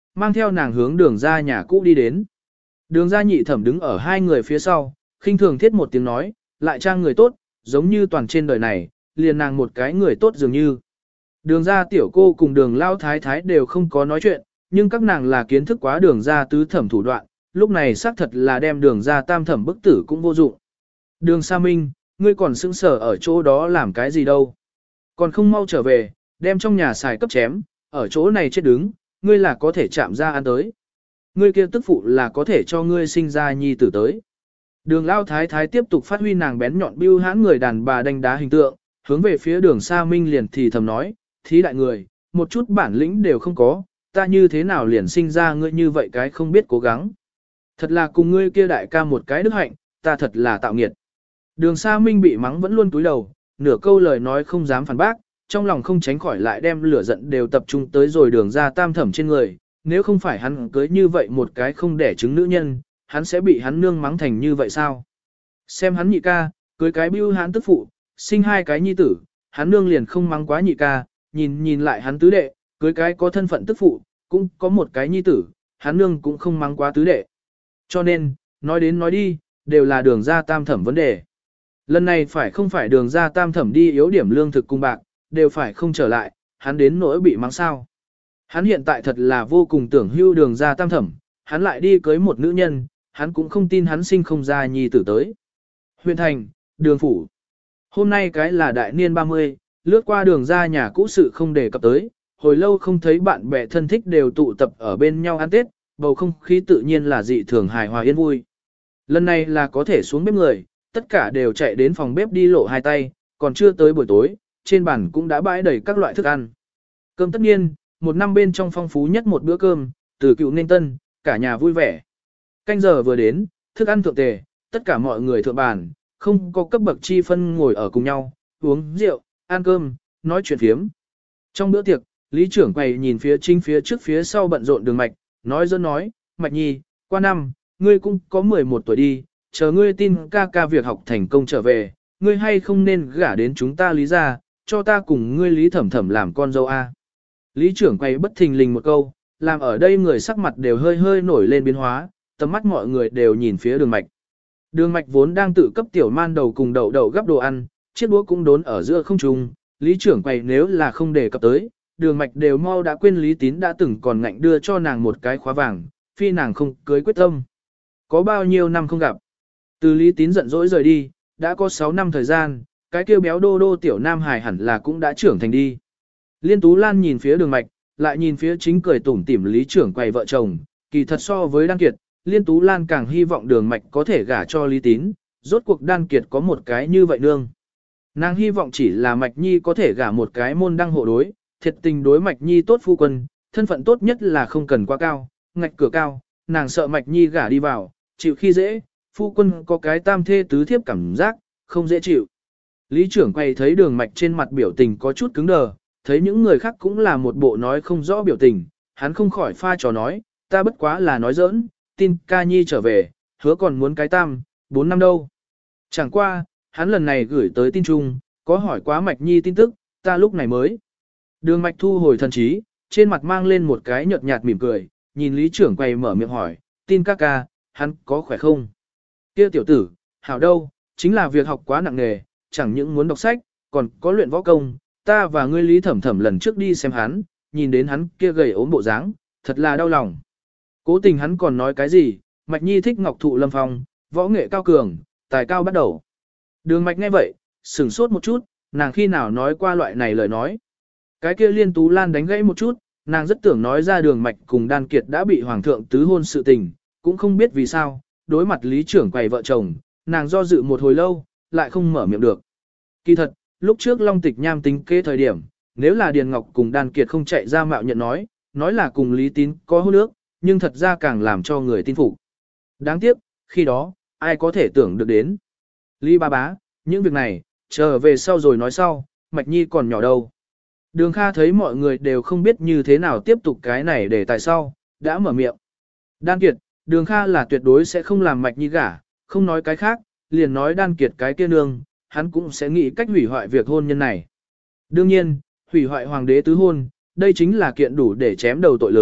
mang theo nàng hướng đường ra nhà cũ đi đến. Đường ra nhị thẩm đứng ở hai người phía sau, khinh thường thiết một tiếng nói, lại trang người tốt, giống như toàn trên đời này, liền nàng một cái người tốt dường như. Đường ra tiểu cô cùng đường lao thái thái đều không có nói chuyện, nhưng các nàng là kiến thức quá đường ra tứ thẩm thủ đoạn, lúc này xác thật là đem đường ra tam thẩm bức tử cũng vô dụng. Đường Sa Minh, ngươi còn sững sờ ở chỗ đó làm cái gì đâu. Còn không mau trở về, đem trong nhà xài cấp chém, ở chỗ này chết đứng, ngươi là có thể chạm ra ăn tới. Ngươi kia tức phụ là có thể cho ngươi sinh ra nhi tử tới. Đường lao thái thái tiếp tục phát huy nàng bén nhọn bưu hãn người đàn bà đánh đá hình tượng, hướng về phía đường Sa Minh liền thì thầm nói, thí đại người, một chút bản lĩnh đều không có, ta như thế nào liền sinh ra ngươi như vậy cái không biết cố gắng. Thật là cùng ngươi kia đại ca một cái đức hạnh, ta thật là tạo nghiệt. Đường Sa Minh bị mắng vẫn luôn cúi đầu, nửa câu lời nói không dám phản bác, trong lòng không tránh khỏi lại đem lửa giận đều tập trung tới rồi đường ra tam thẩm trên người, nếu không phải hắn cưới như vậy một cái không đẻ trứng nữ nhân, hắn sẽ bị hắn nương mắng thành như vậy sao? Xem hắn nhị ca, cưới cái bưu hắn tức phụ, sinh hai cái nhi tử, hắn nương liền không mắng quá nhị ca, nhìn lại hắn tứ đệ, cưới cái có thân phận tức phụ, cũng có một cái nhi tử, hắn nương cũng không mắng quá tứ đệ. Cho nên, nói đến nói đi, đều là đường ra tam thẩm vấn đề. Lần này phải không phải đường ra tam thẩm đi yếu điểm lương thực cung bạc, đều phải không trở lại, hắn đến nỗi bị mắng sao. Hắn hiện tại thật là vô cùng tưởng hưu đường ra tam thẩm, hắn lại đi cưới một nữ nhân, hắn cũng không tin hắn sinh không ra nhi tử tới. Huyện thành, đường phủ. Hôm nay cái là đại niên 30, lướt qua đường ra nhà cũ sự không đề cập tới, hồi lâu không thấy bạn bè thân thích đều tụ tập ở bên nhau ăn Tết, bầu không khí tự nhiên là dị thường hài hòa yên vui. Lần này là có thể xuống bếp người, tất cả đều chạy đến phòng bếp đi lộ hai tay, còn chưa tới buổi tối, trên bàn cũng đã bãi đầy các loại thức ăn. Cơm tất nhiên, một năm bên trong phong phú nhất một bữa cơm, từ cựu nên tân, cả nhà vui vẻ. Canh giờ vừa đến, thức ăn thượng tề, tất cả mọi người thượng bàn, không có cấp bậc chi phân ngồi ở cùng nhau, uống rượu, ăn cơm, nói chuyện phiếm. Trong bữa tiệc, lý trưởng quầy nhìn phía chính phía trước phía sau bận rộn đường mạch, nói dân nói, Mạch Nhi, qua năm, ngươi cũng có 11 tuổi đi, chờ ngươi tin ca ca việc học thành công trở về, ngươi hay không nên gả đến chúng ta lý ra, cho ta cùng ngươi lý thẩm thẩm làm con dâu a. Lý trưởng quay bất thình lình một câu, làm ở đây người sắc mặt đều hơi hơi nổi lên biến hóa, tầm mắt mọi người đều nhìn phía đường mạch. Đường mạch vốn đang tự cấp tiểu man đầu cùng đậu đậu gắp đồ ăn, chiếc đũa cũng đốn ở giữa không trung, lý trưởng quay nếu là không đề cập tới, đường mạch đều mau đã quên lý tín đã từng còn ngạnh đưa cho nàng một cái khóa vàng, phi nàng không cưới quyết tâm. Có bao nhiêu năm không gặp. Từ lý tín giận dỗi rời đi, đã có 6 năm thời gian, cái kêu béo đô đô tiểu nam hài hẳn là cũng đã trưởng thành đi. Liên Tú Lan nhìn phía đường mạch, lại nhìn phía chính cười tủm tỉm lý trưởng quầy vợ chồng, kỳ thật so với Đan Kiệt, Liên Tú Lan càng hy vọng đường mạch có thể gả cho lý tín, rốt cuộc Đan Kiệt có một cái như vậy nương. Nàng hy vọng chỉ là Mạch Nhi có thể gả một cái môn đăng hộ đối, thiệt tình đối Mạch Nhi tốt phu quân, thân phận tốt nhất là không cần quá cao, ngạch cửa cao, nàng sợ Mạch Nhi gả đi vào, chịu khi dễ, phu quân có cái tam thê tứ thiếp cảm giác, không dễ chịu. Lý trưởng quay thấy đường mạch trên mặt biểu tình có chút cứng đờ, thấy những người khác cũng là một bộ nói không rõ biểu tình, hắn không khỏi pha trò nói, ta bất quá là nói giỡn, tin ca nhi trở về, hứa còn muốn cái tam, 4 năm đâu. Chẳng qua, hắn lần này gửi tới tin chung, có hỏi quá Mạch Nhi tin tức, ta lúc này mới. Đường mạch thu hồi thần trí, trên mặt mang lên một cái nhợt nhạt mỉm cười, nhìn lý trưởng quay mở miệng hỏi, tin ca ca, hắn có khỏe không? Kia tiểu tử, hảo đâu, chính là việc học quá nặng nề, chẳng những muốn đọc sách, còn có luyện võ công, ta và ngươi lý thẩm thẩm lần trước đi xem hắn, nhìn đến hắn kia gầy ốm bộ dáng, thật là đau lòng. Cố tình hắn còn nói cái gì, Mạch Nhi thích ngọc thụ lâm phong, võ nghệ cao cường, tài cao bắt đầu. Đường Mạch nghe vậy, sửng sốt một chút, nàng khi nào nói qua loại này lời nói. Cái kia Liên Tú Lan đánh gãy một chút, nàng rất tưởng nói ra đường Mạch cùng Đan Kiệt đã bị hoàng thượng tứ hôn sự tình, cũng không biết vì sao, đối mặt lý trưởng quầy vợ chồng, nàng do dự một hồi lâu, lại không mở miệng được. Kỳ thật, lúc trước Long Tịch Nham tính kế thời điểm, nếu là Điền Ngọc cùng Đan Kiệt không chạy ra mạo nhận nói là cùng Lý Tín có hôn ước, nhưng thật ra càng làm cho người tin phục. Đáng tiếc, khi đó, ai có thể tưởng được đến. Lý ba bá, những việc này, chờ về sau rồi nói sau, Mạch Nhi còn nhỏ đâu. Đường Kha thấy mọi người đều không biết như thế nào tiếp tục cái này để tại sau, đã mở miệng. Đan Kiệt, Đường Kha là tuyệt đối sẽ không làm Mạch Nhi gả, không nói cái khác, liền nói Đan Kiệt cái kia nương, hắn cũng sẽ nghĩ cách hủy hoại việc hôn nhân này. Đương nhiên, hủy hoại hoàng đế tứ hôn, đây chính là kiện đủ để chém đầu tội lớn,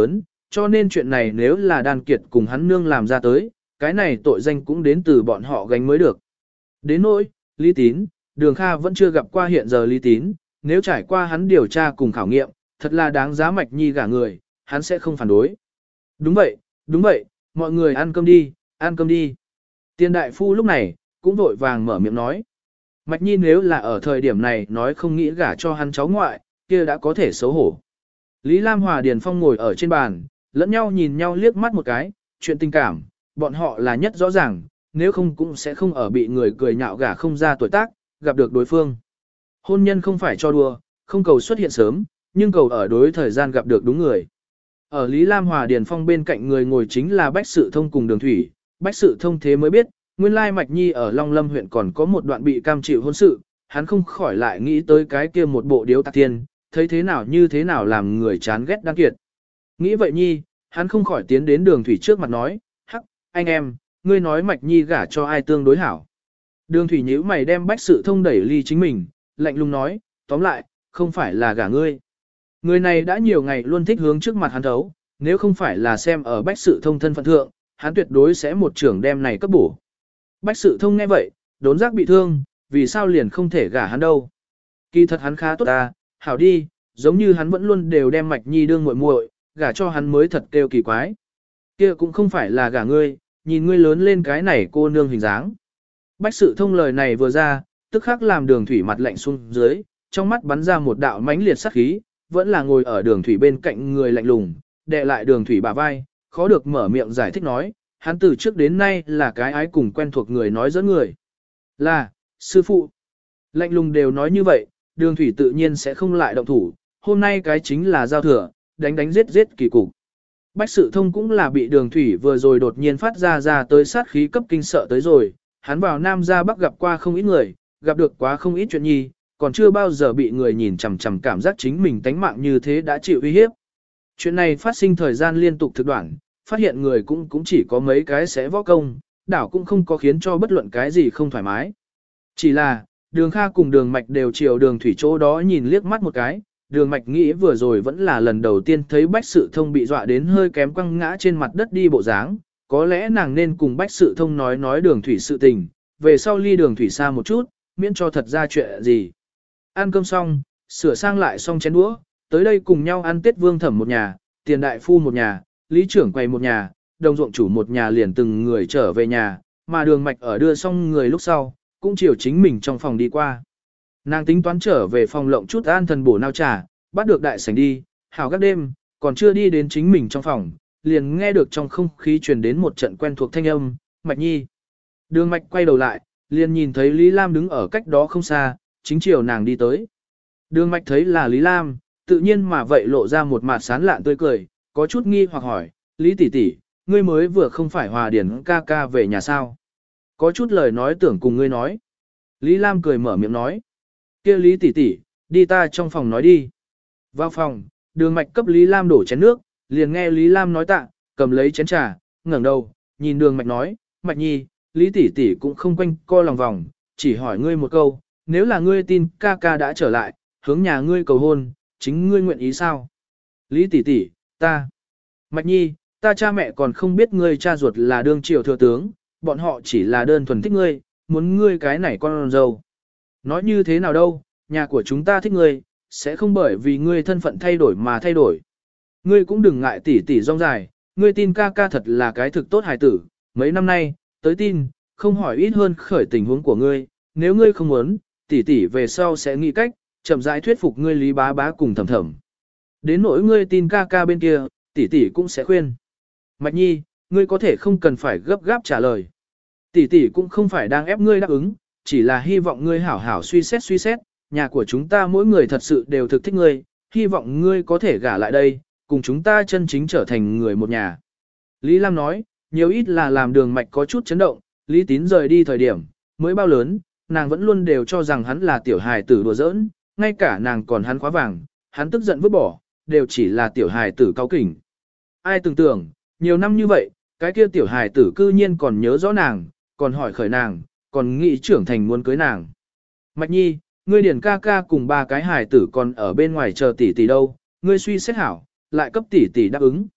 cho nên chuyện này nếu là Đan Kiệt cùng hắn nương làm ra tới, cái này tội danh cũng đến từ bọn họ gánh mới được. Đến nỗi, Lý Tín, Đường Kha vẫn chưa gặp qua hiện giờ Lý Tín, nếu trải qua hắn điều tra cùng khảo nghiệm, thật là đáng giá Mạch Nhi gả người, hắn sẽ không phản đối. Đúng vậy, mọi người ăn cơm đi, ăn cơm đi. Tiền đại phu lúc này, cũng vội vàng mở miệng nói. Mạch Nhi nếu là ở thời điểm này nói không nghĩ gả cho hắn cháu ngoại, kia đã có thể xấu hổ. Lý Lam Hòa Điền Phong ngồi ở trên bàn, lẫn nhau nhìn nhau liếc mắt một cái, chuyện tình cảm, bọn họ là nhất rõ ràng, nếu không cũng sẽ không ở bị người cười nhạo gả không ra tuổi tác, gặp được đối phương. Hôn nhân không phải cho đùa, không cầu xuất hiện sớm, nhưng cầu ở đối thời gian gặp được đúng người. Ở Lý Lam Hòa Điền Phong bên cạnh người ngồi chính là Bách Sự Thông cùng Đường Thủy, Bách Sự Thông thế mới biết, nguyên lai Mạch Nhi ở Long Lâm huyện còn có một đoạn bị cam chịu hôn sự, hắn không khỏi lại nghĩ tới cái kia một bộ điếu tạc tiên, thấy thế nào như thế nào làm người chán ghét Đan Kiệt. Nghĩ vậy Nhi, hắn không khỏi tiến đến Đường Thủy trước mặt nói, hắc, anh em, ngươi nói Mạch Nhi gả cho ai tương đối hảo. Đường Thủy nhíu mày đem Bách Sự Thông đẩy ly chính mình, lạnh lùng nói, tóm lại, không phải là gả ngươi. Người này đã nhiều ngày luôn thích hướng trước mặt hắn thấu, nếu không phải là xem ở Bách Sự Thông thân phận thượng, hắn tuyệt đối sẽ một trưởng đem này cấp bổ. Bách Sự Thông nghe vậy, đốn giác bị thương, vì sao liền không thể gả hắn đâu. Kỳ thật hắn khá tốt ta, hảo đi, giống như hắn vẫn luôn đều đem Mạch Nhi đương muội muội, gả cho hắn mới thật kêu kỳ quái. Kia cũng không phải là gả ngươi, nhìn ngươi lớn lên cái này cô nương hình dáng. Bách Sự Thông lời này vừa ra, tức khắc làm Đường Thủy mặt lạnh xuống dưới, trong mắt bắn ra một đạo mãnh liệt sát khí, vẫn là ngồi ở Đường Thủy bên cạnh người lạnh lùng, đè lại Đường Thủy bả vai, khó được mở miệng giải thích nói, hắn từ trước đến nay là cái ái cùng quen thuộc người nói dẫn người. Là, sư phụ. Lạnh lùng đều nói như vậy, Đường Thủy tự nhiên sẽ không lại động thủ, hôm nay cái chính là giao thừa, đánh giết kỳ cục. Bách Sự Thông cũng là bị Đường Thủy vừa rồi đột nhiên phát ra tới sát khí cấp kinh sợ tới rồi, hắn vào Nam ra Bắc gặp qua không ít người, gặp được quá không ít chuyện nhi, còn chưa bao giờ bị người nhìn chằm chằm cảm giác chính mình tánh mạng như thế đã chịu uy hiếp. Chuyện này phát sinh thời gian liên tục thực đoạn, phát hiện người cũng chỉ có mấy cái sẽ võ công, đảo cũng không có khiến cho bất luận cái gì không thoải mái. Chỉ là, Đường Kha cùng Đường Mạch đều chiều Đường Thủy chỗ đó nhìn liếc mắt một cái, Đường Mạch nghĩ vừa rồi vẫn là lần đầu tiên thấy Bách Sự Thông bị dọa đến hơi kém quăng ngã trên mặt đất đi bộ dáng, có lẽ nàng nên cùng Bách Sự Thông nói Đường Thủy sự tình, về sau ly Đường Thủy xa một chút, miễn cho thật ra chuyện gì. Ăn cơm xong, sửa sang lại xong chén đũa, tới đây cùng nhau ăn Tết Vương Thẩm một nhà, Tiền Đại Phu một nhà, Lý Trưởng Quầy một nhà, Đồng Ruộng Chủ một nhà liền từng người trở về nhà, mà Đường Mạch ở đưa xong người lúc sau, cũng chiều chính mình trong phòng đi qua. Nàng tính toán trở về phòng lộng chút an thần bổ nao trà, bắt được đại sảnh đi, hảo các đêm, còn chưa đi đến chính mình trong phòng, liền nghe được trong không khí truyền đến một trận quen thuộc thanh âm, Mạch Nhi. Đường Mạch quay đầu lại, liền nhìn thấy Lý Lam đứng ở cách đó không xa, chính chiều nàng đi tới. Đường Mạch thấy là Lý Lam, tự nhiên mà vậy lộ ra một mặt sán lạn tươi cười, có chút nghi hoặc hỏi, Lý tỷ tỷ, ngươi mới vừa không phải Hòa Điển ca ca về nhà sao? Có chút lời nói tưởng cùng ngươi nói. Lý Lam cười mở miệng nói, kia Lý tỷ tỷ, đi ta trong phòng nói đi. Vào phòng, Đường Mạch cấp Lý Lam đổ chén nước, liền nghe Lý Lam nói tạ, cầm lấy chén trà, ngẩng đầu, nhìn Đường Mạch nói, Mạch Nhi, Lý tỷ tỷ cũng không quanh co lòng vòng, chỉ hỏi ngươi một câu, nếu là ngươi tin ca ca đã trở lại, hướng nhà ngươi cầu hôn, chính ngươi nguyện ý sao? Lý tỷ tỷ, ta. Mạch Nhi, ta cha mẹ còn không biết ngươi cha ruột là đương triều thừa tướng, bọn họ chỉ là đơn thuần thích ngươi, muốn ngươi cái này con dâu. Nói như thế nào đâu, nhà của chúng ta thích ngươi, sẽ không bởi vì ngươi thân phận thay đổi mà thay đổi. Ngươi cũng đừng ngại tỷ tỷ rong dài, ngươi tin ca ca thật là cái thực tốt hài tử, mấy năm nay, tới tin, không hỏi ít hơn khởi tình huống của ngươi, nếu ngươi không muốn, tỷ tỷ về sau sẽ nghĩ cách, chậm rãi thuyết phục ngươi Lý bá bá cùng thầm thầm. Đến nỗi ngươi tin ca ca bên kia, tỷ tỷ cũng sẽ khuyên. Mạch Nhi, ngươi có thể không cần phải gấp gáp trả lời. Tỷ tỷ cũng không phải đang ép ngươi đáp ứng, chỉ là hy vọng ngươi hảo hảo suy xét, nhà của chúng ta mỗi người thật sự đều thực thích ngươi, hy vọng ngươi có thể gả lại đây, cùng chúng ta chân chính trở thành người một nhà. Lý Lam nói, nhiều ít là làm Đường Mạch có chút chấn động, Lý Tín rời đi thời điểm, mới bao lớn, nàng vẫn luôn đều cho rằng hắn là tiểu hài tử đùa giỡn, ngay cả nàng còn hắn khóa vàng, hắn tức giận vứt bỏ, đều chỉ là tiểu hài tử cao kỉnh. Ai tưởng tượng, nhiều năm như vậy, cái kia tiểu hài tử cư nhiên còn nhớ rõ nàng, còn hỏi khởi nàng, còn nghĩ trưởng thành muốn cưới nàng. Mạch Nhi, ngươi điển ca ca cùng ba cái hài tử còn ở bên ngoài chờ tỷ tỷ đâu, ngươi suy xét hảo, lại cấp tỷ tỷ đáp ứng.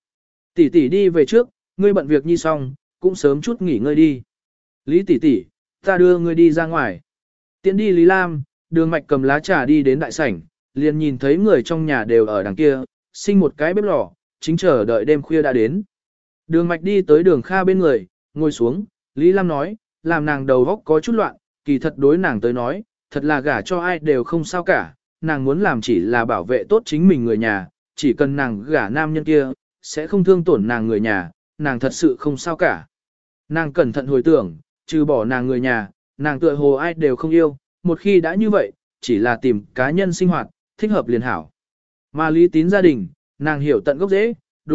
Tỷ tỷ đi về trước, ngươi bận việc nhi xong, cũng sớm chút nghỉ ngơi đi. Lý tỷ tỷ, ta đưa ngươi đi ra ngoài. Tiễn đi Lý Lam, Đường Mạch cầm lá trà đi đến đại sảnh, liền nhìn thấy người trong nhà đều ở đằng kia, sinh một cái bếp lò, chính chờ đợi đêm khuya đã đến. Đường Mạch đi tới Đường Kha bên người, ngồi xuống, Lý Lam nói, làm nàng đầu óc có chút loạn, kỳ thật đối nàng tới nói, thật là gả cho ai đều không sao cả, nàng muốn làm chỉ là bảo vệ tốt chính mình người nhà, chỉ cần nàng gả nam nhân kia, sẽ không thương tổn nàng người nhà, nàng thật sự không sao cả. Nàng cẩn thận hồi tưởng, trừ bỏ nàng người nhà, nàng tựa hồ ai đều không yêu, một khi đã như vậy, chỉ là tìm cá nhân sinh hoạt, thích hợp liền hảo. Mà Lý Tín gia đình, nàng hiểu tận gốc rễ,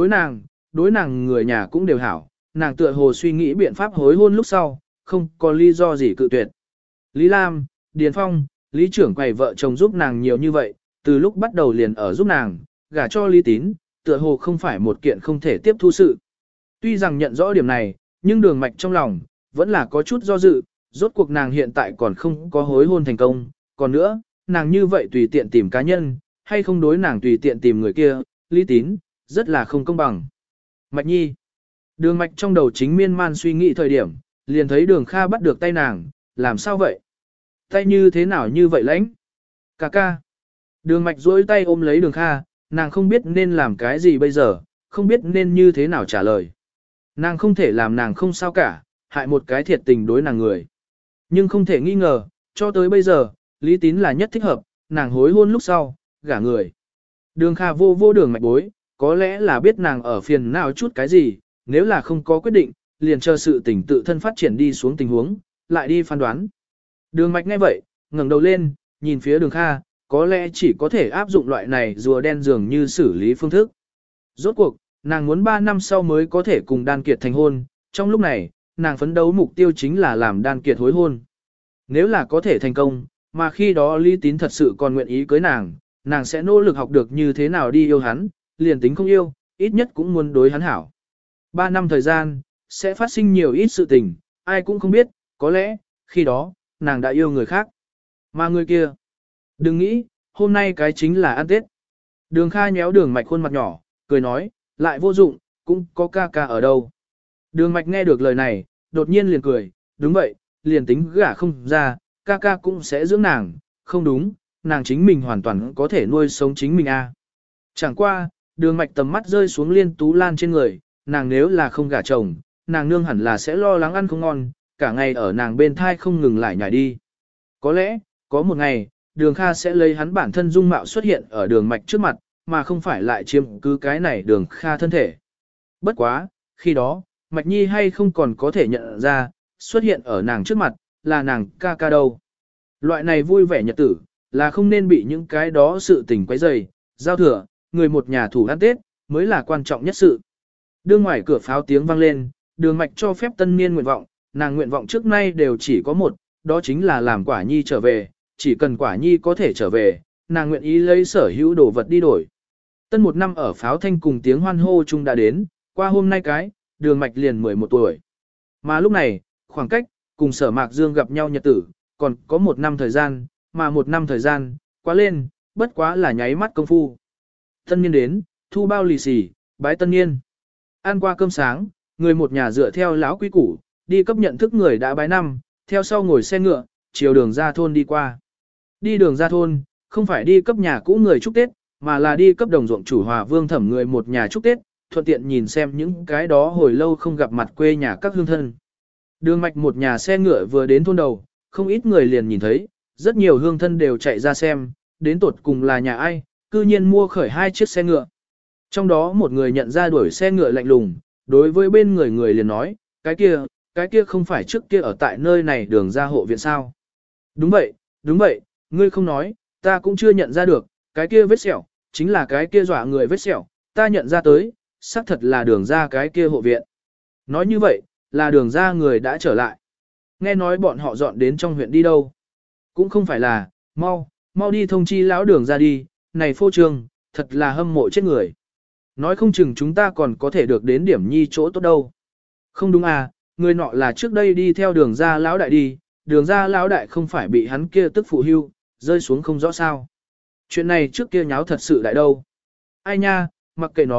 đối nàng người nhà cũng đều hảo, nàng tựa hồ suy nghĩ biện pháp hối hôn lúc sau, không có lý do gì cự tuyệt. Lý Lam, Điền Phong, Lý trưởng quầy vợ chồng giúp nàng nhiều như vậy, từ lúc bắt đầu liền ở giúp nàng, gả cho Lý Tín, tựa hồ không phải một kiện không thể tiếp thu sự. Tuy rằng nhận rõ điểm này, nhưng Đường Mạch trong lòng, vẫn là có chút do dự, rốt cuộc nàng hiện tại còn không có hối hôn thành công, còn nữa, nàng như vậy tùy tiện tìm cá nhân, hay không đối nàng tùy tiện tìm người kia, Lý Tín, rất là không công bằng. Mạch Nhi. Đường Mạch trong đầu chính miên man suy nghĩ thời điểm, liền thấy Đường Kha bắt được tay nàng, làm sao vậy? Tay như thế nào như vậy lãnh? Cà ca. Đường Mạch duỗi tay ôm lấy Đường Kha, nàng không biết nên làm cái gì bây giờ, không biết nên như thế nào trả lời. Nàng không thể làm nàng không sao cả, hại một cái thiệt tình đối nàng người. Nhưng không thể nghi ngờ, cho tới bây giờ, Lý Tín là nhất thích hợp, nàng hối hôn lúc sau, gả người. Đường Kha vô Đường Mạch bối, có lẽ là biết nàng ở phiền nào chút cái gì, nếu là không có quyết định, liền chờ sự tình tự thân phát triển đi xuống tình huống, lại đi phán đoán. Đường Mạch nghe vậy, ngẩng đầu lên, nhìn phía Đường Kha, có lẽ chỉ có thể áp dụng loại này rùa đen dường như xử lý phương thức. Rốt cuộc, nàng muốn 3 năm sau mới có thể cùng Đan Kiệt thành hôn, trong lúc này, nàng phấn đấu mục tiêu chính là làm Đan Kiệt hối hôn. Nếu là có thể thành công, mà khi đó Lý Tín thật sự còn nguyện ý cưới nàng sẽ nỗ lực học được như thế nào đi yêu hắn, liền tính không yêu, ít nhất cũng muốn đối hắn hảo. 3 năm thời gian, sẽ phát sinh nhiều ít sự tình, ai cũng không biết, có lẽ, khi đó, nàng đã yêu người khác. Mà người kia, đừng nghĩ, hôm nay cái chính là ăn Tết. Đường Kha nhéo Đường Mạch khuôn mặt nhỏ, cười nói, lại vô dụng, cũng có ca ca ở đâu. Đường Mạch nghe được lời này, đột nhiên liền cười, đúng vậy, liền tính gả không ra, ca ca cũng sẽ dưỡng nàng, không đúng, nàng chính mình hoàn toàn có thể nuôi sống chính mình a. Chẳng qua, Đường Mạch tầm mắt rơi xuống Liên Tú Lan trên người, nàng nếu là không gả chồng, nàng nương hẳn là sẽ lo lắng ăn không ngon, cả ngày ở nàng bên thai không ngừng lại nhảy đi. Có lẽ, có một ngày, Đường Kha sẽ lấy hắn bản thân dung mạo xuất hiện ở Đường Mạch trước mặt, mà không phải lại chiếm cứ cái này Đường Kha thân thể. Bất quá, khi đó, Mạch Nhi hay không còn có thể nhận ra, xuất hiện ở nàng trước mặt, là nàng ca ca đâu. Loại này vui vẻ nhật tử, là không nên bị những cái đó sự tình quấy rầy, giao thừa, người một nhà thủ ăn Tết, mới là quan trọng nhất sự. Đưa ngoài cửa pháo tiếng vang lên, Đường Mạch cho phép tân niên nguyện vọng, nàng nguyện vọng trước nay đều chỉ có một, đó chính là làm Quả Nhi trở về, chỉ cần Quả Nhi có thể trở về, nàng nguyện ý lấy sở hữu đồ vật đi đổi. Tân một năm ở pháo thanh cùng tiếng hoan hô chung đã đến, qua hôm nay cái, Đường Mạch liền 11 tuổi. Mà lúc này, khoảng cách, cùng Sở Mạc Dương gặp nhau nhật tử, còn có 1 năm thời gian, mà 1 năm thời gian, quá lên, bất quá là nháy mắt công phu. Tân niên đến, thu bao lì xì, bái tân niên. Ăn qua cơm sáng, người một nhà dựa theo lão quý củ, đi cấp nhận thức người đã bái năm, theo sau ngồi xe ngựa, chiều đường ra thôn đi qua. Đi đường ra thôn, không phải đi cấp nhà cũ người chúc Tết, mà là đi cấp đồng ruộng chủ Hòa Vương Thẩm người một nhà chúc Tết, thuận tiện nhìn xem những cái đó hồi lâu không gặp mặt quê nhà các hương thân. Đường Mạch một nhà xe ngựa vừa đến thôn đầu, không ít người liền nhìn thấy, rất nhiều hương thân đều chạy ra xem, đến tột cùng là nhà ai, cư nhiên mua khởi 2 chiếc xe ngựa. Trong đó một người nhận ra đuổi xe ngựa lạnh lùng, đối với bên người liền nói, cái kia không phải trước kia ở tại nơi này đường ra hộ viện sao. Đúng vậy, ngươi không nói, ta cũng chưa nhận ra được, cái kia vết sẹo, chính là cái kia dọa người vết sẹo, ta nhận ra tới, xác thật là đường ra cái kia hộ viện. Nói như vậy, là đường ra người đã trở lại. Nghe nói bọn họ dọn đến trong huyện đi đâu. Cũng không phải là, mau đi thông chi lão đường ra đi, này phô trương, thật là hâm mộ chết người. Nói không chừng chúng ta còn có thể được đến điểm nhi chỗ tốt đâu. Không đúng à, người nọ là trước đây đi theo đường ra lão đại đi, đường ra lão đại không phải bị hắn kia tức phụ hưu, rơi xuống không rõ sao. Chuyện này trước kia nháo thật sự đại đâu. Ai nha, mặc kệ nó,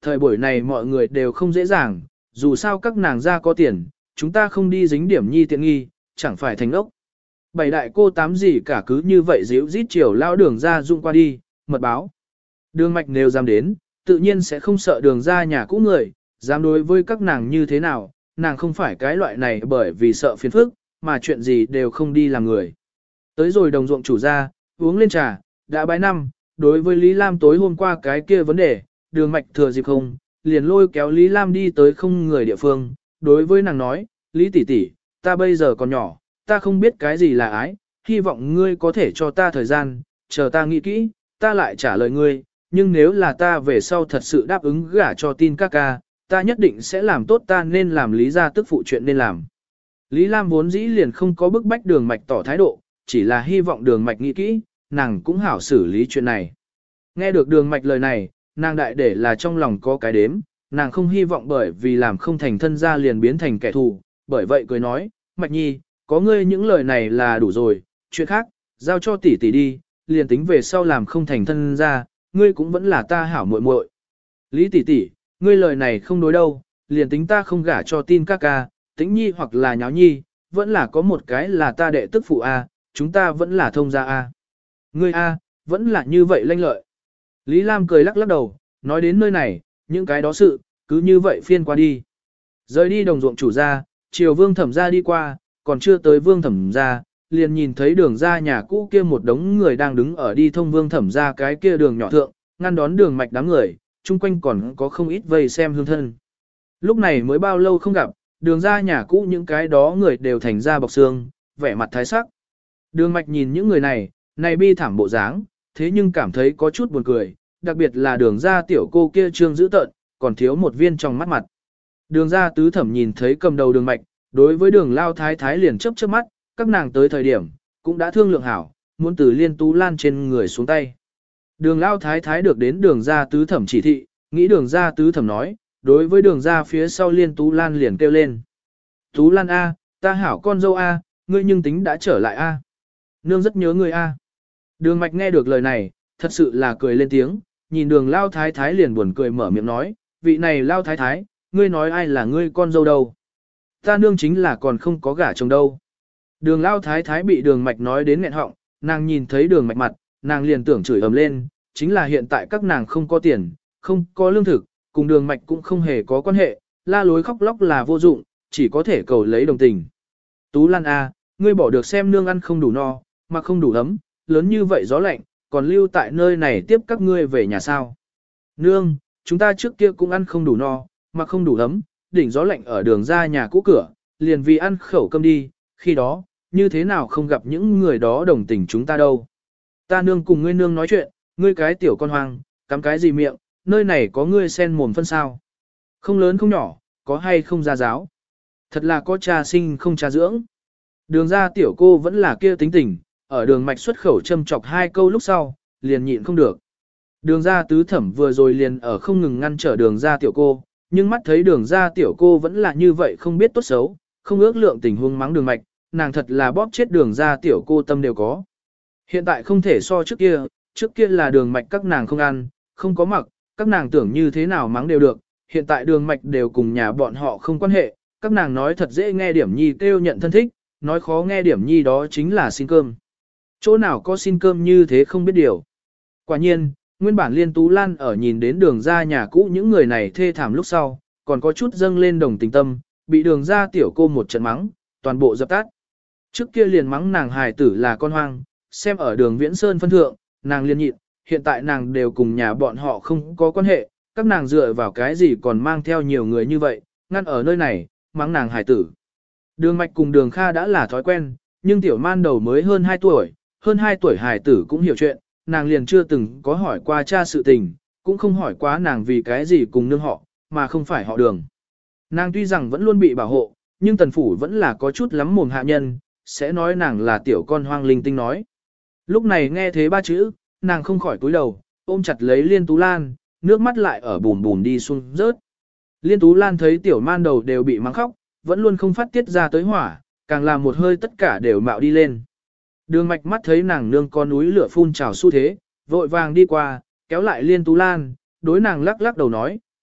thời buổi này mọi người đều không dễ dàng, dù sao các nàng ra có tiền, chúng ta không đi dính điểm nhi tiện nghi, chẳng phải thành ốc. Bảy đại cô tám gì cả cứ như vậy díu rít chiều lao đường ra dụng qua đi, mật báo. Đường mạch nếu dám đến, tự nhiên sẽ không sợ đường ra nhà cũ người, dám đối với các nàng như thế nào, nàng không phải cái loại này bởi vì sợ phiền phức, mà chuyện gì đều không đi làm người. Tới rồi đồng ruộng chủ ra, uống lên trà, đã bái năm, đối với Lý Lam tối hôm qua cái kia vấn đề, đường mạch thừa dịp không, liền lôi kéo Lý Lam đi tới không người địa phương, đối với nàng nói, Lý tỷ tỷ, ta bây giờ còn nhỏ, ta không biết cái gì là ái, hy vọng ngươi có thể cho ta thời gian, chờ ta nghĩ kỹ, ta lại trả lời ngươi, nhưng nếu là ta về sau thật sự đáp ứng gả cho tin ca ca, ta nhất định sẽ làm tốt ta nên làm Lý gia tức phụ chuyện nên làm. Lý Lam vốn dĩ liền không có bức bách đường mạch tỏ thái độ, chỉ là hy vọng đường mạch nghĩ kỹ, nàng cũng hảo xử lý chuyện này. Nghe được đường mạch lời này, nàng đại để là trong lòng có cái đếm, nàng không hy vọng bởi vì làm không thành thân gia liền biến thành kẻ thù, bởi vậy cười nói, Mạch Nhi, có ngươi những lời này là đủ rồi, chuyện khác, giao cho tỷ tỷ đi, liền tính về sau làm không thành thân gia, ngươi cũng vẫn là ta hảo muội muội. Lý tỷ tỷ, ngươi lời này không đối đâu, liền tính ta không gả cho tin ca ca, Tĩnh Nhi hoặc là Nháo Nhi, vẫn là có một cái là ta đệ tức phụ a, chúng ta vẫn là thông gia a. Ngươi a, vẫn là như vậy lanh lợi. Lý Lam cười lắc lắc đầu, nói đến nơi này, những cái đó sự, cứ như vậy phiên qua đi. Rời đi đồng ruộng chủ ra, chiều Vương Thẩm ra đi qua, còn chưa tới Vương Thẩm ra, liền nhìn thấy đường ra nhà cũ kia một đống người đang đứng ở đi thông Vương Thẩm ra cái kia đường nhỏ thượng, ngăn đón đường mạch đám người, chung quanh còn có không ít vây xem hương thân. Lúc này mới bao lâu không gặp, đường ra nhà cũ những cái đó người đều thành ra bọc xương, vẻ mặt thái sắc. Đường mạch nhìn những người này bi thảm bộ dáng, thế nhưng cảm thấy có chút buồn cười, đặc biệt là đường ra tiểu cô kia trương dữ tợn, còn thiếu một viên trong mắt mặt. Đường ra tứ thẩm nhìn thấy cầm đầu đường mạch, đối với đường lao thái thái liền chớp chớp mắt, các nàng tới thời điểm, cũng đã thương lượng hảo, muốn từ Liên Tú Lan trên người xuống tay. Đường lao thái thái được đến đường ra tứ thẩm chỉ thị, nghĩ đường ra tứ thẩm nói, đối với đường ra phía sau Liên Tú Lan liền kêu lên. Tú Lan A, ta hảo con dâu A, ngươi nhưng tính đã trở lại A. Nương rất nhớ ngươi A. Đường mạch nghe được lời này, thật sự là cười lên tiếng, nhìn đường lao thái thái liền buồn cười mở miệng nói, vị này lao thái thái, ngươi nói ai là ngươi con dâu đâu. Ta nương chính là còn không có gả chồng đâu. Đường lao thái thái bị đường mạch nói đến nghẹn họng, nàng nhìn thấy đường mạch mặt, nàng liền tưởng chửi ầm lên, chính là hiện tại các nàng không có tiền, không có lương thực, cùng đường mạch cũng không hề có quan hệ, la lối khóc lóc là vô dụng, chỉ có thể cầu lấy đồng tình. Tú Lan A, ngươi bỏ được xem nương ăn không đủ no, mà không đủ ấm, lớn như vậy gió lạnh, còn lưu tại nơi này tiếp các ngươi về nhà sao. Nương, chúng ta trước kia cũng ăn không đủ no, mà không đủ ấm, đỉnh gió lạnh ở đường ra nhà cũ cửa, liền vì ăn khẩu cơm đi, khi đó, như thế nào không gặp những người đó đồng tình chúng ta đâu. Ta nương cùng ngươi nương nói chuyện, ngươi cái tiểu con hoang, cắm cái gì miệng, nơi này có ngươi sen mồm phân sao. Không lớn không nhỏ, có hay không ra giáo. Thật là có cha sinh không cha dưỡng. Đường ra tiểu cô vẫn là kia tính tình, ở đường mạch xuất khẩu châm chọc hai câu lúc sau, liền nhịn không được. Đường ra tứ thẩm vừa rồi liền ở không ngừng ngăn trở đường ra tiểu cô, nhưng mắt thấy đường ra tiểu cô vẫn là như vậy không biết tốt xấu, không ước lượng tình huống mắng đường mạch, nàng thật là bóp chết đường ra tiểu cô tâm đều có. Hiện tại không thể so trước kia là đường mạch các nàng không ăn, không có mặc, các nàng tưởng như thế nào mắng đều được, hiện tại đường mạch đều cùng nhà bọn họ không quan hệ, các nàng nói thật dễ nghe điểm nhi kêu nhận thân thích, nói khó nghe điểm nhi đó chính là xin cơm. Chỗ nào có xin cơm như thế không biết điều. Quả nhiên, nguyên bản Liên Tú Lan ở nhìn đến đường ra nhà cũ những người này thê thảm lúc sau, còn có chút dâng lên đồng tình tâm, bị đường ra tiểu cô một trận mắng, toàn bộ dập tắt. Trước kia liền mắng nàng hài tử là con hoang, xem ở đường Viễn Sơn phân thượng, nàng liền nhịn, hiện tại nàng đều cùng nhà bọn họ không có quan hệ, các nàng dựa vào cái gì còn mang theo nhiều người như vậy, ngăn ở nơi này, mắng nàng hài tử. Đường Mạch cùng đường Kha đã là thói quen, nhưng tiểu man đầu mới hơn 2 tuổi, hơn 2 tuổi hài tử cũng hiểu chuyện, nàng liền chưa từng có hỏi qua cha sự tình, cũng không hỏi quá nàng vì cái gì cùng nương họ, mà không phải họ đường. Nàng tuy rằng vẫn luôn bị bảo hộ, nhưng tần phủ vẫn là có chút lắm mồm hạ nhân, sẽ nói nàng là tiểu con hoang linh tinh nói. Lúc này nghe thế ba chữ, nàng không khỏi cúi đầu, ôm chặt lấy Liên Tú Lan, nước mắt lại ở bùn bùn đi xuống rớt. Liên Tú Lan thấy tiểu man đầu đều bị mắng khóc, vẫn luôn không phát tiết ra tới hỏa, càng làm một hơi tất cả đều mạo đi lên. Đường Mạch mắt thấy nàng nương con núi lửa phun trào xu thế, vội vàng đi qua, kéo lại Liên Tú Lan, đối nàng lắc lắc đầu nói,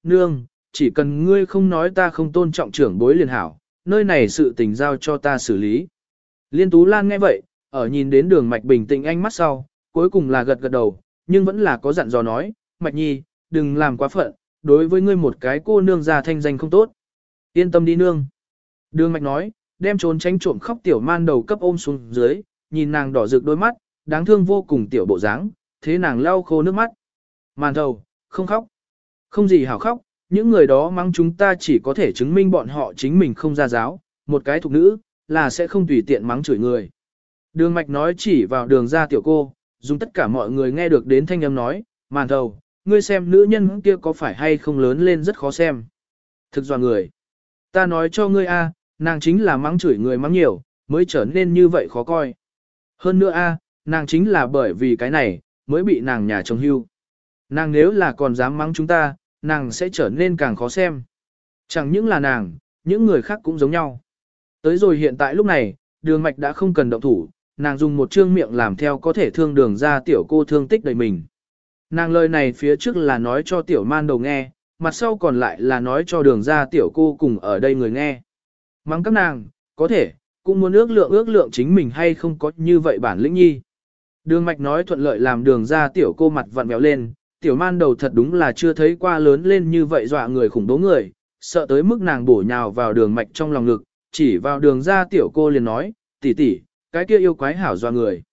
nương, chỉ cần ngươi không nói ta không tôn trọng trưởng bối liền hảo, nơi này sự tình giao cho ta xử lý. Liên Tú Lan nghe vậy, ở nhìn đến đường mạch bình tĩnh ánh mắt sau, cuối cùng là gật gật đầu, nhưng vẫn là có dặn dò nói, mạch nhi, đừng làm quá phận, đối với ngươi một cái cô nương già thanh danh không tốt. Yên tâm đi nương. Đường mạch nói, đem trốn tránh trộm khóc tiểu man đầu cấp ôm xuống dưới, nhìn nàng đỏ rực đôi mắt, đáng thương vô cùng tiểu bộ dáng, thế nàng lau khô nước mắt. Màn thầu, không khóc. Không gì hảo khóc, những người đó mắng chúng ta chỉ có thể chứng minh bọn họ chính mình không ra giáo, một cái thục nữ, là sẽ không tùy tiện mắng chửi người. Đường mạch nói chỉ vào đường ra tiểu cô, dùng tất cả mọi người nghe được đến thanh âm nói, màn thầu, ngươi xem nữ nhân kia có phải hay không lớn lên rất khó xem. Thực dọa người. Ta nói cho ngươi a, nàng chính là mắng chửi người mắng nhiều, mới trở nên như vậy khó coi. Hơn nữa a, nàng chính là bởi vì cái này, mới bị nàng nhà chồng hưu. Nàng nếu là còn dám mắng chúng ta, nàng sẽ trở nên càng khó xem. Chẳng những là nàng, những người khác cũng giống nhau. Tới rồi hiện tại lúc này, đường mạch đã không cần động thủ, nàng dùng một trương miệng làm theo có thể thương đường ra tiểu cô thương tích đầy mình. Nàng lời này phía trước là nói cho tiểu man đầu nghe, mặt sau còn lại là nói cho đường ra tiểu cô cùng ở đây người nghe. Mắng các nàng, có thể, cũng muốn ước lượng chính mình hay không có như vậy bản lĩnh nhi. Đường mạch nói thuận lợi làm đường ra tiểu cô mặt vặn béo lên, tiểu man đầu thật đúng là chưa thấy qua lớn lên như vậy dọa người khủng bố người, sợ tới mức nàng bổ nhào vào đường mạch trong lòng ngực, chỉ vào đường ra tiểu cô liền nói, tỷ tỷ, cái kia yêu quái hảo dọa người.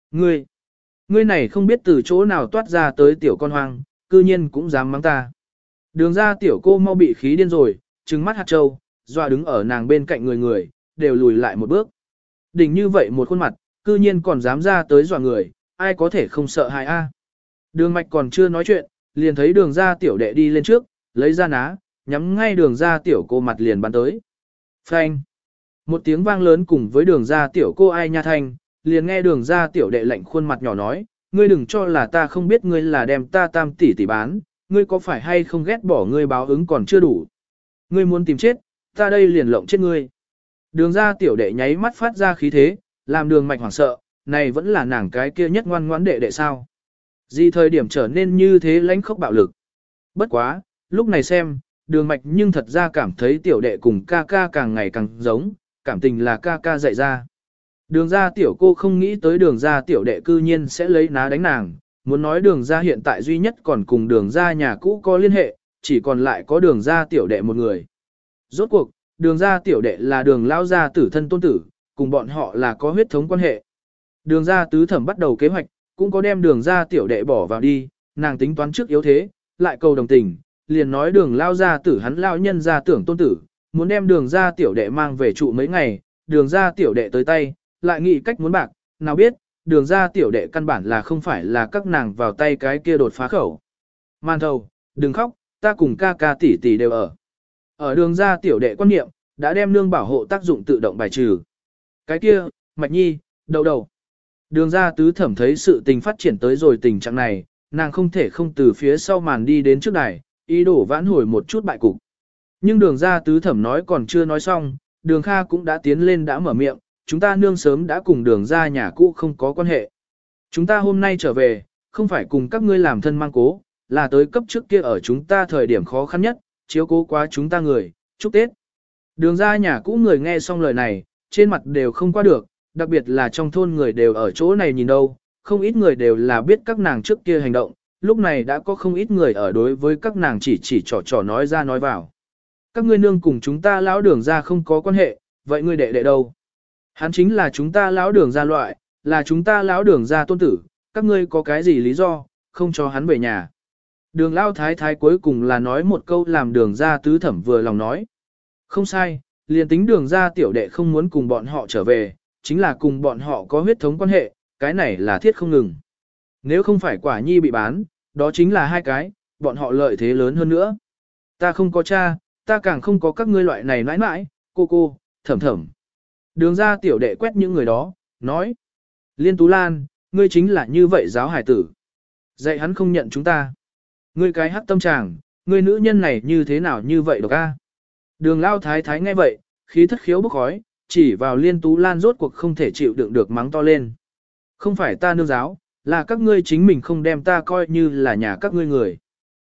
Ngươi này không biết từ chỗ nào toát ra tới tiểu con hoang, cư nhiên cũng dám mắng ta. Đường ra tiểu cô mau bị khí điên rồi, trừng mắt hạt trâu, dọa đứng ở nàng bên cạnh người, đều lùi lại một bước. Đỉnh như vậy một khuôn mặt, cư nhiên còn dám ra tới dọa người, ai có thể không sợ hại a? Đường mạch còn chưa nói chuyện, liền thấy đường ra tiểu đệ đi lên trước, lấy ra ná, nhắm ngay đường ra tiểu cô mặt liền bắn tới. Phanh! Một tiếng vang lớn cùng với đường ra tiểu cô ai nha thanh, liền nghe đường ra tiểu đệ lạnh khuôn mặt nhỏ nói, ngươi đừng cho là ta không biết ngươi là đem ta tam tỷ tỷ bán, ngươi có phải hay không ghét bỏ ngươi báo ứng còn chưa đủ. Ngươi muốn tìm chết, ta đây liền lộng chết ngươi. Đường ra tiểu đệ nháy mắt phát ra khí thế, làm đường mạch hoảng sợ, này vẫn là nàng cái kia nhất ngoan ngoãn đệ đệ sao. Gì thời điểm trở nên như thế lãnh khốc bạo lực. Bất quá, lúc này xem, đường mạch nhưng thật ra cảm thấy tiểu đệ cùng ca ca càng ngày càng giống, cảm tình là ca ca dạy ra. Đường ra tiểu cô không nghĩ tới đường ra tiểu đệ cư nhiên sẽ lấy ná đánh nàng, muốn nói đường ra hiện tại duy nhất còn cùng đường ra nhà cũ có liên hệ, chỉ còn lại có đường ra tiểu đệ một người. Rốt cuộc, đường ra tiểu đệ là đường lao gia tử thân tôn tử, cùng bọn họ là có huyết thống quan hệ. Đường ra tứ thẩm bắt đầu kế hoạch, cũng có đem đường ra tiểu đệ bỏ vào đi, nàng tính toán trước yếu thế, lại cầu đồng tình, liền nói đường lao gia tử hắn lao nhân ra tưởng tôn tử, muốn đem đường ra tiểu đệ mang về trụ mấy ngày, đường ra tiểu đệ tới tay, lại nghĩ cách muốn bạc, nào biết, đường ra tiểu đệ căn bản là không phải là các nàng vào tay cái kia đột phá khẩu. Man thầu, đừng khóc, ta cùng ca ca tỷ tỷ đều ở. Ở đường ra tiểu đệ quan niệm, đã đem nương bảo hộ tác dụng tự động bài trừ. Cái kia, mạch nhi, đầu. Đường ra tứ thẩm thấy sự tình phát triển tới rồi tình trạng này, nàng không thể không từ phía sau màn đi đến trước đài, ý đồ vãn hồi một chút bại cục. Nhưng đường ra tứ thẩm nói còn chưa nói xong, đường Kha cũng đã tiến lên đã mở miệng, chúng ta nương sớm đã cùng đường ra nhà cũ không có quan hệ. Chúng ta hôm nay trở về, không phải cùng các ngươi làm thân mang cố, là tới cấp trước kia ở chúng ta thời điểm khó khăn nhất, chiếu cố quá chúng ta người, chúc Tết. Đường ra nhà cũ người nghe xong lời này, trên mặt đều không qua được, đặc biệt là trong thôn người đều ở chỗ này nhìn đâu, không ít người đều là biết các nàng trước kia hành động, lúc này đã có không ít người ở đối với các nàng chỉ trò nói ra nói vào. Các ngươi nương cùng chúng ta lão đường ra không có quan hệ, vậy ngươi đệ đâu? Hắn chính là chúng ta lão đường ra loại, là chúng ta lão đường ra tôn tử, các ngươi có cái gì lý do, không cho hắn về nhà. Đường lao thái thái cuối cùng là nói một câu làm đường ra tứ thẩm vừa lòng nói. Không sai, liền tính đường ra tiểu đệ không muốn cùng bọn họ trở về, chính là cùng bọn họ có huyết thống quan hệ, cái này là thiết không ngừng. Nếu không phải quả nhi bị bán, đó chính là hai cái, bọn họ lợi thế lớn hơn nữa. Ta không có cha, ta càng không có các ngươi loại này nãi nãi, cô, thẩm. Đường ra tiểu đệ quét những người đó, nói. Liên Tú Lan, ngươi chính là như vậy giáo hải tử. Dạy hắn không nhận chúng ta. Ngươi cái hắc tâm tràng, ngươi nữ nhân này như thế nào như vậy độc a? Đường lao thái thái nghe vậy, khí thất khiếu bốc khói, chỉ vào Liên Tú Lan rốt cuộc không thể chịu đựng được mắng to lên. Không phải ta nương giáo, là các ngươi chính mình không đem ta coi như là nhà các ngươi người.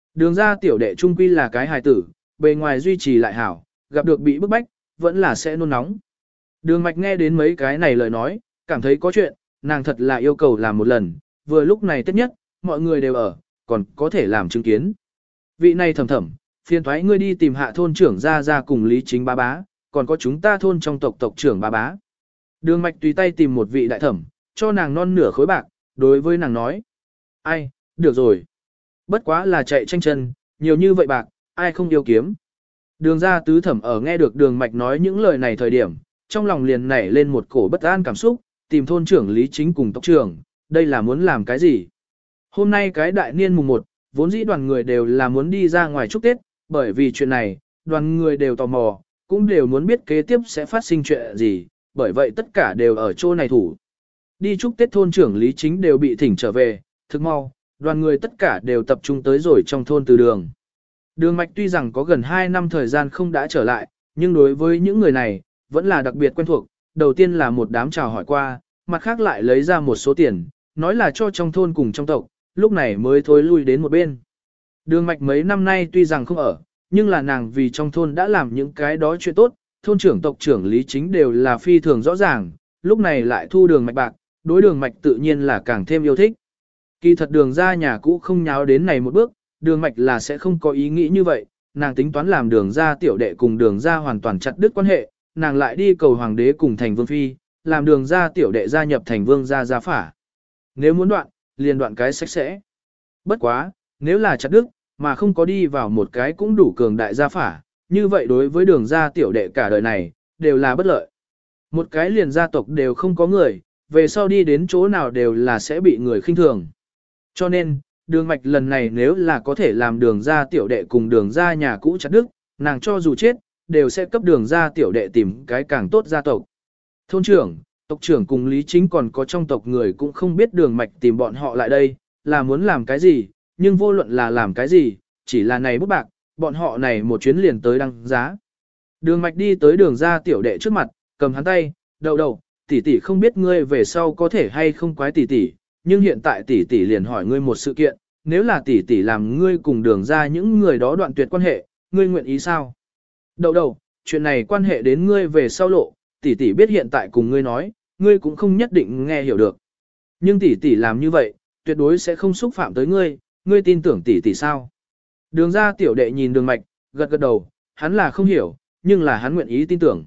Đường ra tiểu đệ trung quy là cái hài tử, bề ngoài duy trì lại hảo, gặp được bị bức bách, vẫn là sẽ nôn nóng. Đường mạch nghe đến mấy cái này lời nói, cảm thấy có chuyện, nàng thật là yêu cầu làm một lần, vừa lúc này tất nhất, mọi người đều ở, còn có thể làm chứng kiến. Vị này thầm thầm, phiền thoái ngươi đi tìm hạ thôn trưởng ra cùng Lý Chính bá bá, còn có chúng ta thôn trong tộc trưởng bá bá. Đường mạch tùy tay tìm một vị đại thẩm, cho nàng non nửa khối bạc, đối với nàng nói. Ai, được rồi. Bất quá là chạy tranh chân, nhiều như vậy bạc, ai không yêu kiếm. Đường ra tứ thẩm ở nghe được đường mạch nói những lời này thời điểm, trong lòng liền nảy lên một cổ bất an cảm xúc, tìm thôn trưởng Lý Chính cùng tộc trưởng, đây là muốn làm cái gì? Hôm nay cái đại niên mùng 1, vốn dĩ đoàn người đều là muốn đi ra ngoài chúc Tết, bởi vì chuyện này, đoàn người đều tò mò, cũng đều muốn biết kế tiếp sẽ phát sinh chuyện gì, bởi vậy tất cả đều ở chỗ này thủ. Đi chúc Tết thôn trưởng Lý Chính đều bị thỉnh trở về, thực mau, đoàn người tất cả đều tập trung tới rồi trong thôn từ đường. Đường mạch tuy rằng có gần 2 năm thời gian không đã trở lại, nhưng đối với những người này, vẫn là đặc biệt quen thuộc. Đầu tiên là một đám chào hỏi qua, mặt khác lại lấy ra một số tiền, nói là cho trong thôn cùng trong tộc, lúc này mới thối lui đến một bên. Đường mạch mấy năm nay tuy rằng không ở, nhưng là nàng vì trong thôn đã làm những cái đó chuyện tốt, thôn trưởng tộc trưởng Lý Chính đều là phi thường rõ ràng, lúc này lại thu đường mạch bạc, đối đường mạch tự nhiên là càng thêm yêu thích. Kỳ thật đường ra nhà cũ không nháo đến này một bước, đường mạch là sẽ không có ý nghĩ như vậy, nàng tính toán làm đường ra tiểu đệ cùng đường ra hoàn toàn chặt đứt quan hệ, nàng lại đi cầu hoàng đế cùng thành vương phi, làm đường ra tiểu đệ gia nhập thành vương gia phả. Nếu muốn đoạn, liền đoạn cái sạch sẽ. Bất quá, nếu là chặt đứt, mà không có đi vào một cái cũng đủ cường đại gia phả, như vậy đối với đường ra tiểu đệ cả đời này, đều là bất lợi. Một cái liền gia tộc đều không có người, về sau đi đến chỗ nào đều là sẽ bị người khinh thường. Cho nên, đường mạch lần này nếu là có thể làm đường ra tiểu đệ cùng đường ra nhà cũ chặt đứt, nàng cho dù chết, đều sẽ cấp đường ra tiểu đệ tìm cái càng tốt gia tộc. Thôn trưởng, tộc trưởng cùng Lý Chính còn có trong tộc người cũng không biết đường mạch tìm bọn họ lại đây, là muốn làm cái gì, nhưng vô luận là làm cái gì, chỉ là này bút bạc, bọn họ này một chuyến liền tới đăng giá. Đường mạch đi tới đường ra tiểu đệ trước mặt, cầm hắn tay, đầu, tỷ tỷ không biết ngươi về sau có thể hay không quái tỷ tỷ, nhưng hiện tại tỷ tỷ liền hỏi ngươi một sự kiện, nếu là tỷ tỷ làm ngươi cùng đường ra những người đó đoạn tuyệt quan hệ, ngươi nguyện ý sao? Đầu, chuyện này quan hệ đến ngươi về sau lộ, tỷ tỷ biết hiện tại cùng ngươi nói, ngươi cũng không nhất định nghe hiểu được. Nhưng tỷ tỷ làm như vậy, tuyệt đối sẽ không xúc phạm tới ngươi, ngươi tin tưởng tỷ tỷ sao? Đường ra tiểu đệ nhìn đường mạch, gật gật đầu, hắn là không hiểu, nhưng là hắn nguyện ý tin tưởng.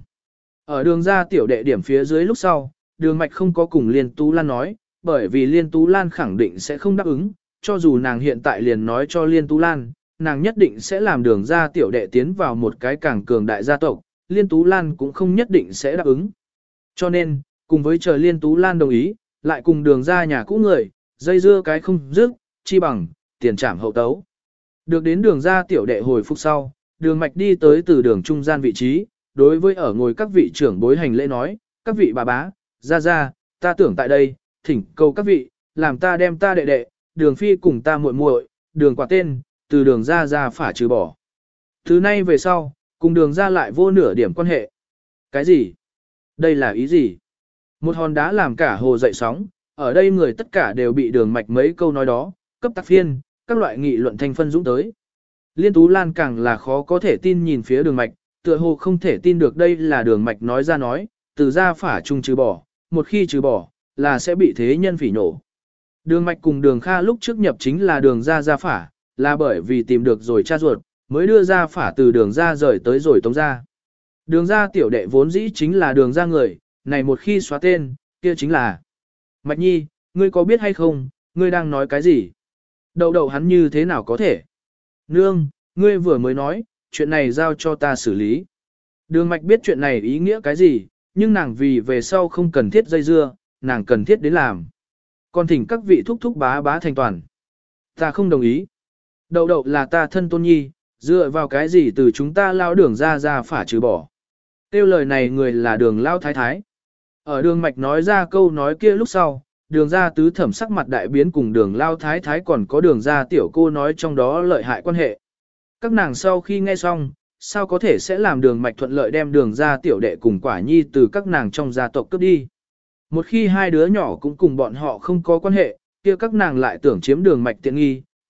Ở đường ra tiểu đệ điểm phía dưới lúc sau, đường mạch không có cùng Liên Tú Lan nói, bởi vì Liên Tú Lan khẳng định sẽ không đáp ứng, cho dù nàng hiện tại liền nói cho Liên Tú Lan, nàng nhất định sẽ làm đường ra tiểu đệ tiến vào một cái càng cường đại gia tộc, Liên Tú Lan cũng không nhất định sẽ đáp ứng. Cho nên, cùng với chờ Liên Tú Lan đồng ý, lại cùng đường ra nhà cũ người, dây dưa cái không dứt, chi bằng, tiền trảm hậu tấu. Được đến đường ra tiểu đệ hồi phục sau, đường mạch đi tới từ đường trung gian vị trí, đối với ở ngồi các vị trưởng bối hành lễ nói, các vị bà bá, ra, ta tưởng tại đây, thỉnh cầu các vị, làm ta đem ta đệ đệ, đường phi cùng ta muội muội, đường quả tên, từ đường ra phả trừ bỏ. Thứ nay về sau, cùng đường ra lại vô nửa điểm quan hệ. Cái gì? Đây là ý gì? Một hòn đá làm cả hồ dậy sóng, ở đây người tất cả đều bị đường mạch mấy câu nói đó, cấp tắc phiên, các loại nghị luận thanh phân dũng tới. Liên Tú Lan càng là khó có thể tin nhìn phía đường mạch, tựa hồ không thể tin được đây là đường mạch nói ra nói, từ ra phả chung trừ bỏ, một khi trừ bỏ, là sẽ bị thế nhân phỉ nổ. Đường mạch cùng đường Kha lúc trước nhập chính là đường ra phả, là bởi vì tìm được rồi cha ruột, mới đưa ra phả từ đường ra rời tới rồi tống ra. Đường ra tiểu đệ vốn dĩ chính là đường ra người, này một khi xóa tên, kia chính là. Mạch nhi, ngươi có biết hay không, ngươi đang nói cái gì? Đầu hắn như thế nào có thể? Nương, ngươi vừa mới nói, chuyện này giao cho ta xử lý. Đường mạch biết chuyện này ý nghĩa cái gì, nhưng nàng vì về sau không cần thiết dây dưa, nàng cần thiết đến làm. Còn thỉnh các vị thúc thúc bá bá thành toàn. Ta không đồng ý. Đầu là ta thân tôn nhi, dựa vào cái gì từ chúng ta lao đường ra phả trừ bỏ. Tiêu lời này người là đường lao thái thái. Ở đường mạch nói ra câu nói kia lúc sau, đường ra tứ thẩm sắc mặt đại biến cùng đường lao thái thái còn có đường ra tiểu cô nói trong đó lợi hại quan hệ. Các nàng sau khi nghe xong, sao có thể sẽ làm đường mạch thuận lợi đem đường ra tiểu đệ cùng quả nhi từ các nàng trong gia tộc cướp đi. Một khi hai đứa nhỏ cũng cùng bọn họ không có quan hệ, kia các nàng lại tưởng chiếm đường mạch tiện nghi,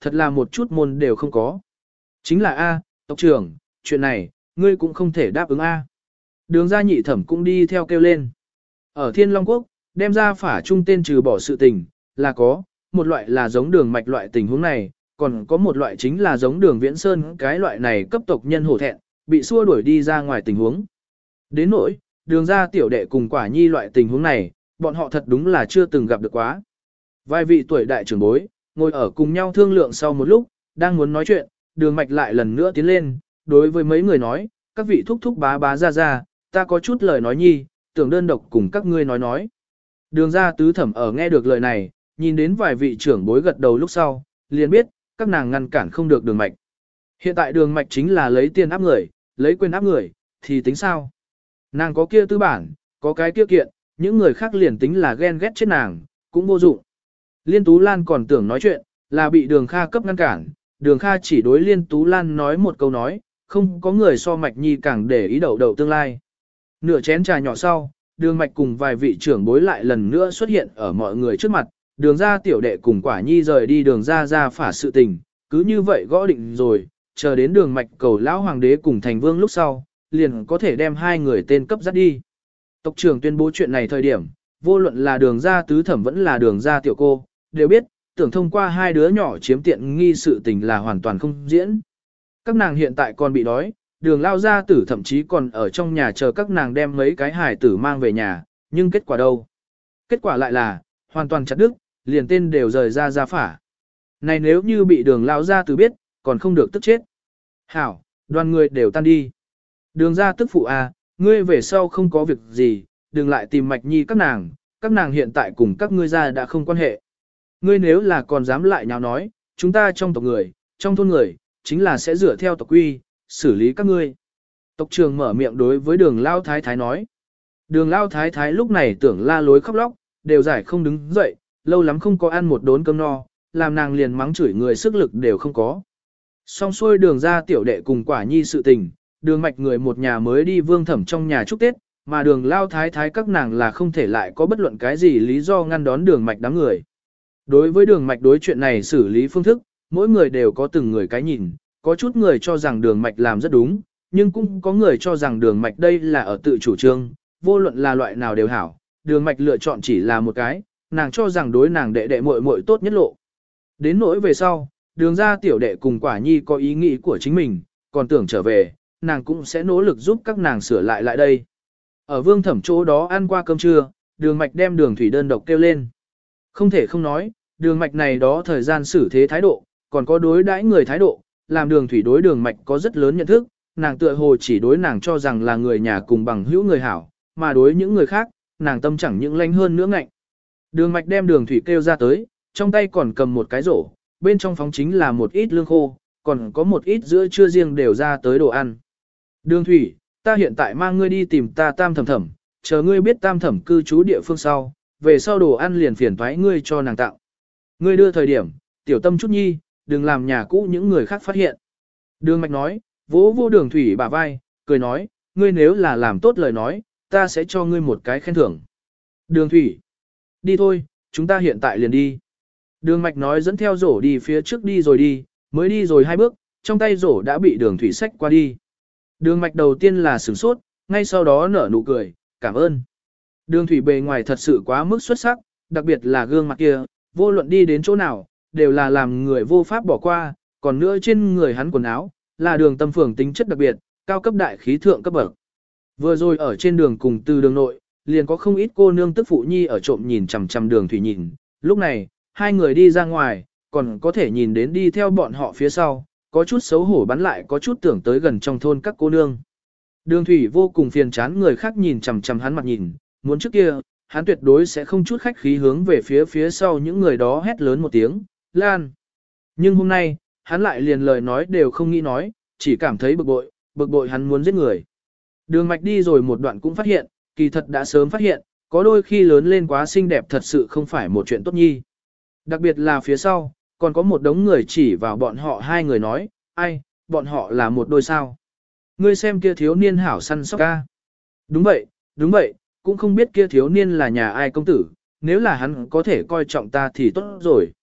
thật là một chút môn đều không có. Chính là A, tộc trưởng, chuyện này, ngươi cũng không thể đáp ứng A. Đường gia nhị thẩm cũng đi theo kêu lên. Ở Thiên Long Quốc, đem ra phả trung tên trừ bỏ sự tình, là có, một loại là giống đường mạch loại tình huống này, còn có một loại chính là giống đường Viễn Sơn cái loại này cấp tộc nhân hổ thẹn, bị xua đuổi đi ra ngoài tình huống. Đến nỗi, đường gia tiểu đệ cùng quả nhi loại tình huống này, bọn họ thật đúng là chưa từng gặp được quá. Vài vị tuổi đại trưởng bối, ngồi ở cùng nhau thương lượng sau một lúc, đang muốn nói chuyện, đường mạch lại lần nữa tiến lên, đối với mấy người nói, các vị thúc thúc bá bá ra, ta có chút lời nói nhi, tưởng đơn độc cùng các ngươi nói. Đường gia tứ thẩm ở nghe được lời này, nhìn đến vài vị trưởng bối gật đầu lúc sau, liền biết, các nàng ngăn cản không được đường mạch. Hiện tại đường mạch chính là lấy tiền áp người, lấy quyền áp người, thì tính sao? Nàng có kia tư bản, có cái kia kiện, những người khác liền tính là ghen ghét chết nàng, cũng vô dụng. Liên Tú Lan còn tưởng nói chuyện, là bị đường Kha cấp ngăn cản, đường Kha chỉ đối Liên Tú Lan nói một câu nói, không có người so Mạch Nhi càng để ý đầu tương lai. Nửa chén trà nhỏ sau, đường Mạch cùng vài vị trưởng bối lại lần nữa xuất hiện ở mọi người trước mặt, đường ra tiểu đệ cùng quả nhi rời đi đường ra phả sự tình, cứ như vậy gõ định rồi, chờ đến đường Mạch cầu lão hoàng đế cùng thành vương lúc sau, liền có thể đem hai người tên cấp dắt đi. Tộc trưởng tuyên bố chuyện này thời điểm, vô luận là đường ra tứ thẩm vẫn là đường ra tiểu cô, đều biết, tưởng thông qua hai đứa nhỏ chiếm tiện nghi sự tình là hoàn toàn không diễn. Các nàng hiện tại còn bị đói, đường lao gia tử thậm chí còn ở trong nhà chờ các nàng đem mấy cái hài tử mang về nhà, nhưng kết quả đâu? Kết quả lại là, hoàn toàn chặt đứt, liền tên đều rời ra phả. Này nếu như bị đường lao gia tử biết, còn không được tức chết. Hảo, đoàn người đều tan đi. Đường ra tức phụ à, ngươi về sau không có việc gì, đừng lại tìm Mạch Nhi các nàng hiện tại cùng các ngươi ra đã không quan hệ. Ngươi nếu là còn dám lại nháo nói, chúng ta trong tộc người, trong thôn người, chính là sẽ dựa theo tộc quy, xử lý các ngươi. Tộc trưởng mở miệng đối với đường lao thái thái nói. Đường lao thái thái lúc này tưởng la lối khóc lóc, đều giải không đứng dậy, lâu lắm không có ăn một đốn cơm no, làm nàng liền mắng chửi người sức lực đều không có. Xong xuôi đường ra tiểu đệ cùng quả nhi sự tình, đường mạch người một nhà mới đi vương thẩm trong nhà chúc Tết, mà đường lao thái thái các nàng là không thể lại có bất luận cái gì lý do ngăn đón đường mạch đám người. Đối với đường mạch đối chuyện này xử lý phương thức, mỗi người đều có từng người cái nhìn, có chút người cho rằng đường mạch làm rất đúng, nhưng cũng có người cho rằng đường mạch đây là ở tự chủ trương, vô luận là loại nào đều hảo, đường mạch lựa chọn chỉ là một cái, nàng cho rằng đối nàng đệ đệ muội muội tốt nhất lộ. Đến nỗi về sau, đường ra tiểu đệ cùng quả nhi có ý nghĩ của chính mình, còn tưởng trở về, nàng cũng sẽ nỗ lực giúp các nàng sửa lại đây. Ở vương thẩm chỗ đó ăn qua cơm trưa, đường mạch đem đường thủy đơn độc kêu lên. Không thể không nói, đường mạch này đó thời gian xử thế thái độ, còn có đối đãi người thái độ, làm đường thủy đối đường mạch có rất lớn nhận thức, nàng tựa hồ chỉ đối nàng cho rằng là người nhà cùng bằng hữu người hảo, mà đối những người khác, nàng tâm chẳng những lanh hơn nữa ngạnh. Đường mạch đem đường thủy kêu ra tới, trong tay còn cầm một cái rổ, bên trong phóng chính là một ít lương khô, còn có một ít giữa trưa riêng đều ra tới đồ ăn. Đường thủy, ta hiện tại mang ngươi đi tìm ta tam thẩm thẩm, chờ ngươi biết tam thẩm cư trú địa phương sau, về sau đồ ăn liền phiền thoái ngươi cho nàng tạo. Ngươi đưa thời điểm, tiểu tâm chút nhi, đừng làm nhà cũ những người khác phát hiện. Đường mạch nói, vỗ vô đường thủy bả vai, cười nói, ngươi nếu là làm tốt lời nói, ta sẽ cho ngươi một cái khen thưởng. Đường thủy, đi thôi, chúng ta hiện tại liền đi. Đường mạch nói dẫn theo rổ đi phía trước đi, mới đi rồi 2 bước, trong tay rổ đã bị đường thủy xách qua đi. Đường mạch đầu tiên là sửng sốt, ngay sau đó nở nụ cười, cảm ơn. Đường thủy bề ngoài thật sự quá mức xuất sắc, đặc biệt là gương mặt kia, vô luận đi đến chỗ nào, đều là làm người vô pháp bỏ qua, còn nữa trên người hắn quần áo, là đường tâm phường tính chất đặc biệt, cao cấp đại khí thượng cấp bậc. Vừa rồi ở trên đường cùng từ đường nội, liền có không ít cô nương tức phụ nhi ở trộm nhìn chằm chằm đường thủy nhìn, lúc này, hai người đi ra ngoài, còn có thể nhìn đến đi theo bọn họ phía sau, có chút xấu hổ bắn lại có chút tưởng tới gần trong thôn các cô nương. Đường thủy vô cùng phiền chán người khác nhìn chằm chằm hắn mặt nhìn, muốn trước kia, hắn tuyệt đối sẽ không chút khách khí hướng về phía sau những người đó hét lớn một tiếng, Lan. Nhưng hôm nay, hắn lại liền lời nói đều không nghĩ nói, chỉ cảm thấy bực bội hắn muốn giết người. Đường mạch đi rồi một đoạn cũng phát hiện, kỳ thật đã sớm phát hiện, có đôi khi lớn lên quá xinh đẹp thật sự không phải một chuyện tốt nhi. Đặc biệt là phía sau, còn có một đống người chỉ vào bọn họ hai người nói, ai, bọn họ là một đôi sao. Ngươi xem kia thiếu niên hảo săn sóc ca. Đúng vậy, cũng không biết kia thiếu niên là nhà ai công tử, nếu là hắn có thể coi trọng ta thì tốt rồi.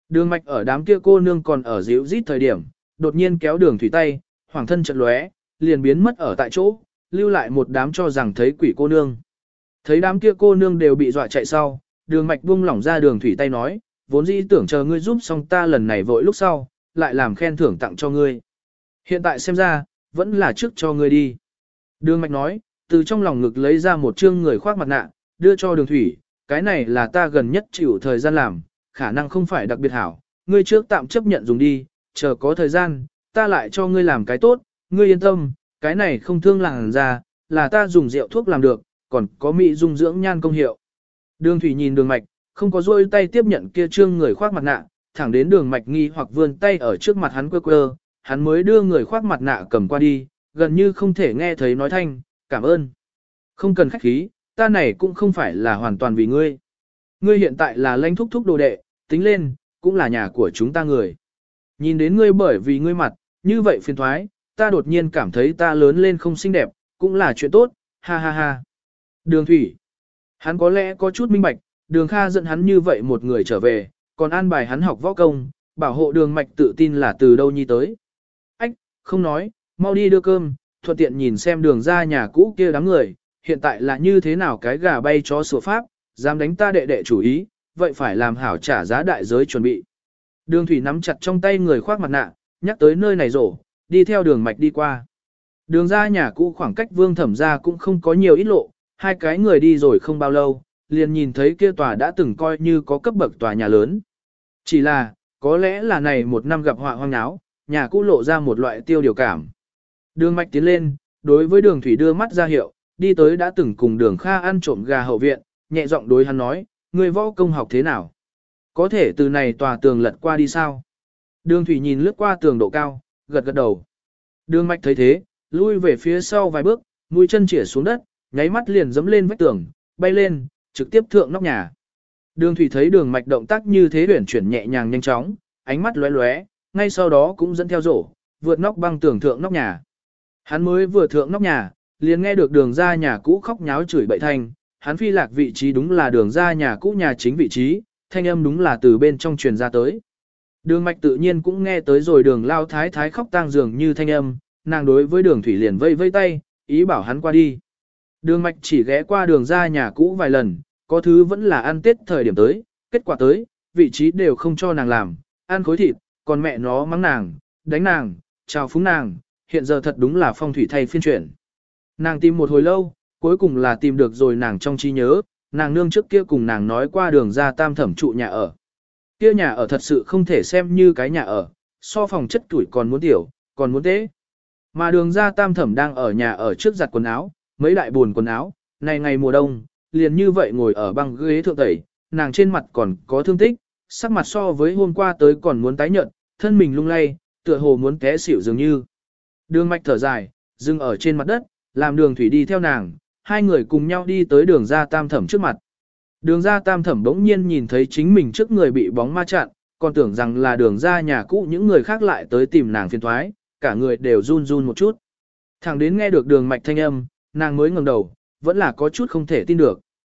Đường mạch ở đám kia cô nương còn ở díu rít thời điểm, đột nhiên kéo đường thủy tay, hoàng thân chợt lóe, liền biến mất ở tại chỗ, lưu lại một đám cho rằng thấy quỷ cô nương. Thấy đám kia cô nương đều bị dọa chạy sau, đường mạch buông lỏng ra đường thủy tay nói, vốn dĩ tưởng chờ ngươi giúp xong ta lần này vội lúc sau, lại làm khen thưởng tặng cho ngươi. Hiện tại xem ra, vẫn là trước cho ngươi đi. Đường mạch nói, từ trong lòng ngực lấy ra một trương người khoác mặt nạ, đưa cho đường thủy, cái này là ta gần nhất chịu thời gian làm, khả năng không phải đặc biệt hảo, ngươi trước tạm chấp nhận dùng đi, chờ có thời gian, ta lại cho ngươi làm cái tốt, ngươi yên tâm, cái này không thương làn da, là ta dùng rượu thuốc làm được, còn có mỹ dung dưỡng nhan công hiệu. Đường thủy nhìn đường mạch, không có rôi tay tiếp nhận kia trương người khoác mặt nạ, thẳng đến đường mạch nghi hoặc vươn tay ở trước mặt hắn quơ quơ, hắn mới đưa người khoác mặt nạ cầm qua đi, gần như không thể nghe thấy nói thanh, cảm ơn. Không cần khách khí, ta này cũng không phải là hoàn toàn vì ngươi. Ngươi hiện tại là lãnh thúc thúc đồ đệ, tính lên, cũng là nhà của chúng ta người. Nhìn đến ngươi bởi vì ngươi mặt, như vậy phiền thoái, ta đột nhiên cảm thấy ta lớn lên không xinh đẹp, cũng là chuyện tốt, ha ha ha. Đường thủy. Hắn có lẽ có chút minh bạch, đường Kha dẫn hắn như vậy một người trở về, còn an bài hắn học võ công, bảo hộ đường mạch tự tin là từ đâu nhi tới. Ách, không nói, mau đi đưa cơm, thuận tiện nhìn xem đường ra nhà cũ kia đám người, hiện tại là như thế nào cái gà bay chó sủa pháp, dám đánh ta đệ đệ chủ ý, vậy phải làm hảo trả giá đại giới chuẩn bị. Đường thủy nắm chặt trong tay người khoác mặt nạ, nhắc tới nơi này rổ, đi theo đường mạch đi qua. Đường ra nhà cũ khoảng cách Vương Thẩm ra cũng không có nhiều ít lộ, hai cái người đi rồi không bao lâu, liền nhìn thấy kia tòa đã từng coi như có cấp bậc tòa nhà lớn. Chỉ là, có lẽ là này một năm gặp họa hoang náo, nhà cũ lộ ra một loại tiêu điều cảm. Đường mạch tiến lên, đối với đường thủy đưa mắt ra hiệu, đi tới đã từng cùng đường Kha ăn trộm gà hậu viện, nhẹ giọng đối hắn nói, người võ công học thế nào? Có thể từ này tòa tường lật qua đi sao? Đường thủy nhìn lướt qua tường độ cao, gật gật đầu. Đường mạch thấy thế, lui về phía sau vài bước, mũi chân chĩa xuống đất, nháy mắt liền giẫm lên vách tường, bay lên, trực tiếp thượng nóc nhà. Đường thủy thấy đường mạch động tác như thế uyển chuyển nhẹ nhàng nhanh chóng, ánh mắt lóe lóe, ngay sau đó cũng dẫn theo rổ, vượt nóc băng tường thượng nóc nhà. Hắn mới vừa thượng nóc nhà, liền nghe được đường ra nhà cũ khóc nháo chửi bậy thanh, hắn phi lạc vị trí đúng là đường ra nhà cũ nhà chính vị trí, thanh âm đúng là từ bên trong truyền ra tới. Đường mạch tự nhiên cũng nghe tới rồi đường lao thái thái khóc tang dường như thanh âm, nàng đối với đường thủy liền vây vây tay, ý bảo hắn qua đi. Đường mạch chỉ ghé qua đường ra nhà cũ vài lần, có thứ vẫn là ăn tết thời điểm tới, kết quả tới, vị trí đều không cho nàng làm, ăn khối thịt, còn mẹ nó mắng nàng, đánh nàng, chào phúng nàng, hiện giờ thật đúng là phong thủy thay phiên chuyển. Nàng tìm một hồi lâu, cuối cùng là tìm được rồi nàng trong trí nhớ, nàng nương trước kia cùng nàng nói qua đường ra tam thẩm trụ nhà ở. Kia nhà ở thật sự không thể xem như cái nhà ở, so phòng chất tuổi còn muốn tiểu, còn muốn tế. Mà đường ra tam thẩm đang ở nhà ở trước giặt quần áo, mấy đại buồn quần áo, này ngày mùa đông, liền như vậy ngồi ở băng ghế thượng tẩy, nàng trên mặt còn có thương tích, sắc mặt so với hôm qua tới còn muốn tái nhợt, thân mình lung lay, tựa hồ muốn té xỉu dường như. Đường mạch thở dài, dừng ở trên mặt đất, làm đường thủy đi theo nàng, hai người cùng nhau đi tới đường ra tam thẩm trước mặt. Đường ra tam thẩm bỗng nhiên nhìn thấy chính mình trước người bị bóng ma chặn, còn tưởng rằng là đường ra nhà cũ những người khác lại tới tìm nàng phiền thoái, cả người đều run run một chút. Thẳng đến nghe được đường mạch thanh âm, nàng mới ngẩng đầu, vẫn là có chút không thể tin được.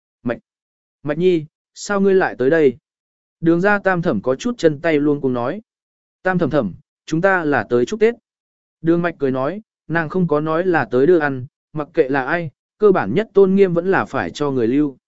Mạch nhi, sao ngươi lại tới đây? Đường ra tam thẩm có chút chân tay luôn cùng nói. Tam thẩm thẩm, chúng ta là tới chúc Tết. Đường mạch cười nói, nàng không có nói là tới đưa ăn, mặc kệ là ai, cơ bản nhất tôn nghiêm vẫn là phải cho người lưu.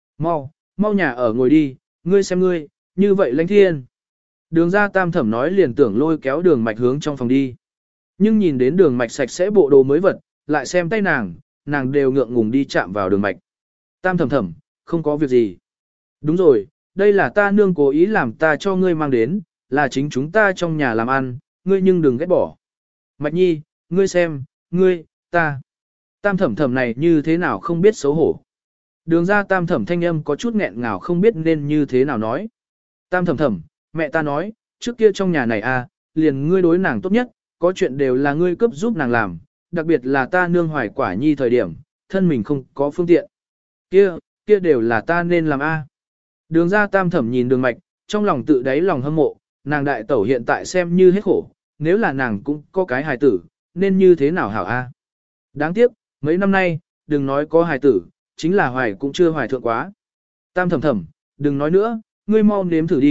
Mau nhà ở ngồi đi, ngươi xem ngươi, như vậy lãnh thiên. Đường ra tam thẩm nói liền tưởng lôi kéo đường mạch hướng trong phòng đi. Nhưng nhìn đến đường mạch sạch sẽ bộ đồ mới vật, lại xem tay nàng đều ngượng ngùng đi chạm vào đường mạch. Tam thẩm thẩm, không có việc gì. Đúng rồi, đây là ta nương cố ý làm ta cho ngươi mang đến, là chính chúng ta trong nhà làm ăn, ngươi nhưng đừng ghét bỏ. Mạch nhi, ngươi xem, ta. Tam thẩm thẩm này như thế nào không biết xấu hổ. Đường ra tam thẩm thanh âm có chút nghẹn ngào không biết nên như thế nào nói. Tam thẩm thẩm, mẹ ta nói, trước kia trong nhà này liền ngươi đối nàng tốt nhất, có chuyện đều là ngươi cấp giúp nàng làm, đặc biệt là ta nương hoài quả nhi thời điểm, thân mình không có phương tiện. Kia đều là ta nên làm Đường ra tam thẩm nhìn đường mạch, trong lòng tự đáy lòng hâm mộ, nàng đại tẩu hiện tại xem như hết khổ, nếu là nàng cũng có cái hài tử, nên như thế nào hảo Đáng tiếc, mấy năm nay, đừng nói có hài tử, chính là hoài cũng chưa hoài thượng quá. Tam thẩm thẩm, đừng nói nữa, ngươi mau nếm thử đi,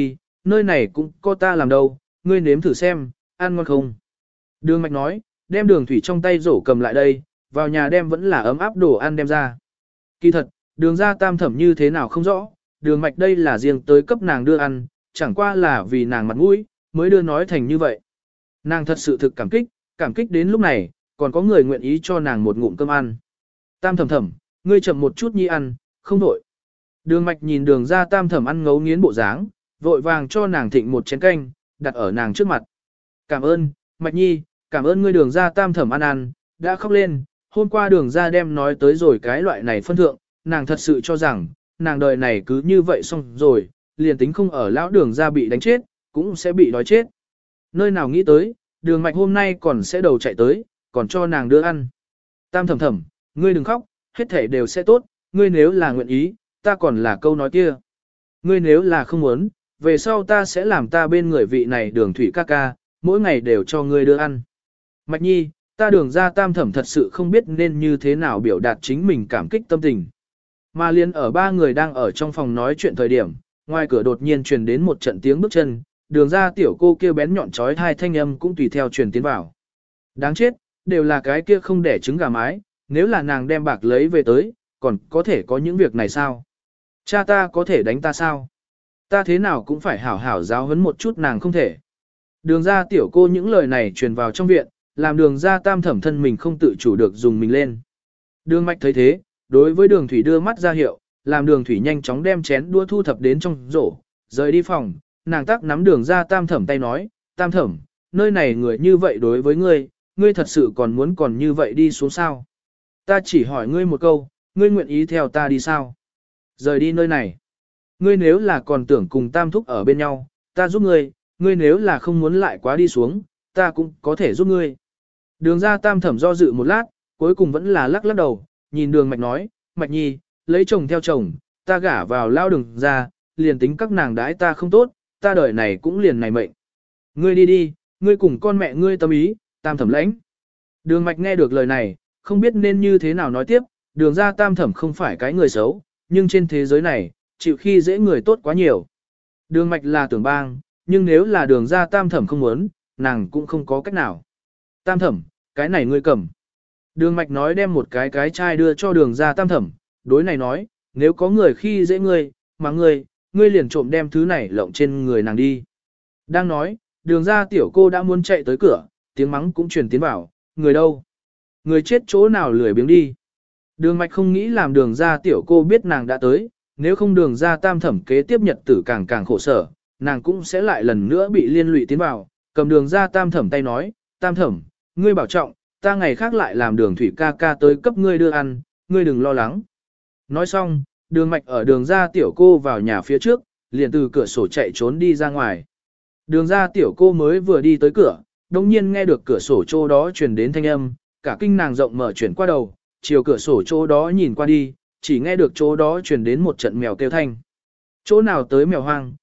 nơi này cũng có ta làm đâu, ngươi nếm thử xem, ăn ngon không? Đường Mạch nói, đem đường thủy trong tay rổ cầm lại đây, vào nhà đem vẫn là ấm áp đồ ăn đem ra. Kỳ thật, đường ra tam thẩm như thế nào không rõ, đường Mạch đây là riêng tới cấp nàng đưa ăn, chẳng qua là vì nàng mặt mũi, mới đưa nói thành như vậy. Nàng thật sự thực cảm kích đến lúc này, còn có người nguyện ý cho nàng một ngụm cơm ăn. Tam thẩm thẩm, ngươi chậm một chút nhi ăn, không đổi. Đường Mạch nhìn đường ra tam thẩm ăn ngấu nghiến bộ dáng, vội vàng cho nàng thịnh một chén canh, đặt ở nàng trước mặt. Cảm ơn, Mạch nhi, cảm ơn ngươi đường ra tam thẩm ăn, đã khóc lên, hôm qua đường ra đem nói tới rồi cái loại này phân thượng, nàng thật sự cho rằng, nàng đời này cứ như vậy xong rồi, liền tính không ở lão đường ra bị đánh chết, cũng sẽ bị đói chết. Nơi nào nghĩ tới, đường Mạch hôm nay còn sẽ đầu chạy tới, còn cho nàng đưa ăn. Tam thẩm thẩm, ngươi đừng khóc, hết thể đều sẽ tốt, ngươi nếu là nguyện ý, ta còn là câu nói kia. Ngươi nếu là không muốn, về sau ta sẽ làm ta bên người vị này đường thủy ca ca, mỗi ngày đều cho ngươi đưa ăn. Mạch nhi, ta đường ra tam thẩm thật sự không biết nên như thế nào biểu đạt chính mình cảm kích tâm tình. Mà liên ở ba người đang ở trong phòng nói chuyện thời điểm, ngoài cửa đột nhiên truyền đến một trận tiếng bước chân, đường ra tiểu cô kêu bén nhọn chói hai thanh âm cũng tùy theo truyền tiến vào. Đáng chết, đều là cái kia không đẻ trứng gà mái, nếu là nàng đem bạc lấy về tới, còn có thể có những việc này sao? Cha ta có thể đánh ta sao? Ta thế nào cũng phải hảo hảo giáo huấn một chút nàng không thể. Đường ra tiểu cô những lời này truyền vào trong viện, làm đường ra tam thẩm thân mình không tự chủ được dùng mình lên. Đường Mạch thấy thế, đối với đường thủy đưa mắt ra hiệu, làm đường thủy nhanh chóng đem chén đũa thu thập đến trong rổ, rời đi phòng, nàng tác nắm đường ra tam thẩm tay nói, tam thẩm, nơi này người như vậy đối với ngươi, ngươi thật sự còn muốn còn như vậy đi xuống sao? Ta chỉ hỏi ngươi một câu, ngươi nguyện ý theo ta đi sao? Rời đi nơi này. Ngươi nếu là còn tưởng cùng tam thúc ở bên nhau, ta giúp ngươi, ngươi nếu là không muốn lại quá đi xuống, ta cũng có thể giúp ngươi. Đường ra tam thẩm do dự một lát, cuối cùng vẫn là lắc lắc đầu, nhìn đường Mạch nói, Mạch nhi, lấy chồng theo chồng, ta gả vào lao đường ra, liền tính các nàng đãi ta không tốt, ta đời này cũng liền này mệnh. Ngươi đi đi, ngươi cùng con mẹ ngươi tâm ý, tam thẩm lãnh. Đường Mạch nghe được lời này, không biết nên như thế nào nói tiếp, đường ra tam thẩm không phải cái người xấu, nhưng trên thế giới này, chịu khi dễ người tốt quá nhiều. Đường Mạch là tưởng bang, nhưng nếu là đường ra tam thẩm không muốn, nàng cũng không có cách nào. Tam thẩm, cái này ngươi cầm. Đường Mạch nói đem một cái chai đưa cho đường ra tam thẩm, đối này nói, nếu có người khi dễ ngươi, mà ngươi liền trộm đem thứ này lộng trên người nàng đi. Đang nói, đường ra tiểu cô đã muốn chạy tới cửa, tiếng mắng cũng truyền tiến vào, người đâu? Người chết chỗ nào lười biếng đi. Đường Mạch không nghĩ làm đường ra tiểu cô biết nàng đã tới, nếu không đường ra tam thẩm kế tiếp nhật tử càng khổ sở, nàng cũng sẽ lại lần nữa bị liên lụy tiến vào, cầm đường ra tam thẩm tay nói, tam thẩm, ngươi bảo trọng, ta ngày khác lại làm đường thủy ca ca tới cấp ngươi đưa ăn, ngươi đừng lo lắng. Nói xong, đường Mạch ở đường ra tiểu cô vào nhà phía trước, liền từ cửa sổ chạy trốn đi ra ngoài. Đường ra tiểu cô mới vừa đi tới cửa, đồng nhiên nghe được cửa sổ chỗ đó truyền đến thanh âm, cả kinh nàng rộng mở chuyển qua đầu, chiều cửa sổ chỗ đó nhìn qua đi, chỉ nghe được chỗ đó truyền đến một trận mèo kêu thanh. Chỗ nào tới mèo hoang,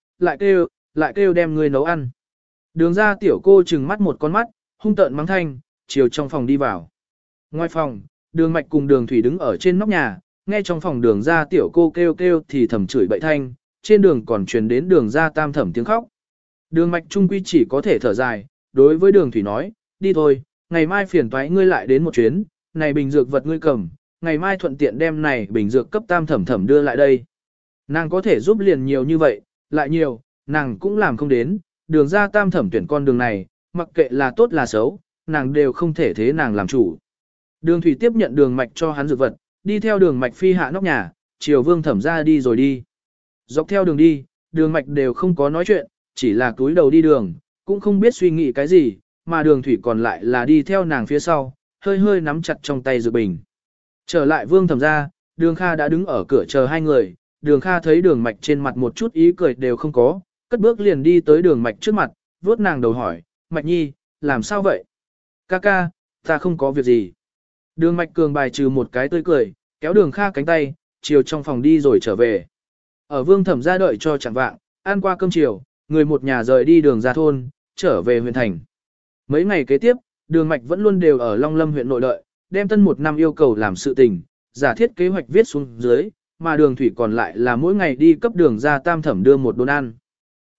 lại kêu đem ngươi nấu ăn. Đường ra tiểu cô trừng mắt một con mắt, hung tợn mắng thanh, chiều trong phòng đi vào. Ngoài phòng, đường Mạch cùng đường thủy đứng ở trên nóc nhà, nghe trong phòng đường ra tiểu cô kêu thì thầm chửi bậy thanh, trên đường còn truyền đến đường ra tam thẩm tiếng khóc. Đường Mạch trung quy chỉ có thể thở dài, đối với đường thủy nói, đi thôi, ngày mai phiền toái ngươi lại đến một chuyến, này bình dược vật ngươi cầm, ngày mai thuận tiện đem này bình dược cấp tam thẩm thẩm đưa lại đây. Nàng có thể giúp liền nhiều như vậy, lại nhiều, nàng cũng làm không đến, đường ra tam thẩm tuyển con đường này, mặc kệ là tốt là xấu, nàng đều không thể thế nàng làm chủ. Đường thủy tiếp nhận đường Mạch cho hắn dược vật, đi theo đường Mạch phi hạ nóc nhà, chiều vương thẩm ra đi rồi đi. Dọc theo đường đi, đường Mạch đều không có nói chuyện, chỉ là túi đầu đi đường, cũng không biết suy nghĩ cái gì, mà đường thủy còn lại là đi theo nàng phía sau, hơi hơi nắm chặt trong tay dược bình. Trở lại vương thẩm ra, đường Kha đã đứng ở cửa chờ hai người, đường Kha thấy đường Mạch trên mặt một chút ý cười đều không có, cất bước liền đi tới đường Mạch trước mặt, vuốt nàng đầu hỏi, Mạch nhi, làm sao vậy? Ca ca, ta không có việc gì. Đường Mạch cường bài trừ một cái tươi cười, kéo đường Kha cánh tay, chiều trong phòng đi rồi trở về. Ở vương thẩm ra đợi cho chẳng vạng, ăn qua cơm chiều, người một nhà rời đi đường ra thôn, trở về huyện thành. Mấy ngày kế tiếp, đường Mạch vẫn luôn đều ở Long Lâm huyện nội đợi, đem tân một năm yêu cầu làm sự tình, giả thiết kế hoạch viết xuống dưới, mà đường thủy còn lại là mỗi ngày đi cấp đường ra tam thẩm đưa một đốn ăn.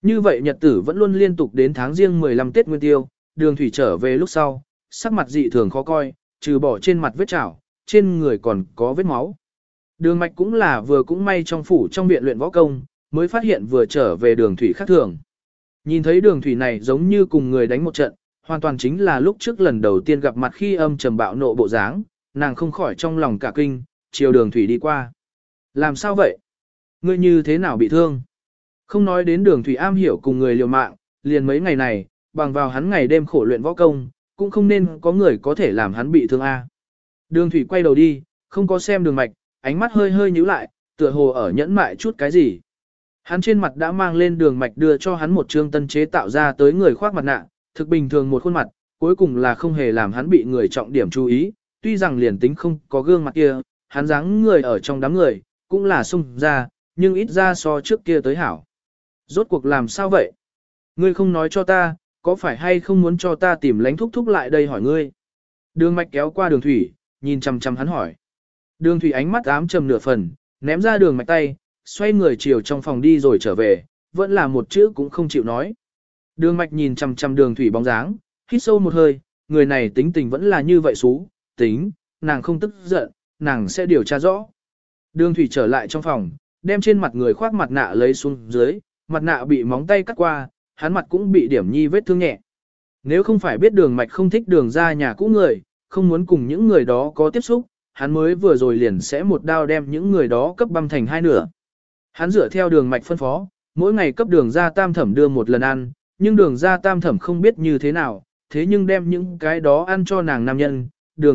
Như vậy nhật tử vẫn luôn liên tục đến tháng riêng 15 Tết Nguyên Tiêu, đường thủy trở về lúc sau, sắc mặt dị thường khó coi, trừ bỏ trên mặt vết chảo, trên người còn có vết máu. Đường mạch cũng là vừa cũng may trong phủ trong viện luyện võ công, mới phát hiện vừa trở về đường thủy khác thường. Nhìn thấy đường thủy này giống như cùng người đánh một trận, hoàn toàn chính là lúc trước lần đầu tiên gặp mặt khi âm trầm bạo nộ bộ dáng, nàng không khỏi trong lòng cả kinh, chiều đường thủy đi qua. Làm sao vậy? Ngươi như thế nào bị thương? Không nói đến đường thủy am hiểu cùng người liều mạng, liền mấy ngày này, bằng vào hắn ngày đêm khổ luyện võ công, cũng không nên có người có thể làm hắn bị thương a. Đường thủy quay đầu đi, không có xem đường mạch, ánh mắt hơi hơi nhíu lại, tựa hồ ở nhẫn mại chút cái gì. Hắn trên mặt đã mang lên đường mạch đưa cho hắn một trương tân chế tạo ra tới người khoác mặt nạ, thực bình thường một khuôn mặt, cuối cùng là không hề làm hắn bị người trọng điểm chú ý, tuy rằng liền tính không có gương mặt kia, hắn dáng người ở trong đám người, cũng là sung ra, nhưng ít ra so trước kia tới hảo. Rốt cuộc làm sao vậy? Ngươi không nói cho ta, có phải hay không muốn cho ta tìm lánh thúc thúc lại đây hỏi ngươi? Đường mạch kéo qua đường thủy, nhìn chằm chằm hắn hỏi. Đường thủy ánh mắt ám trầm nửa phần, ném ra đường mạch tay, xoay người chiều trong phòng đi rồi trở về, vẫn là một chữ cũng không chịu nói. Đường mạch nhìn chằm chằm đường thủy bóng dáng, hít sâu một hơi, người này tính tình vẫn là như vậy xú, tính, nàng không tức giận, nàng sẽ điều tra rõ. Đường thủy trở lại trong phòng, đem trên mặt người khoác mặt nạ lấy xuống dưới, mặt nạ bị móng tay cắt qua, hắn mặt cũng bị điểm nhi vết thương nhẹ. Nếu không phải biết đường mạch không thích đường ra nhà cũ người, không muốn cùng những người đó có tiếp xúc, hắn mới vừa rồi liền sẽ một đao đem những người đó cấp băm thành hai nửa. Hắn dựa theo đường mạch phân phó, mỗi ngày cấp đường ra tam thẩm đưa một lần ăn, nhưng đường ra tam thẩm không biết như thế nào, thế nhưng đem những cái đó ăn cho nàng nam nhân, đường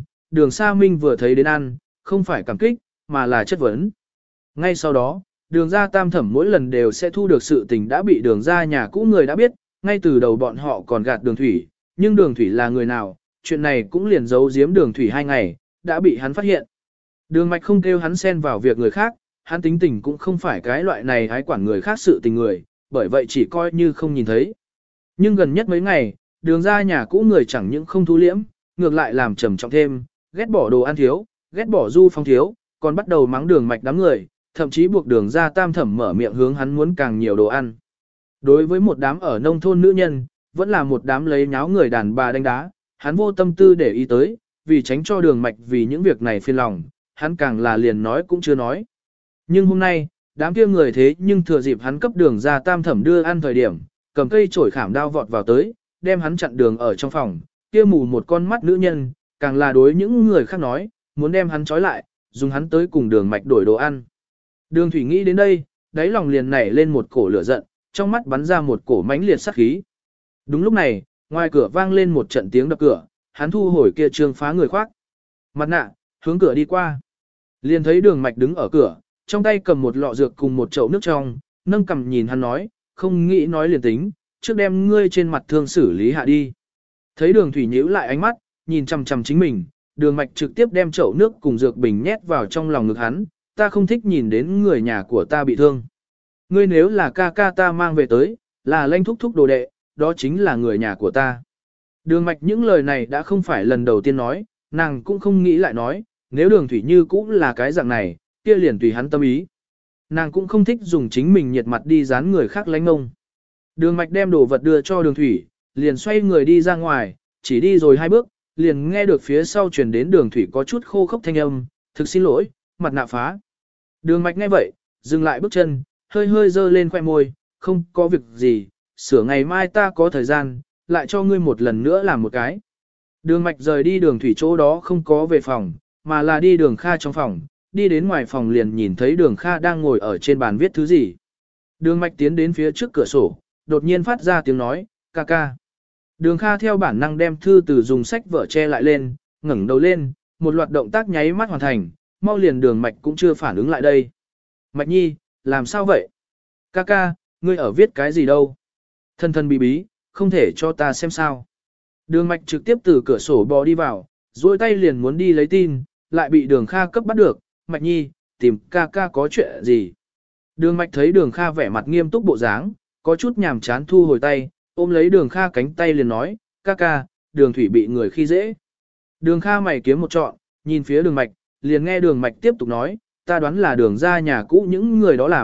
Sa Minh vừa thấy đến ăn, không phải cảm kích, mà là chất vấn. Ngay sau đó, đường ra tam thẩm mỗi lần đều sẽ thu được sự tình đã bị đường ra nhà cũ người đã biết, ngay từ đầu bọn họ còn gạt đường thủy, nhưng đường thủy là người nào, chuyện này cũng liền giấu giếm đường thủy 2 ngày, đã bị hắn phát hiện. Đường mạch không kêu hắn xen vào việc người khác, hắn tính tình cũng không phải cái loại này hái quản người khác sự tình người, bởi vậy chỉ coi như không nhìn thấy. Nhưng gần nhất mấy ngày, đường ra nhà cũ người chẳng những không thu liễm, ngược lại làm trầm trọng thêm, ghét bỏ đồ ăn thiếu, ghét bỏ du phong thiếu, còn bắt đầu mắng đường mạch đám người, thậm chí buộc đường ra tam thẩm mở miệng hướng hắn muốn càng nhiều đồ ăn. Đối với một đám ở nông thôn nữ nhân, vẫn là một đám lấy nháo người đàn bà đánh đá, hắn vô tâm tư để ý tới, vì tránh cho đường mạch vì những việc này phiền lòng, hắn càng là liền nói cũng chưa nói. Nhưng hôm nay, đám kia người thế nhưng thừa dịp hắn cấp đường ra tam thẩm đưa ăn thời điểm, cầm cây chổi khảm đao vọt vào tới, đem hắn chặn đường ở trong phòng, kia mù một con mắt nữ nhân, càng là đối những người khác nói, muốn đem hắn trói lại, dùng hắn tới cùng đường mạch đổi đồ ăn. Đường thủy nghĩ đến đây, đáy lòng liền nảy lên một cổ lửa giận, trong mắt bắn ra một cổ mãnh liệt sát khí. Đúng lúc này, ngoài cửa vang lên một trận tiếng đập cửa, hắn thu hồi kia trương phá người khoác mặt nạ, hướng cửa đi qua. Liền thấy đường mạch đứng ở cửa, trong tay cầm một lọ dược cùng một chậu nước trong, nâng cằm nhìn hắn nói, không nghĩ nói liền tính, trước đem ngươi trên mặt thương xử lý hạ đi. Thấy đường thủy nhíu lại ánh mắt, nhìn chằm chằm chính mình, đường mạch trực tiếp đem chậu nước cùng dược bình nhét vào trong lòng ngực hắn, ta không thích nhìn đến người nhà của ta bị thương. Ngươi nếu là ca ca ta mang về tới, là lanh thúc thúc đồ đệ, đó chính là người nhà của ta. Đường mạch những lời này đã không phải lần đầu tiên nói, nàng cũng không nghĩ lại nói, nếu đường thủy như cũng là cái dạng này, kia liền tùy hắn tâm ý. Nàng cũng không thích dùng chính mình nhiệt mặt đi dán người khác lánh ngông. Đường mạch đem đồ vật đưa cho đường thủy, liền xoay người đi ra ngoài, chỉ đi rồi 2 bước, liền nghe được phía sau truyền đến đường thủy có chút khô khốc thanh âm, thực xin lỗi, mặt nạ phá. Đường mạch nghe vậy, dừng lại bước chân, hơi hơi dơ lên khoẻ môi, không có việc gì, sửa ngày mai ta có thời gian, lại cho ngươi một lần nữa làm một cái. Đường mạch rời đi đường thủy chỗ đó không có về phòng, mà là đi đường Kha trong phòng, đi đến ngoài phòng liền nhìn thấy đường Kha đang ngồi ở trên bàn viết thứ gì. Đường mạch tiến đến phía trước cửa sổ, đột nhiên phát ra tiếng nói, ca ca. Đường Kha theo bản năng đem thư từ dùng sách vở che lại lên, ngẩng đầu lên, một loạt động tác nháy mắt hoàn thành, mau liền đường mạch cũng chưa phản ứng lại đây. Mạch nhi, làm sao vậy? Ca ca, ngươi ở viết cái gì đâu? Thân thân bí bí, không thể cho ta xem sao. Đường mạch trực tiếp từ cửa sổ bò đi vào, duỗi tay liền muốn đi lấy tin, lại bị đường Kha cấp bắt được. Mạch nhi, tìm ca ca có chuyện gì? Đường mạch thấy đường Kha vẻ mặt nghiêm túc bộ dáng, có chút nhàm chán thu hồi tay, ôm lấy đường Kha cánh tay liền nói, ca ca, đường thủy bị người khi dễ. Đường Kha mày kiếm một trọn, nhìn phía đường mạch, liền nghe đường mạch tiếp tục nói, ta đoán là đường ra nhà cũ những người đó làm,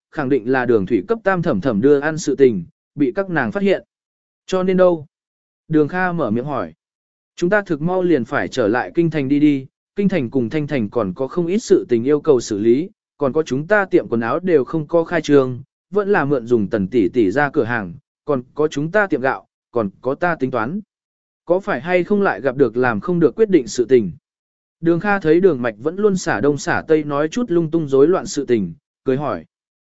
khẳng định là đường thủy cấp tam thẩm thẩm đưa ăn sự tình, bị các nàng phát hiện. Cho nên đâu? Đường Kha mở miệng hỏi. Chúng ta thực mau liền phải trở lại kinh thành đi, kinh thành cùng thanh thành còn có không ít sự tình yêu cầu xử lý, còn có chúng ta tiệm quần áo đều không có khai trương, vẫn là mượn dùng Tần tỷ tỷ ra cửa hàng, còn có chúng ta tiệm gạo, còn có ta tính toán. Có phải hay không lại gặp được làm không được quyết định sự tình? Đường Kha thấy Đường Mạch vẫn luôn xả đông xả tây nói chút lung tung rối loạn sự tình, cười hỏi.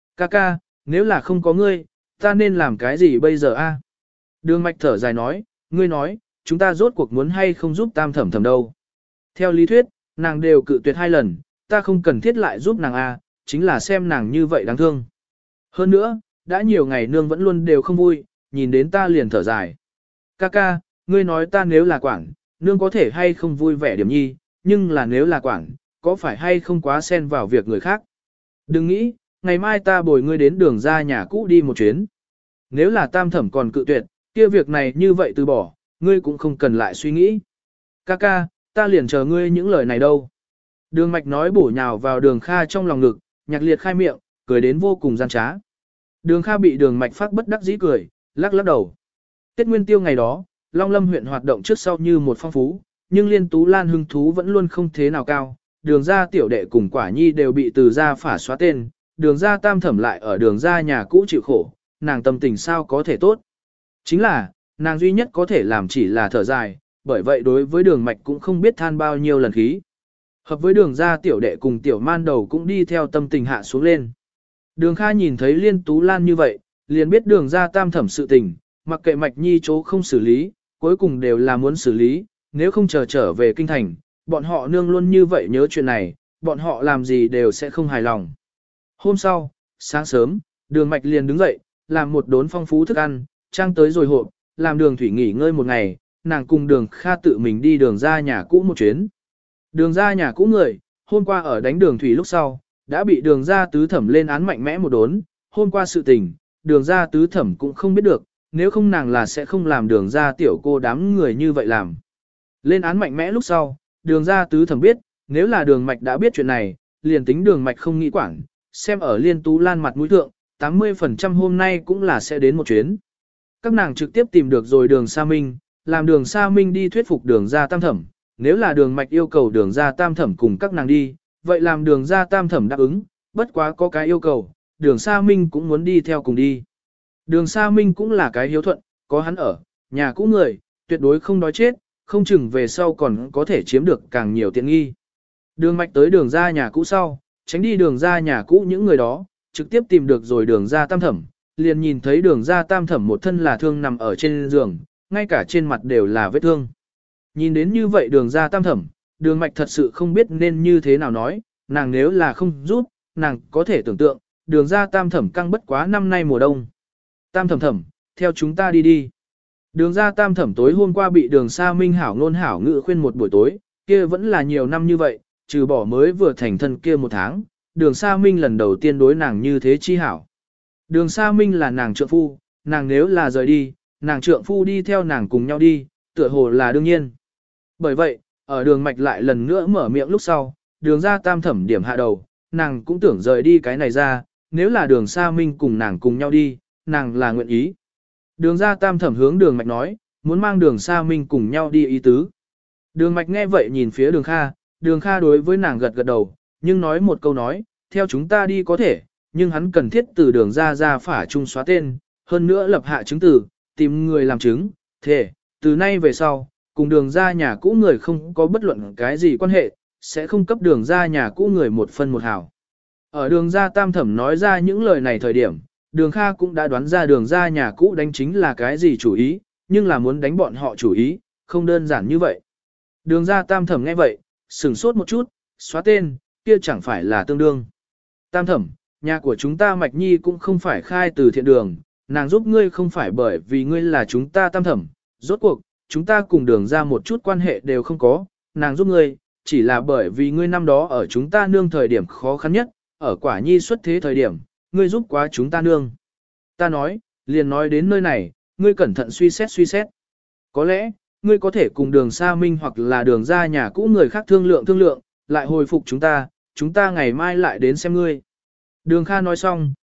Ca, nếu là không có ngươi, ta nên làm cái gì bây giờ a? Đường Mạch thở dài nói, ngươi nói, chúng ta rốt cuộc muốn hay không giúp tam thẩm thẩm đâu. Theo lý thuyết, nàng đều cự tuyệt 2 lần, ta không cần thiết lại giúp nàng a, chính là xem nàng như vậy đáng thương. Hơn nữa, đã nhiều ngày nương vẫn luôn đều không vui, nhìn đến ta liền thở dài. Ca, ngươi nói ta nếu là quản, nương có thể hay không vui vẻ điểm nhi, nhưng là nếu là quản, có phải hay không quá xen vào việc người khác. Đừng nghĩ, ngày mai ta bồi ngươi đến đường ra nhà cũ đi một chuyến. Nếu là tam thẩm còn cự tuyệt, kia việc này như vậy từ bỏ, ngươi cũng không cần lại suy nghĩ. Ca, ta liền chờ ngươi những lời này đâu. Đường Mạch nói bổ nhào vào Đường Kha trong lòng ngực, nhạc liệt khai miệng, cười đến vô cùng gian trá. Đường Kha bị Đường Mạch phát bất đắc dĩ cười, lắc đầu. Tết Nguyên Tiêu ngày đó, Long Lâm huyện hoạt động trước sau như một phong phú, nhưng Liên Tú Lan hứng thú vẫn luôn không thế nào cao. Đường gia tiểu đệ cùng Quả Nhi đều bị từ gia phả xóa tên, đường gia tam thẩm lại ở đường gia nhà cũ chịu khổ, nàng tâm tình sao có thể tốt. Chính là, nàng duy nhất có thể làm chỉ là thở dài, bởi vậy đối với Đường Mạch cũng không biết than bao nhiêu lần khí. Hợp với đường gia tiểu đệ cùng tiểu man đầu cũng đi theo tâm tình hạ xuống lên. Đường Kha nhìn thấy Liên Tú Lan như vậy, liền biết đường gia tam thẩm sự tình, mặc kệ Mạch Nhi chỗ không xử lý, cuối cùng đều là muốn xử lý, nếu không chờ trở về kinh thành, bọn họ nương luôn như vậy nhớ chuyện này, bọn họ làm gì đều sẽ không hài lòng. Hôm sau, sáng sớm, Đường Mạch liền đứng dậy, làm một đốn phong phú thức ăn, trang tới rồi hộp, làm Đường Thủy nghỉ ngơi một ngày, nàng cùng Đường Kha tự mình đi đường ra nhà cũ một chuyến. Đường ra nhà cũ người, hôm qua ở đánh Đường Thủy lúc sau, đã bị đường ra tứ thẩm lên án mạnh mẽ một đốn, hôm qua sự tình, đường ra tứ thẩm cũng không biết được, nếu không nàng là sẽ không làm đường ra tiểu cô đám người như vậy làm. Lên án mạnh mẽ lúc sau, đường ra tứ thẩm biết, nếu là đường mạch đã biết chuyện này, liền tính đường mạch không nghĩ quản, xem ở Liên Tú Lan mặt mũi thượng, 80% hôm nay cũng là sẽ đến một chuyến. Các nàng trực tiếp tìm được rồi đường Sa Minh, làm đường Sa Minh đi thuyết phục đường ra tam thẩm, nếu là đường mạch yêu cầu đường ra tam thẩm cùng các nàng đi, vậy làm đường ra tam thẩm đáp ứng, bất quá có cái yêu cầu, đường Sa Minh cũng muốn đi theo cùng đi. Đường Sa Minh cũng là cái hiếu thuận, có hắn ở, nhà cũ người, tuyệt đối không đói chết, không chừng về sau còn có thể chiếm được càng nhiều tiện nghi. Đường mạch tới đường ra nhà cũ sau, tránh đi đường ra nhà cũ những người đó, trực tiếp tìm được rồi đường ra tam thẩm, liền nhìn thấy đường ra tam thẩm một thân là thương nằm ở trên giường, ngay cả trên mặt đều là vết thương. Nhìn đến như vậy đường ra tam thẩm, đường mạch thật sự không biết nên như thế nào nói, nàng nếu là không giúp, nàng có thể tưởng tượng, đường ra tam thẩm căng bất quá năm nay mùa đông. Tam thẩm thẩm, theo chúng ta đi. Đường ra tam thẩm tối hôm qua bị đường Sa Minh hảo ngôn hảo ngữ khuyên một buổi tối, kia vẫn là nhiều năm như vậy, trừ bỏ mới vừa thành thân kia một tháng, đường Sa Minh lần đầu tiên đối nàng như thế chi hảo. Đường Sa Minh là nàng trượng phu, nàng nếu là rời đi, nàng trượng phu đi theo nàng cùng nhau đi, tựa hồ là đương nhiên. Bởi vậy, ở đường mạch lại lần nữa mở miệng lúc sau, đường ra tam thẩm điểm hạ đầu, nàng cũng tưởng rời đi cái này ra, nếu là đường Sa Minh cùng nàng cùng nhau đi, nàng là nguyện ý. Đường ra tam thẩm hướng đường mạch nói, muốn mang đường Sa Minh cùng nhau đi ý tứ. Đường mạch nghe vậy nhìn phía đường Kha đối với nàng gật đầu, nhưng nói một câu nói, theo chúng ta đi có thể, nhưng hắn cần thiết từ đường ra phả chung xóa tên, hơn nữa lập hạ chứng từ, tìm người làm chứng, thế, từ nay về sau, cùng đường ra nhà cũ người không có bất luận cái gì quan hệ, sẽ không cấp đường ra nhà cũ người một phân một hào. Ở đường ra tam thẩm nói ra những lời này thời điểm, đường Kha cũng đã đoán ra đường ra nhà cũ đánh chính là cái gì chủ ý, nhưng là muốn đánh bọn họ chủ ý, không đơn giản như vậy. Đường ra tam thẩm nghe vậy, sửng sốt một chút, xóa tên, kia chẳng phải là tương đương. Tam thẩm, nhà của chúng ta Mạch Nhi cũng không phải khai từ thiện đường, nàng giúp ngươi không phải bởi vì ngươi là chúng ta tam thẩm, rốt cuộc, chúng ta cùng đường ra một chút quan hệ đều không có, nàng giúp ngươi, chỉ là bởi vì ngươi năm đó ở chúng ta nương thời điểm khó khăn nhất, ở Quả Nhi xuất thế thời điểm, ngươi giúp quá chúng ta nương. Ta nói, liền nói đến nơi này, ngươi cẩn thận suy xét. Có lẽ, ngươi có thể cùng đường Sa Minh hoặc là đường ra nhà cũ người khác thương lượng, lại hồi phục chúng ta ngày mai lại đến xem ngươi. Đường Kha nói xong,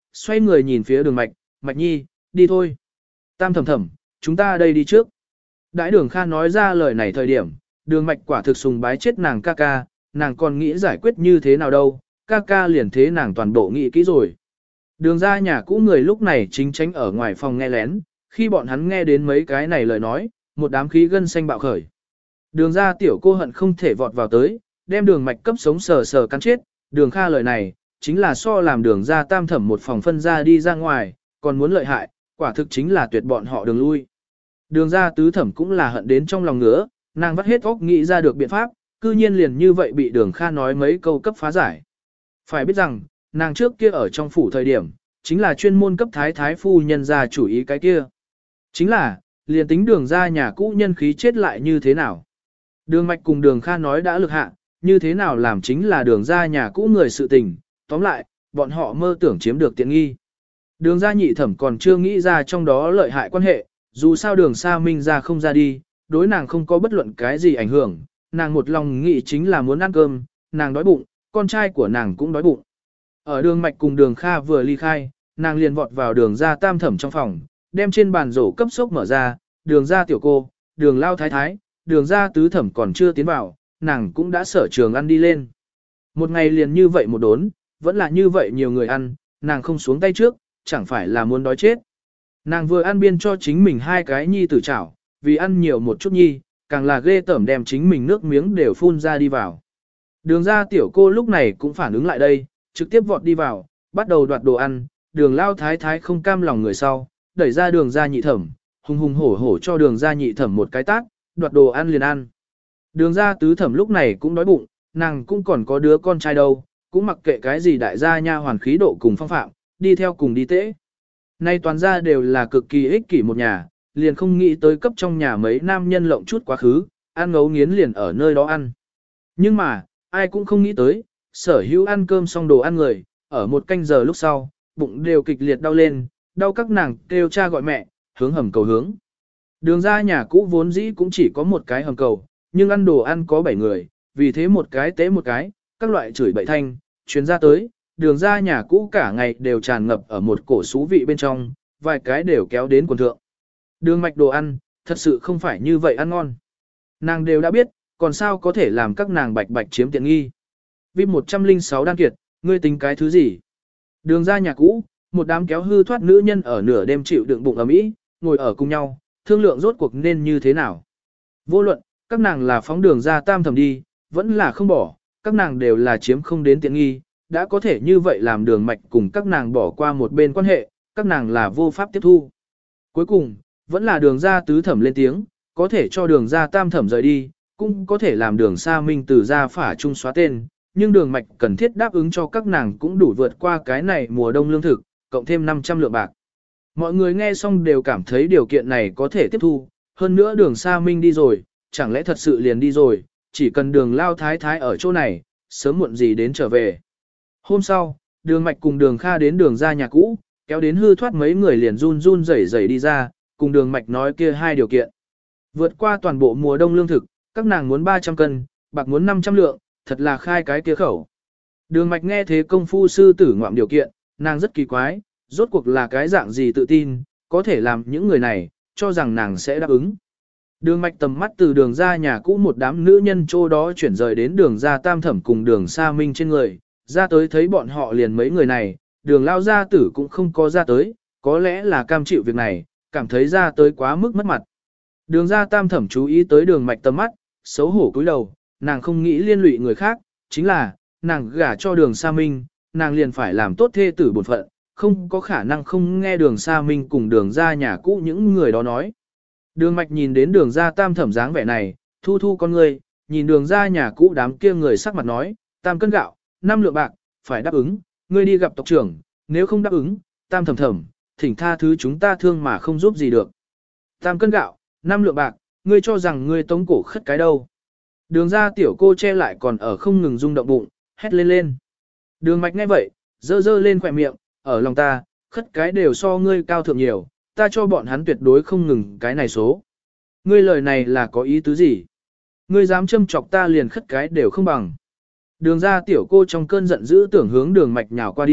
xoay người nhìn phía đường mạch, Mạch Nhi, đi thôi. Tam thẩm thẩm, chúng ta đây đi trước. Đãi đường Kha nói ra lời này thời điểm, đường mạch quả thực sùng bái chết nàng ca ca, nàng còn nghĩ giải quyết như thế nào đâu, ca ca liền thế nàng toàn bộ nghĩ kỹ rồi. Đường ra nhà cũ người lúc này chính tránh ở ngoài phòng nghe lén, khi bọn hắn nghe đến mấy cái này lời nói, một đám khí gân xanh bạo khởi. Đường ra tiểu cô hận không thể vọt vào tới, đem đường mạch cấp sống sờ sờ cắn chết, đường Kha lời này, chính là so làm đường ra tam thẩm một phòng phân ra đi ra ngoài, còn muốn lợi hại, quả thực chính là tuyệt bọn họ đường lui. Đường ra tứ thẩm cũng là hận đến trong lòng ngứa, nàng vắt hết óc nghĩ ra được biện pháp, cư nhiên liền như vậy bị đường Kha nói mấy câu cấp phá giải. Phải biết rằng, nàng trước kia ở trong phủ thời điểm, chính là chuyên môn cấp thái thái phu nhân ra chủ ý cái kia. Chính là, liền tính đường ra nhà cũ nhân khí chết lại như thế nào. Đường mạch cùng đường Kha nói đã lực hạ, như thế nào làm chính là đường ra nhà cũ người sự tình, tóm lại, bọn họ mơ tưởng chiếm được tiện nghi. Đường ra nhị thẩm còn chưa nghĩ ra trong đó lợi hại quan hệ, dù sao đường Sa Minh ra không ra đi, đối nàng không có bất luận cái gì ảnh hưởng, nàng một lòng nghĩ chính là muốn ăn cơm, nàng đói bụng, con trai của nàng cũng đói bụng. Ở đường mạch cùng đường Kha vừa ly khai, nàng liền vọt vào đường ra tam thẩm trong phòng, đem trên bàn rổ cấp sốc mở ra, đường ra tiểu cô, đường lao thái thái, đường ra tứ thẩm còn chưa tiến vào, nàng cũng đã sở trường ăn đi lên. Một ngày liền như vậy một đốn, vẫn là như vậy nhiều người ăn, nàng không xuống tay trước, chẳng phải là muốn đói chết. Nàng vừa ăn biên cho chính mình hai cái nhi tử chảo, vì ăn nhiều một chút nhi, càng là ghê tởm đem chính mình nước miếng đều phun ra đi vào. Đường ra tiểu cô lúc này cũng phản ứng lại đây, trực tiếp vọt đi vào, bắt đầu đoạt đồ ăn, đường lao thái thái không cam lòng người sau, đẩy ra đường ra nhị thẩm, hùng hùng hổ hổ cho đường ra nhị thẩm một cái tát, đoạt đồ ăn liền ăn. Đường ra tứ thẩm lúc này cũng đói bụng, nàng cũng còn có đứa con trai đâu, cũng mặc kệ cái gì đại gia nha hoàn khí độ cùng phong phạm, đi theo cùng đi tễ. Nay toàn ra đều là cực kỳ ích kỷ một nhà, liền không nghĩ tới cấp trong nhà mấy nam nhân lộng chút quá khứ, ăn ngấu nghiến liền ở nơi đó ăn. Nhưng mà, ai cũng không nghĩ tới, sở hữu ăn cơm xong đồ ăn người, ở một canh giờ lúc sau, bụng đều kịch liệt đau lên, đau các nàng kêu cha gọi mẹ, hướng hầm cầu hướng. Đường ra nhà cũ vốn dĩ cũng chỉ có một cái hầm cầu, nhưng ăn đồ ăn có 7 người, vì thế một cái tế một cái, các loại chửi bậy thanh, chuyến ra tới, đường ra nhà cũ cả ngày đều tràn ngập ở một cổ xú vị bên trong, vài cái đều kéo đến quần thượng. Đường mạch đồ ăn, thật sự không phải như vậy ăn ngon. Nàng đều đã biết, còn sao có thể làm các nàng bạch bạch chiếm tiện nghi. VIP 106 đan kiệt, ngươi tính cái thứ gì? Đường ra nhà cũ, một đám kéo hư thoát nữ nhân ở nửa đêm chịu đựng bụng ấm ý, ngồi ở cùng nhau, thương lượng rốt cuộc nên như thế nào. Vô luận, các nàng là phóng đường ra tam thẩm đi, vẫn là không bỏ, các nàng đều là chiếm không đến tiện nghi, đã có thể như vậy làm đường mạch cùng các nàng bỏ qua một bên quan hệ, các nàng là vô pháp tiếp thu. Cuối cùng, vẫn là đường ra tứ thẩm lên tiếng, có thể cho đường ra tam thẩm rời đi, cũng có thể làm đường Sa Minh từ ra phả trung xóa tên, nhưng đường mạch cần thiết đáp ứng cho các nàng cũng đủ vượt qua cái này mùa đông lương thực, cộng thêm 500 lượng bạc. Mọi người nghe xong đều cảm thấy điều kiện này có thể tiếp thu, hơn nữa đường Sa Minh đi rồi, chẳng lẽ thật sự liền đi rồi, chỉ cần đường lao thái thái ở chỗ này, sớm muộn gì đến trở về. Hôm sau, đường mạch cùng đường Kha đến đường ra nhà cũ, kéo đến hư thoát mấy người liền run run rẩy rẩy đi ra, cùng đường mạch nói kia hai điều kiện. Vượt qua toàn bộ mùa đông lương thực, các nàng muốn 300 cân, bạc muốn 500 lượng, thật là khai cái kia khẩu. Đường mạch nghe thế công phu sư tử ngoạm điều kiện, nàng rất kỳ quái, rốt cuộc là cái dạng gì tự tin, có thể làm những người này, cho rằng nàng sẽ đáp ứng. Đường mạch tầm mắt từ đường ra nhà cũ một đám nữ nhân chỗ đó chuyển rời đến đường ra tam thẩm cùng đường Sa Minh trên người, ra tới thấy bọn họ liền mấy người này, đường lao gia tử cũng không có ra tới, có lẽ là cam chịu việc này, cảm thấy ra tới quá mức mất mặt. Đường ra tam thẩm chú ý tới đường mạch tầm mắt, xấu hổ cúi đầu, nàng không nghĩ liên lụy người khác, chính là, nàng gả cho đường Sa Minh, nàng liền phải làm tốt thê tử bổn phận, không có khả năng không nghe đường Sa Minh cùng đường ra nhà cũ những người đó nói. Đường mạch nhìn đến đường ra tam thẩm dáng vẻ này, thu thu con người, nhìn đường ra nhà cũ đám kia người sắc mặt nói, tam cân gạo, 5 lượng bạc, phải đáp ứng, ngươi đi gặp tộc trưởng, nếu không đáp ứng, tam thẩm thẩm, thỉnh tha thứ chúng ta thương mà không giúp gì được. Tam cân gạo, 5 lượng bạc, ngươi cho rằng ngươi tống cổ khất cái đâu. Đường ra tiểu cô che lại còn ở không ngừng rung động bụng, hét lên lên. Đường mạch nghe vậy, dơ dơ lên khỏe miệng, ở lòng ta, khất cái đều so ngươi cao thượng nhiều, ta cho bọn hắn tuyệt đối không ngừng cái này số. Ngươi lời này là có ý tứ gì? Ngươi dám châm chọc ta liền khất cái đều không bằng. Đường ra tiểu cô trong cơn giận dữ tưởng hướng đường mạch nhào qua đi,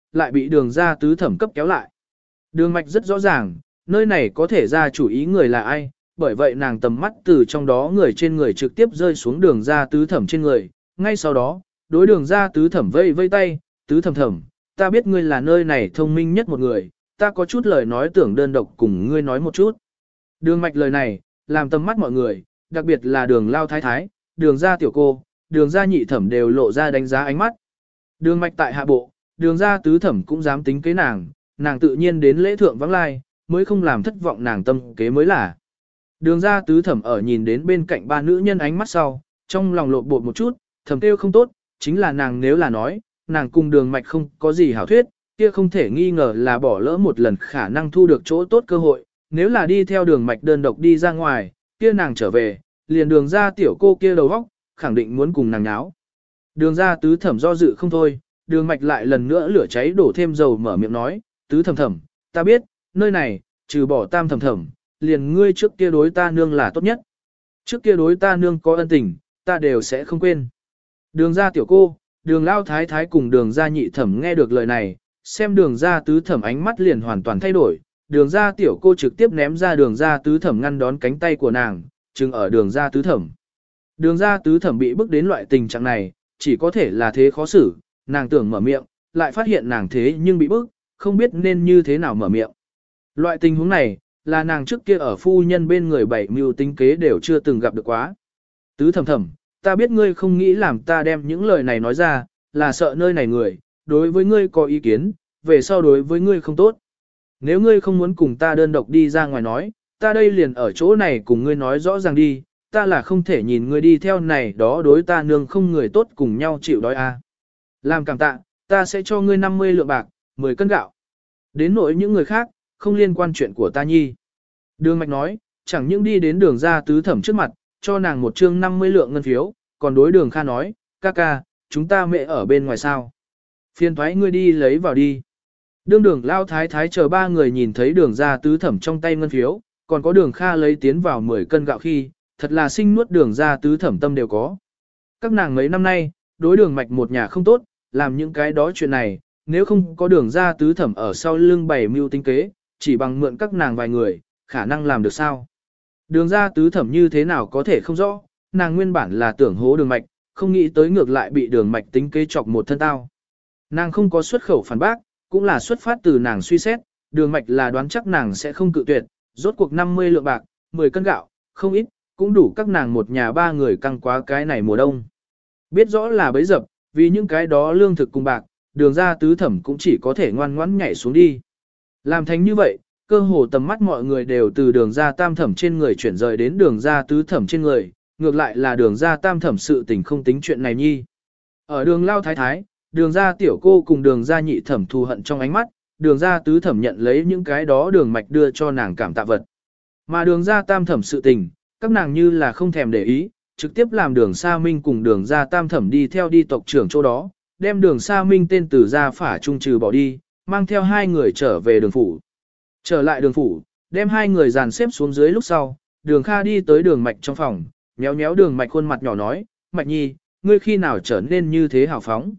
lại bị đường ra tứ thẩm cấp kéo lại. Đường mạch rất rõ ràng, nơi này có thể ra chủ ý người là ai, bởi vậy nàng tầm mắt từ trong đó người trên người trực tiếp rơi xuống đường ra tứ thẩm trên người. Ngay sau đó, đối đường ra tứ thẩm vây vây tay, tứ thẩm thẩm, ta biết ngươi là nơi này thông minh nhất một người, ta có chút lời nói tưởng đơn độc cùng ngươi nói một chút. Đường mạch lời này, làm tầm mắt mọi người, đặc biệt là đường lao thái thái, đường ra tiểu cô, đường ra nhị thẩm đều lộ ra đánh giá ánh mắt. Đường mạch tại hạ bộ, đường ra tứ thẩm cũng dám tính kế nàng tự nhiên đến lễ thượng vắng lai, mới không làm thất vọng nàng tâm kế mới là. Đường ra tứ thẩm ở nhìn đến bên cạnh ba nữ nhân ánh mắt sau, trong lòng lộn bột một chút, thầm kêu không tốt, chính là nàng nếu là nói, nàng cùng đường mạch không có gì hảo thuyết, kia không thể nghi ngờ là bỏ lỡ một lần khả năng thu được chỗ tốt cơ hội, nếu là đi theo đường mạch đơn độc đi ra ngoài, kia nàng trở về, liền đường ra tiểu cô kia đầu óc, khẳng định muốn cùng nàng nháo. Đường ra tứ thẩm do dự không thôi, đường mạch lại lần nữa lửa cháy đổ thêm dầu mở miệng nói, tứ thẩm thẩm, ta biết, nơi này, trừ bỏ tam thẩm thẩm, liền ngươi trước kia đối ta nương là tốt nhất. Trước kia đối ta nương có ân tình, ta đều sẽ không quên. Đường ra tiểu cô, đường lao thái thái cùng đường ra nhị thẩm nghe được lời này, xem đường ra tứ thẩm ánh mắt liền hoàn toàn thay đổi, đường ra tiểu cô trực tiếp ném ra đường ra tứ thẩm ngăn đón cánh tay của nàng, chừng ở đường ra tứ thẩm. Đường ra tứ thẩm bị bức đến loại tình trạng này, chỉ có thể là thế khó xử, nàng tưởng mở miệng, lại phát hiện nàng thế nhưng bị bức, không biết nên như thế nào mở miệng. Loại tình huống này, là nàng trước kia ở phu nhân bên người bảy mưu tính kế đều chưa từng gặp được quá. Tứ thẩm thẩm, ta biết ngươi không nghĩ làm ta đem những lời này nói ra, là sợ nơi này người, đối với ngươi có ý kiến, về sau đối với ngươi không tốt. Nếu ngươi không muốn cùng ta đơn độc đi ra ngoài nói, ta đây liền ở chỗ này cùng ngươi nói rõ ràng đi, ta là không thể nhìn ngươi đi theo này đó đối ta nương không người tốt cùng nhau chịu đói a. Làm cảm tạ, ta sẽ cho ngươi 50 lượng bạc, 10 cân gạo. Đến nỗi những người khác, không liên quan chuyện của ta nhi. Đường mạch nói, chẳng những đi đến đường ra tứ thẩm trước mặt, cho nàng một chương 50 lượng ngân phiếu, còn đối đường Kha nói, ca ca, chúng ta mẹ ở bên ngoài sao. Phiền thoái ngươi đi lấy vào đi. Đường lao thái thái chờ ba người nhìn thấy đường ra tứ thẩm trong tay ngân phiếu, còn có đường Kha lấy tiến vào 10 cân gạo khi, thật là sinh nuốt đường ra tứ thẩm tâm đều có. Các nàng mấy năm nay, đối đường mạch một nhà không tốt, làm những cái đó chuyện này, nếu không có đường ra tứ thẩm ở sau lưng bày mưu tinh kế, chỉ bằng mượn các nàng vài người, khả năng làm được sao. Đường ra tứ thẩm như thế nào có thể không rõ, nàng nguyên bản là tưởng hố đường mạch, không nghĩ tới ngược lại bị đường mạch tính kế chọc một thân tao. Nàng không có xuất khẩu phản bác, cũng là xuất phát từ nàng suy xét, đường mạch là đoán chắc nàng sẽ không cự tuyệt, rốt cuộc 50 lượng bạc, 10 cân gạo, không ít, cũng đủ các nàng một nhà ba người căng quá cái này mùa đông. Biết rõ là bấy dập, vì những cái đó lương thực cùng bạc, đường ra tứ thẩm cũng chỉ có thể ngoan ngoãn nhảy xuống đi. Làm thành như vậy, cơ hồ tầm mắt mọi người đều từ đường ra tam thẩm trên người chuyển rời đến đường ra tứ thẩm trên người, ngược lại là đường ra tam thẩm sự tình không tính chuyện này nhi. Ở đường lao thái thái, đường ra tiểu cô cùng đường ra nhị thẩm thù hận trong ánh mắt, đường ra tứ thẩm nhận lấy những cái đó đường mạch đưa cho nàng cảm tạ vật. Mà đường ra tam thẩm sự tình, các nàng như là không thèm để ý, trực tiếp làm đường Sa Minh cùng đường ra tam thẩm đi theo đi tộc trưởng chỗ đó, đem đường Sa Minh tên từ gia phả trung trừ bỏ đi, mang theo hai người trở về đường phủ. Trở lại đường phủ, đem hai người dàn xếp xuống dưới lúc sau, đường Kha đi tới đường mạch trong phòng, nhéo nhéo đường mạch khuôn mặt nhỏ nói, mạch nhi, ngươi khi nào trở nên như thế hào phóng?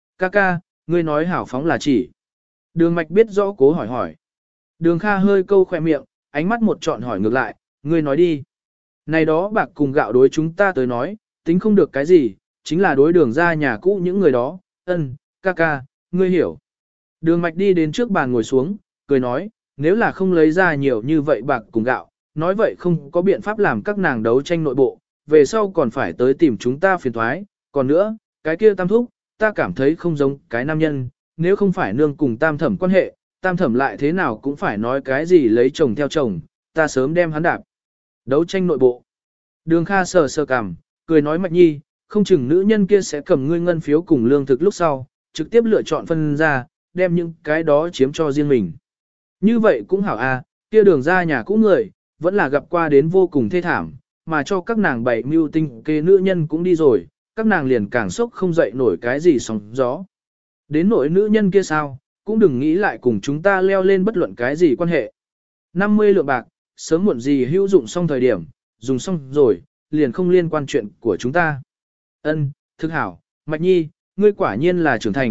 Ca, ngươi nói hào phóng là chỉ. Đường mạch biết rõ cố hỏi hỏi. Đường Kha hơi câu khoe miệng, ánh mắt một trọn hỏi ngược lại, ngươi nói đi. Này đó bạc cùng gạo đối chúng ta tới nói, tính không được cái gì, chính là đối đường ra nhà cũ những người đó, ca, ngươi hiểu. Đường mạch đi đến trước bàn ngồi xuống, cười nói, nếu là không lấy ra nhiều như vậy bạc cùng gạo, nói vậy không có biện pháp làm các nàng đấu tranh nội bộ, về sau còn phải tới tìm chúng ta phiền thoái, còn nữa, cái kia tam thúc, ta cảm thấy không giống cái nam nhân, nếu không phải nương cùng tam thẩm quan hệ, tam thẩm lại thế nào cũng phải nói cái gì lấy chồng theo chồng, ta sớm đem hắn đạp. Đấu tranh nội bộ. Đường Kha sờ cằm, cười nói Mạch Nhi, không chừng nữ nhân kia sẽ cầm ngươi ngân phiếu cùng lương thực lúc sau, trực tiếp lựa chọn phân ra, đem những cái đó chiếm cho riêng mình. Như vậy cũng hảo à, kia đường ra nhà cũ người, vẫn là gặp qua đến vô cùng thê thảm, mà cho các nàng bảy mưu tinh kế nữ nhân cũng đi rồi, các nàng liền càng sốc không dậy nổi cái gì sóng gió. Đến nỗi nữ nhân kia sao, cũng đừng nghĩ lại cùng chúng ta leo lên bất luận cái gì quan hệ. 50 lượng bạc, sớm muộn gì hữu dụng xong thời điểm, dùng xong rồi, liền không liên quan chuyện của chúng ta. Thực hảo, Mạch Nhi, ngươi quả nhiên là trưởng thành,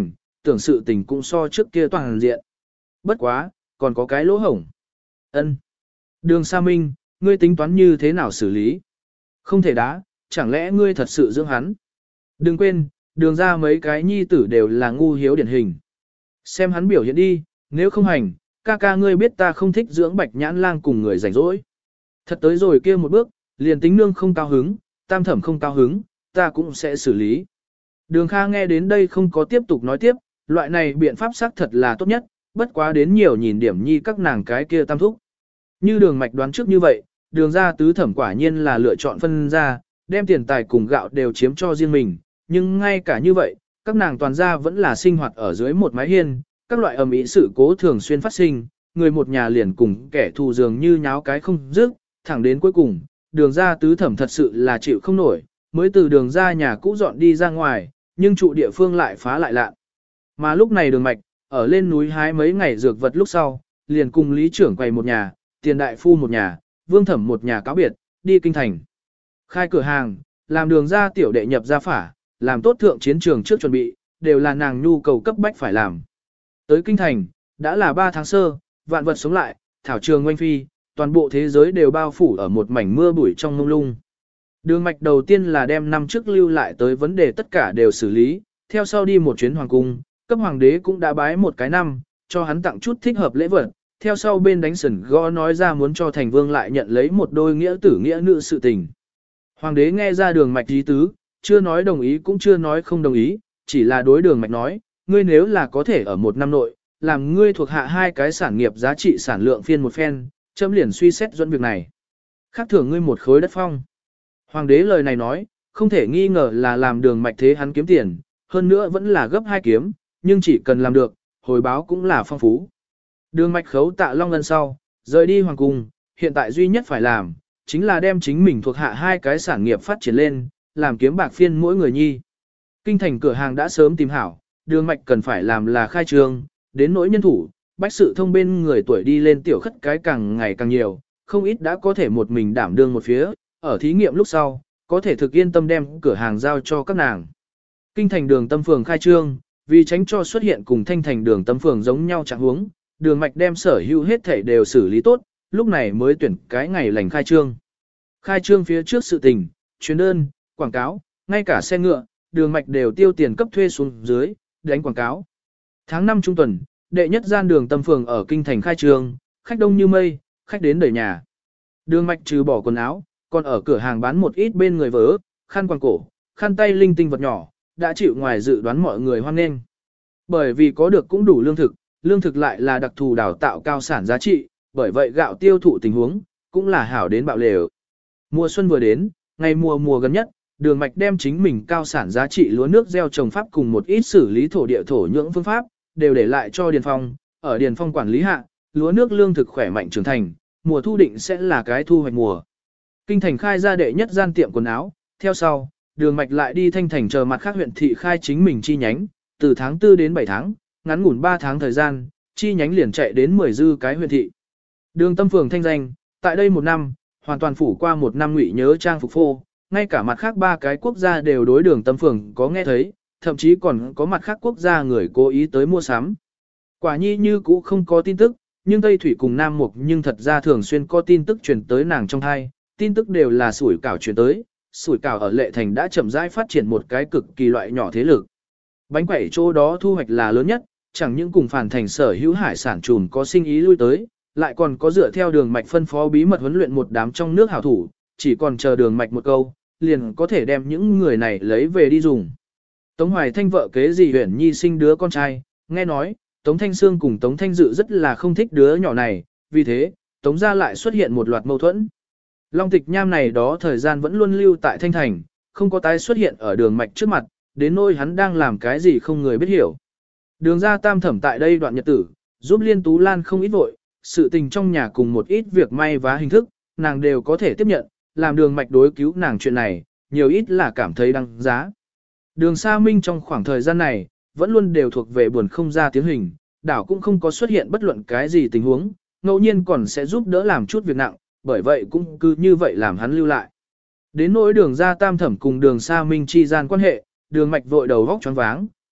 tưởng sự tình cũng so trước kia toàn diện. Bất quá, còn có cái lỗ hổng. Ân. Đường Sa Minh, ngươi tính toán như thế nào xử lý? Không thể đá, chẳng lẽ ngươi thật sự dưỡng hắn? Đừng quên, đường ra mấy cái nhi tử đều là ngu hiếu điển hình. Xem hắn biểu hiện đi, nếu không hành, ca ca ngươi biết ta không thích dưỡng bạch nhãn lang cùng người rảnh rỗi. Thật tới rồi kia một bước, liền tính nương không cao hứng, tam thẩm không cao hứng, ta cũng sẽ xử lý. Đường Kha nghe đến đây không có tiếp tục nói tiếp, loại này biện pháp xác thật là tốt nhất, bất quá đến nhiều nhìn điểm nhi các nàng cái kia tam thúc. Như đường mạch đoán trước như vậy, đường ra tứ thẩm quả nhiên là lựa chọn phân ra, đem tiền tài cùng gạo đều chiếm cho riêng mình, nhưng ngay cả như vậy, các nàng toàn gia vẫn là sinh hoạt ở dưới một mái hiên, các loại ầm ĩ sự cố thường xuyên phát sinh, người một nhà liền cùng kẻ thù dường như nháo cái không dứt, thẳng đến cuối cùng, đường ra tứ thẩm thật sự là chịu không nổi, mới từ đường ra nhà cũ dọn đi ra ngoài, nhưng trụ địa phương lại phá lại lạ. Mà lúc này đường mạch, ở lên núi hái mấy ngày dược vật lúc sau, liền cùng lý trưởng quầy một nhà, tiền đại phu một nhà, vương thẩm một nhà cáo biệt, đi kinh thành. Khai cửa hàng, làm đường ra tiểu đệ nhập gia phả, làm tốt thượng chiến trường trước chuẩn bị, đều là nàng nhu cầu cấp bách phải làm. Tới kinh thành, đã là 3 tháng sơ, vạn vật sống lại, thảo trường oanh phi, toàn bộ thế giới đều bao phủ ở một mảnh mưa bụi trong mông lung. Đường mạch đầu tiên là đem năm trước lưu lại tới vấn đề tất cả đều xử lý, theo sau đi một chuyến hoàng cung, cấp hoàng đế cũng đã bái một cái năm, cho hắn tặng chút thích hợp lễ vật, theo sau bên đánh sần gõ nói ra muốn cho thành vương lại nhận lấy một đôi nghĩa tử nghĩa nữ sự tình. Hoàng đế nghe ra đường mạch ý tứ, chưa nói đồng ý cũng chưa nói không đồng ý, chỉ là đối đường mạch nói, ngươi nếu là có thể ở một năm nội, làm ngươi thuộc hạ 2 cái sản nghiệp giá trị sản lượng phiên một phen, chấm liền suy xét dẫn việc này. Khác thưởng ngươi một khối đất phong. Hoàng đế lời này nói, không thể nghi ngờ là làm đường mạch thế hắn kiếm tiền, hơn nữa vẫn là gấp 2 kiếm, nhưng chỉ cần làm được, hồi báo cũng là phong phú. Đường mạch khấu tạ long lần sau, rời đi hoàng cung, hiện tại duy nhất phải làm, chính là đem chính mình thuộc hạ 2 cái sản nghiệp phát triển lên, làm kiếm bạc phiên mỗi người nhi. Kinh thành cửa hàng đã sớm tìm hảo, đường mạch cần phải làm là khai trương, đến nỗi nhân thủ, bách sự thông bên người tuổi đi lên tiểu khất cái càng ngày càng nhiều, không ít đã có thể một mình đảm đương một phía, ở thí nghiệm lúc sau, có thể thực yên tâm đem cửa hàng giao cho các nàng. Kinh thành đường tâm phường khai trương, vì tránh cho xuất hiện cùng thanh thành đường tâm phường giống nhau trạng huống, đường mạch đem sở hữu hết thảy đều xử lý tốt, lúc này mới tuyển cái ngày lành khai trương. Khai trương phía trước sự tình, chuyến đơn, quảng cáo, ngay cả xe ngựa, đường mạch đều tiêu tiền cấp thuê xuống dưới, đánh quảng cáo. Tháng 5 trung tuần, đệ nhất gian đường tâm phường ở kinh thành khai trương, khách đông như mây, khách đến đầy nhà. Đường mạch trừ bỏ quần áo, còn ở cửa hàng bán một ít bên người vớ, khăn quàng cổ, khăn tay linh tinh vật nhỏ, đã chịu ngoài dự đoán mọi người hoan nghênh. Bởi vì có được cũng đủ lương thực lại là đặc thù đào tạo cao sản giá trị, bởi vậy gạo tiêu thụ tình huống, cũng là hảo đến bạo lều. Mùa xuân vừa đến, ngày mùa gần nhất, đường mạch đem chính mình cao sản giá trị lúa nước gieo trồng pháp cùng một ít xử lý thổ địa thổ nhưỡng phương pháp, đều để lại cho Điền Phong, ở Điền Phong quản lý hạ, lúa nước lương thực khỏe mạnh trưởng thành, mùa thu định sẽ là cái thu hoạch mùa. Kinh thành khai ra đệ nhất gian tiệm quần áo, theo sau, đường mạch lại đi thanh thành chờ mặt khác huyện thị khai chính mình chi nhánh, từ tháng 4 đến 7 tháng, ngắn ngủn 3 tháng thời gian, chi nhánh liền chạy đến 10 dư cái huyện thị. Đường tâm phường thanh danh, tại đây một năm, hoàn toàn phủ qua một năm ngụy nhớ trang phục phô, ngay cả mặt khác 3 cái quốc gia đều đối đường tâm phường có nghe thấy, thậm chí còn có mặt khác quốc gia người cố ý tới mua sắm. Quả nhi như cũ không có tin tức, nhưng Tây Thủy cùng Nam Mục nhưng thật ra thường xuyên có tin tức truyền tới nàng trong thai, tin tức đều là sủi cảo truyền tới, sủi cảo ở Lệ Thành đã chậm rãi phát triển một cái cực kỳ loại nhỏ thế lực. Bánh quẩy chỗ đó thu hoạch là lớn nhất, chẳng những cùng Phản Thành sở hữu hải sản trùm có sinh ý lui tới, lại còn có dựa theo đường mạch phân phó bí mật huấn luyện một đám trong nước hảo thủ, chỉ còn chờ đường mạch một câu, liền có thể đem những người này lấy về đi dùng. Tống Hoài Thanh vợ kế dì Huyền Nhi sinh đứa con trai, nghe nói, Tống Thanh Sương cùng Tống Thanh Dự rất là không thích đứa nhỏ này, vì thế, Tống gia lại xuất hiện một loạt mâu thuẫn. Long Tịch Nham này đó thời gian vẫn luôn lưu tại Thanh Thành, không có tái xuất hiện ở đường mạch trước mặt, đến nỗi hắn đang làm cái gì không người biết hiểu. Đường gia tam thẩm tại đây đoạn nhật tử, giúp Liên Tú Lan không ít vội, sự tình trong nhà cùng một ít việc may vá hình thức, nàng đều có thể tiếp nhận, làm đường mạch đối cứu nàng chuyện này, nhiều ít là cảm thấy đăng giá. Đường Sa Minh trong khoảng thời gian này, vẫn luôn đều thuộc về buồn không ra tiếng hình, đảo cũng không có xuất hiện bất luận cái gì tình huống, ngẫu nhiên còn sẽ giúp đỡ làm chút việc nặng, bởi vậy cũng cứ như vậy làm hắn lưu lại. Đến nỗi đường ra tam thẩm cùng đường Sa Minh chi gian quan hệ, đường mạch vội đầu góc choáng váng,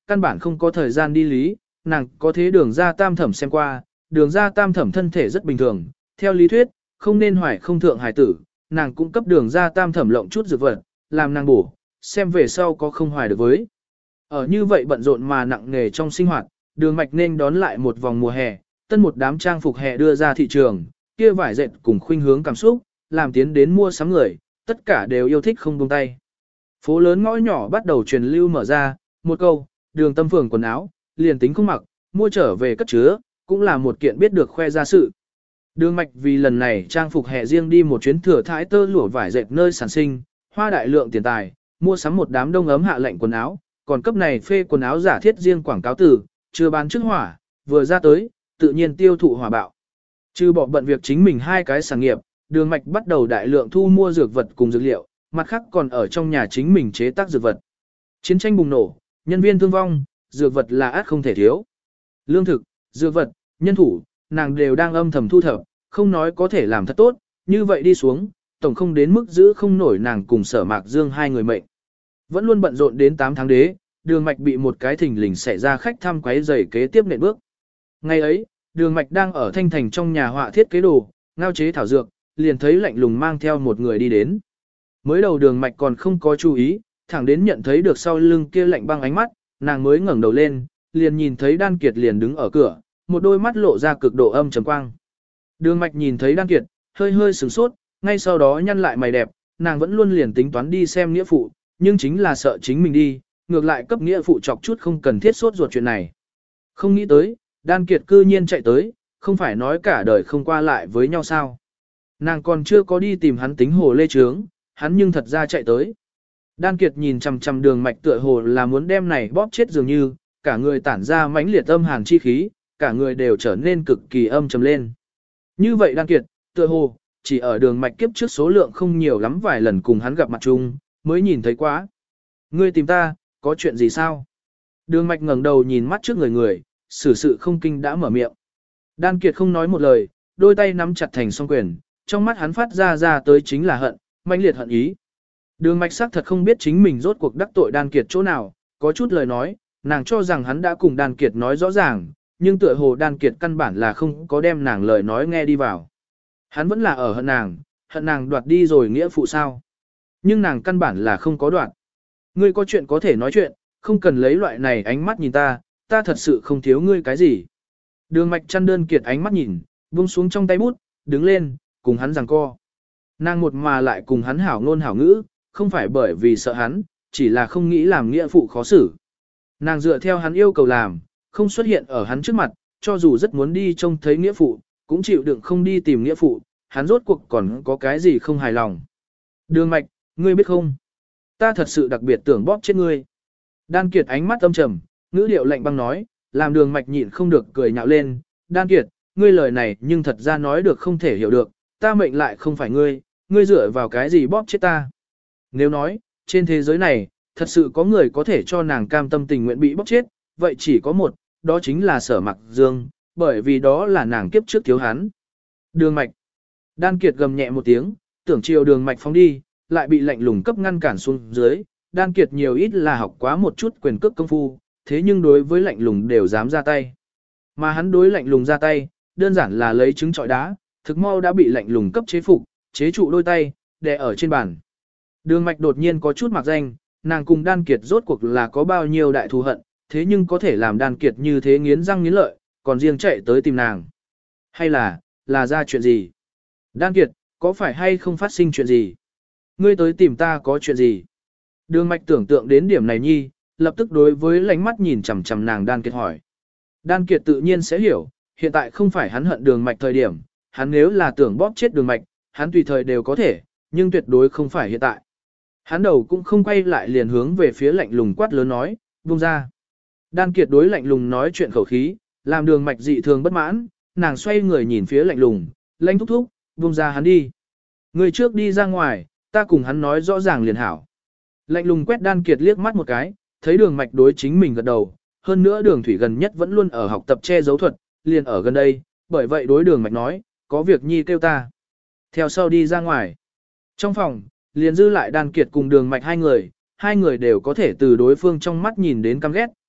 căn bản không có thời gian đi lý, nàng có thế đường ra tam thẩm xem qua, đường ra tam thẩm thân thể rất bình thường, theo lý thuyết, không nên hoài không thượng hài tử, nàng cũng cấp đường ra tam thẩm lộng chút dược vật, làm nàng bổ, xem về sau có không hoài được với. Ở như vậy bận rộn mà nặng nề trong sinh hoạt, đường mạch nên đón lại một vòng mùa hè, tân một đám trang phục hè đưa ra thị trường, kia vải dệt cùng khuynh hướng cảm xúc, làm tiến đến mua sắm người, tất cả đều yêu thích không buông tay. Phố lớn ngõ nhỏ bắt đầu truyền lưu mở ra, một câu, đường tâm phường quần áo, liền tính không mặc, mua trở về cất chứa, cũng là một kiện biết được khoe ra sự. Đường mạch vì lần này trang phục hè riêng đi một chuyến thừa thái tơ lụa vải dệt nơi sản sinh, hoa đại lượng tiền tài, mua sắm một đám đông ấm hạ lệnh quần áo, còn cấp này phê quần áo giả thiết riêng quảng cáo từ, chưa bán trước hỏa, vừa ra tới, tự nhiên tiêu thụ hỏa bạo. Trừ bỏ bận việc chính mình hai cái sản nghiệp, đường mạch bắt đầu đại lượng thu mua dược vật cùng dược liệu, mặt khác còn ở trong nhà chính mình chế tác dược vật. Chiến tranh bùng nổ, nhân viên thương vong, dược vật là át không thể thiếu. Lương thực, dược vật, nhân thủ, nàng đều đang âm thầm thu thập, không nói có thể làm thật tốt, như vậy đi xuống, tổng không đến mức giữ không nổi nàng cùng Sở Mạc Dương hai người mệnh. Vẫn luôn bận rộn đến 8 tháng đế, đường mạch bị một cái thình lình xảy ra khách thăm quấy rầy kế tiếp nện bước. Ngày ấy, đường mạch đang ở Thanh Thành trong nhà họa thiết kế đồ, ngao chế thảo dược, liền thấy lạnh lùng mang theo một người đi đến. Mới đầu đường mạch còn không có chú ý, thẳng đến nhận thấy được sau lưng kia lạnh băng ánh mắt, nàng mới ngẩng đầu lên, liền nhìn thấy Đan Kiệt liền đứng ở cửa, một đôi mắt lộ ra cực độ âm trầm quang. Đường mạch nhìn thấy Đan Kiệt, hơi hơi sửng sốt, ngay sau đó nhăn lại mày đẹp, nàng vẫn luôn liền tính toán đi xem nghĩa phụ, nhưng chính là sợ chính mình đi, ngược lại cấp nghĩa phụ chọc chút không cần thiết sốt ruột chuyện này. Không nghĩ tới, Đan Kiệt cư nhiên chạy tới, không phải nói cả đời không qua lại với nhau sao. Nàng còn chưa có đi tìm hắn tính hồ lê trướng, hắn nhưng thật ra chạy tới. Đan Kiệt nhìn chằm chằm đường mạch tựa hồ là muốn đem này bóp chết dường như, cả người tản ra mãnh liệt âm hàn chi khí, cả người đều trở nên cực kỳ âm trầm lên. Như vậy Đan Kiệt, tựa hồ, chỉ ở đường mạch kiếp trước số lượng không nhiều lắm vài lần cùng hắn gặp mặt chung, mới nhìn thấy quá. Ngươi tìm ta, có chuyện gì sao? Đường mạch ngẩng đầu nhìn mắt trước người, xử sự không kinh đã mở miệng. Đan Kiệt không nói một lời, đôi tay nắm chặt thành song quyền, trong mắt hắn phát ra tới chính là hận, mãnh liệt hận ý. Đường mạch sắc thật không biết chính mình rốt cuộc đắc tội Đan Kiệt chỗ nào, có chút lời nói, nàng cho rằng hắn đã cùng Đan Kiệt nói rõ ràng, nhưng tựa hồ Đan Kiệt căn bản là không có đem nàng lời nói nghe đi vào. Hắn vẫn là ở hận nàng đoạt đi rồi nghĩa phụ sao. Nhưng nàng căn bản là không có đoạt. Ngươi có chuyện có thể nói chuyện, không cần lấy loại này ánh mắt nhìn ta, ta thật sự không thiếu ngươi cái gì. Đường mạch chăn đơn Kiệt ánh mắt nhìn, buông xuống trong tay bút, đứng lên, cùng hắn giằng co. Nàng một mà lại cùng hắn hảo ngôn hảo ngữ, không phải bởi vì sợ hắn, chỉ là không nghĩ làm nghĩa phụ khó xử. Nàng dựa theo hắn yêu cầu làm, không xuất hiện ở hắn trước mặt, cho dù rất muốn đi trông thấy nghĩa phụ, cũng chịu đựng không đi tìm nghĩa phụ, hắn rốt cuộc còn có cái gì không hài lòng. Đường mạch, ngươi biết không? Ta thật sự đặc biệt tưởng bóp chết ngươi. Đan Kiệt ánh mắt âm trầm, ngữ điệu lạnh băng nói, làm đường mạch nhịn không được cười nhạo lên. Đan Kiệt, ngươi lời này nhưng thật ra nói được không thể hiểu được, ta mệnh lại không phải ngươi dựa vào cái gì bóp chết ta. Nếu nói, trên thế giới này, thật sự có người có thể cho nàng cam tâm tình nguyện bị bóp chết, vậy chỉ có một, đó chính là Sở Mạc Dương, bởi vì đó là nàng kiếp trước thiếu hắn. Đường mạch. Đan Kiệt gầm nhẹ một tiếng, tưởng chiều đường mạch phóng đi, lại bị lạnh lùng cấp ngăn cản xuống dưới. Đan Kiệt nhiều ít là học quá một chút quyền cước công phu, thế nhưng đối với lạnh lùng đều dám ra tay. Mà hắn đối lạnh lùng ra tay, đơn giản là lấy trứng trọi đá, thực mau đã bị lạnh lùng cấp chế phục, chế trụ đôi tay, đè ở trên bàn. Đường mạch đột nhiên có chút mặc danh, nàng cùng Đan Kiệt rốt cuộc là có bao nhiêu đại thù hận, thế nhưng có thể làm Đan Kiệt như thế nghiến răng nghiến lợi, còn riêng chạy tới tìm nàng. Hay là ra chuyện gì? Đan Kiệt, có phải hay không phát sinh chuyện gì? Ngươi tới tìm ta có chuyện gì? Đường mạch tưởng tượng đến điểm này nhi, lập tức đối với lánh mắt nhìn chằm chằm nàng Đan Kiệt hỏi. Đan Kiệt tự nhiên sẽ hiểu, hiện tại không phải hắn hận đường mạch thời điểm, hắn nếu là tưởng bóp chết đường mạch, hắn tùy thời đều có thể, nhưng tuyệt đối không phải hiện tại. Hắn đầu cũng không quay lại liền hướng về phía lạnh lùng quát lớn nói, buông ra. Đan Kiệt đối lạnh lùng nói chuyện khẩu khí, làm đường mạch dị thường bất mãn, nàng xoay người nhìn phía lạnh lùng, lanh thúc thúc, buông ra hắn đi. Người trước đi ra ngoài, ta cùng hắn nói rõ ràng liền hảo. Lạnh lùng quét Đan Kiệt liếc mắt một cái, thấy đường mạch đối chính mình gật đầu, hơn nữa đường thủy gần nhất vẫn luôn ở học tập che giấu thuật, liền ở gần đây, bởi vậy đối đường mạch nói, có việc nhi kêu ta. Theo sau đi ra ngoài. Trong phòng, liền dư lại Đan Kiệt cùng đường mạch hai người đều có thể từ đối phương trong mắt nhìn đến căm ghét,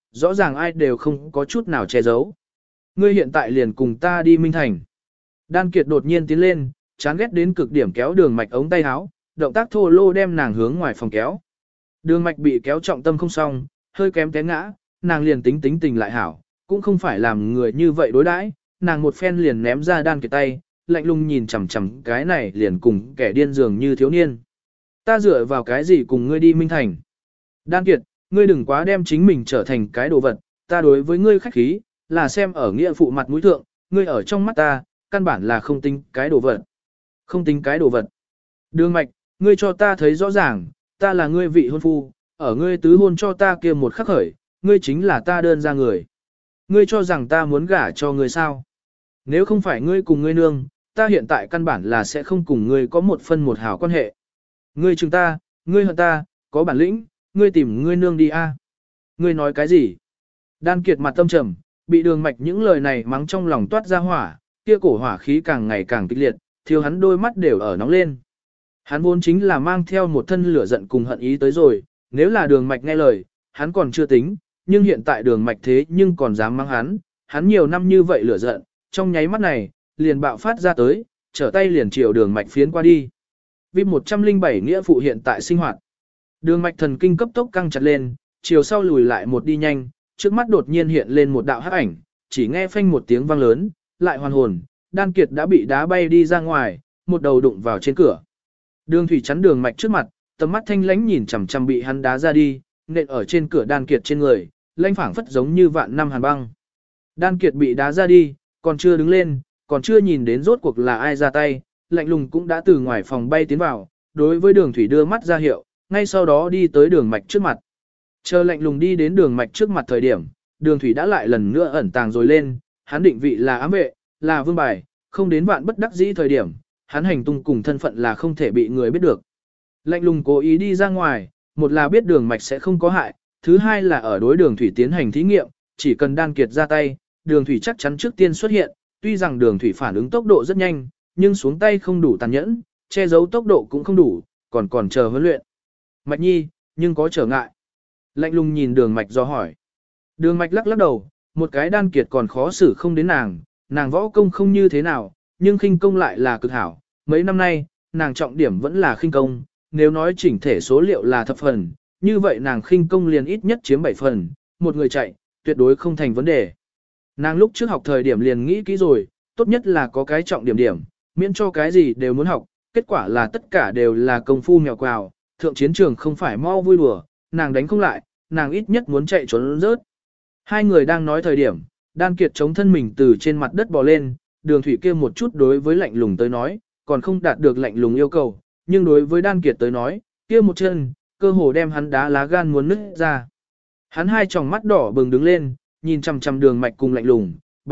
rõ ràng ai đều không có chút nào che giấu. Ngươi hiện tại liền cùng ta đi Minh Thành. Đan Kiệt đột nhiên tiến lên, chán ghét đến cực điểm kéo Đường Mạch ống tay áo, động tác thô lô đem nàng hướng ngoài phòng kéo. Đường Mạch bị kéo trọng tâm không xong, hơi kém té ngã, nàng liền tính tình lại hảo, cũng không phải làm người như vậy đối đãi, nàng một phen liền ném ra Đan Kiệt tay, lạnh lùng nhìn chằm chằm cái này liền cùng kẻ điên dường như thiếu niên. Ta dựa vào cái gì cùng ngươi đi Minh Thành? Đan Kiệt, ngươi đừng quá đem chính mình trở thành cái đồ vật, ta đối với ngươi khách khí, là xem ở nghĩa phụ mặt mũi thượng, ngươi ở trong mắt ta, căn bản là không tính cái đồ vật. Không tính cái đồ vật. Đường Mạch, ngươi cho ta thấy rõ ràng, ta là ngươi vị hôn phu, ở ngươi tứ hôn cho ta kia một khắc khởi, ngươi chính là ta đơn ra người. Ngươi cho rằng ta muốn gả cho ngươi sao? Nếu không phải ngươi cùng ngươi nương, ta hiện tại căn bản là sẽ không cùng ngươi có một phân một hào quan hệ. Ngươi chừng ta, ngươi hận ta, có bản lĩnh, ngươi tìm ngươi nương đi a. Ngươi nói cái gì? Đan Kiệt mặt tâm trầm, bị Đường Mạch những lời này mắng trong lòng toát ra hỏa, kia cổ hỏa khí càng ngày càng kịch liệt, thiếu hắn đôi mắt đều ở nóng lên. Hắn vốn chính là mang theo một thân lửa giận cùng hận ý tới rồi, nếu là Đường Mạch nghe lời, hắn còn chưa tính, nhưng hiện tại Đường Mạch thế nhưng còn dám mắng hắn nhiều năm như vậy lửa giận, trong nháy mắt này, liền bạo phát ra tới, trở tay liền chiều Đường Mạch phiến qua đi. VIP 107 nghĩa phụ hiện tại sinh hoạt. Đường Mạch thần kinh cấp tốc căng chặt lên, chiều sau lùi lại một đi nhanh, trước mắt đột nhiên hiện lên một đạo hắc ảnh, chỉ nghe phanh một tiếng vang lớn, lại hoàn hồn, Đan Kiệt đã bị đá bay đi ra ngoài, một đầu đụng vào trên cửa. Đường Thủy chắn Đường Mạch trước mặt, tầm mắt thanh lãnh nhìn chằm chằm bị hắn đá ra đi, nện ở trên cửa Đan Kiệt trên người, lãnh phảng phất giống như vạn năm hàn băng. Đan Kiệt bị đá ra đi, còn chưa đứng lên, còn chưa nhìn đến rốt cuộc là ai ra tay, lạnh lùng cũng đã từ ngoài phòng bay tiến vào, đối với Đường Thủy đưa mắt ra hiệu, ngay sau đó đi tới Đường Mạch trước mặt. Chờ lạnh lùng đi đến Đường Mạch trước mặt thời điểm, Đường Thủy đã lại lần nữa ẩn tàng rồi lên, hắn định vị là ám vệ, là vương bài, không đến vạn bất đắc dĩ thời điểm, hắn hành tung cùng thân phận là không thể bị người biết được. Lạnh lùng cố ý đi ra ngoài, một là biết Đường Mạch sẽ không có hại, thứ hai là ở đối Đường Thủy tiến hành thí nghiệm, chỉ cần Đan Kiệt ra tay, Đường Thủy chắc chắn trước tiên xuất hiện, tuy rằng Đường Thủy phản ứng tốc độ rất nhanh, nhưng xuống tay không đủ tàn nhẫn, che giấu tốc độ cũng không đủ, còn chờ huấn luyện. Mạch Nhi, nhưng có trở ngại. Lạnh lùng nhìn Đường Mạch do hỏi. Đường Mạch lắc lắc đầu, một cái Đan Kiệt còn khó xử không đến nàng võ công không như thế nào, nhưng khinh công lại là cực hảo. Mấy năm nay, nàng trọng điểm vẫn là khinh công, nếu nói chỉnh thể số liệu là thập phần, như vậy nàng khinh công liền ít nhất chiếm 7 phần, một người chạy, tuyệt đối không thành vấn đề. Nàng lúc trước học thời điểm liền nghĩ kỹ rồi, tốt nhất là có cái trọng điểm, miễn cho cái gì đều muốn học, kết quả là tất cả đều là công phu mèo quào, thượng chiến trường không phải mau vui đùa, nàng đánh không lại, nàng ít nhất muốn chạy trốn rớt. Hai người đang nói thời điểm, Đan Kiệt chống thân mình từ trên mặt đất bò lên, Đường Thủy kia một chút đối với lạnh lùng tới nói, còn không đạt được lạnh lùng yêu cầu, nhưng đối với Đan Kiệt tới nói, kia một chân, cơ hồ đem hắn đá lá gan muốn nứt ra. Hắn hai tròng mắt đỏ bừng đứng lên, nhìn chằm chằm Đường Mạch cùng lạnh lùng,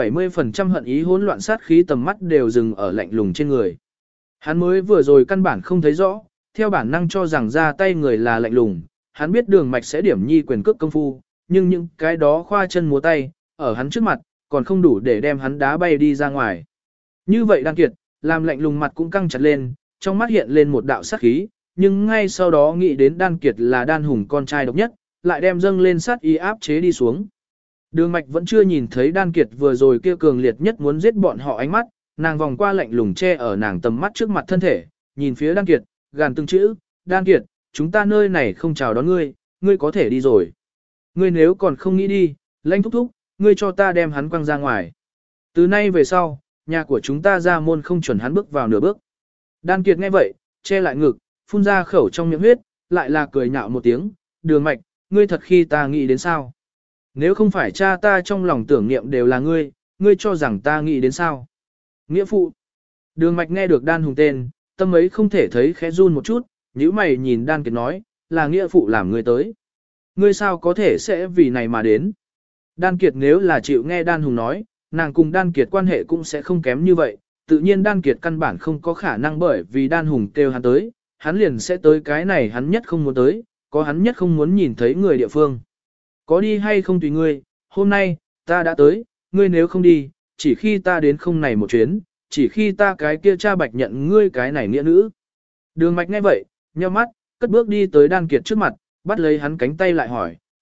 70% hận ý hỗn loạn sát khí tầm mắt đều dừng ở lạnh lùng trên người. Hắn mới vừa rồi căn bản không thấy rõ, theo bản năng cho rằng ra tay người là lạnh lùng, hắn biết Đường Mạch sẽ điểm nhi quyền cước công phu, nhưng những cái đó khoa chân múa tay, ở hắn trước mặt, còn không đủ để đem hắn đá bay đi ra ngoài. Như vậy Đan Kiệt, làm lạnh lùng mặt cũng căng chặt lên, trong mắt hiện lên một đạo sát khí, nhưng ngay sau đó nghĩ đến Đan Kiệt là Đan Hùng con trai độc nhất, lại đem dâng lên sát ý áp chế đi xuống. Đường Mạch vẫn chưa nhìn thấy Đan Kiệt vừa rồi kia cường liệt nhất muốn giết bọn họ ánh mắt, nàng vòng qua lạnh lùng che ở nàng tầm mắt trước mặt thân thể, nhìn phía Đan Kiệt, gàn từng chữ, Đan Kiệt, chúng ta nơi này không chào đón ngươi, ngươi có thể đi rồi. Ngươi nếu còn không nghĩ đi, lãnh thúc thúc, ngươi cho ta đem hắn quăng ra ngoài. Từ nay về sau, nhà của chúng ta ra môn không chuẩn hắn bước vào nửa bước. Đan Kiệt nghe vậy, che lại ngực, phun ra khẩu trong miệng huyết, lại là cười nhạo một tiếng, Đường Mạch, ngươi thật khi ta nghĩ đến sao? Nếu không phải cha ta trong lòng tưởng niệm đều là ngươi, ngươi cho rằng ta nghĩ đến sao? Nghĩa phụ. Đường Mạch nghe được Đan Hùng tên, tâm ấy không thể thấy khẽ run một chút, nhíu mày nhìn Đan Kiệt nói, là nghĩa phụ làm ngươi tới. Ngươi sao có thể sẽ vì này mà đến? Đan Kiệt nếu là chịu nghe Đan Hùng nói, nàng cùng Đan Kiệt quan hệ cũng sẽ không kém như vậy, tự nhiên Đan Kiệt căn bản không có khả năng bởi vì Đan Hùng kêu hắn tới, hắn liền sẽ tới cái này hắn nhất không muốn tới, có hắn nhất không muốn nhìn thấy người địa phương. Có đi hay không tùy ngươi, hôm nay, ta đã tới, ngươi nếu không đi, chỉ khi ta đến không này một chuyến, chỉ khi ta cái kia cha Bạch nhận ngươi cái này nghĩa nữ. Đường Mạch nghe vậy, nheo mắt, cất bước đi tới Đan Kiệt trước mặt, bắt lấy hắn cánh tay lại hỏi,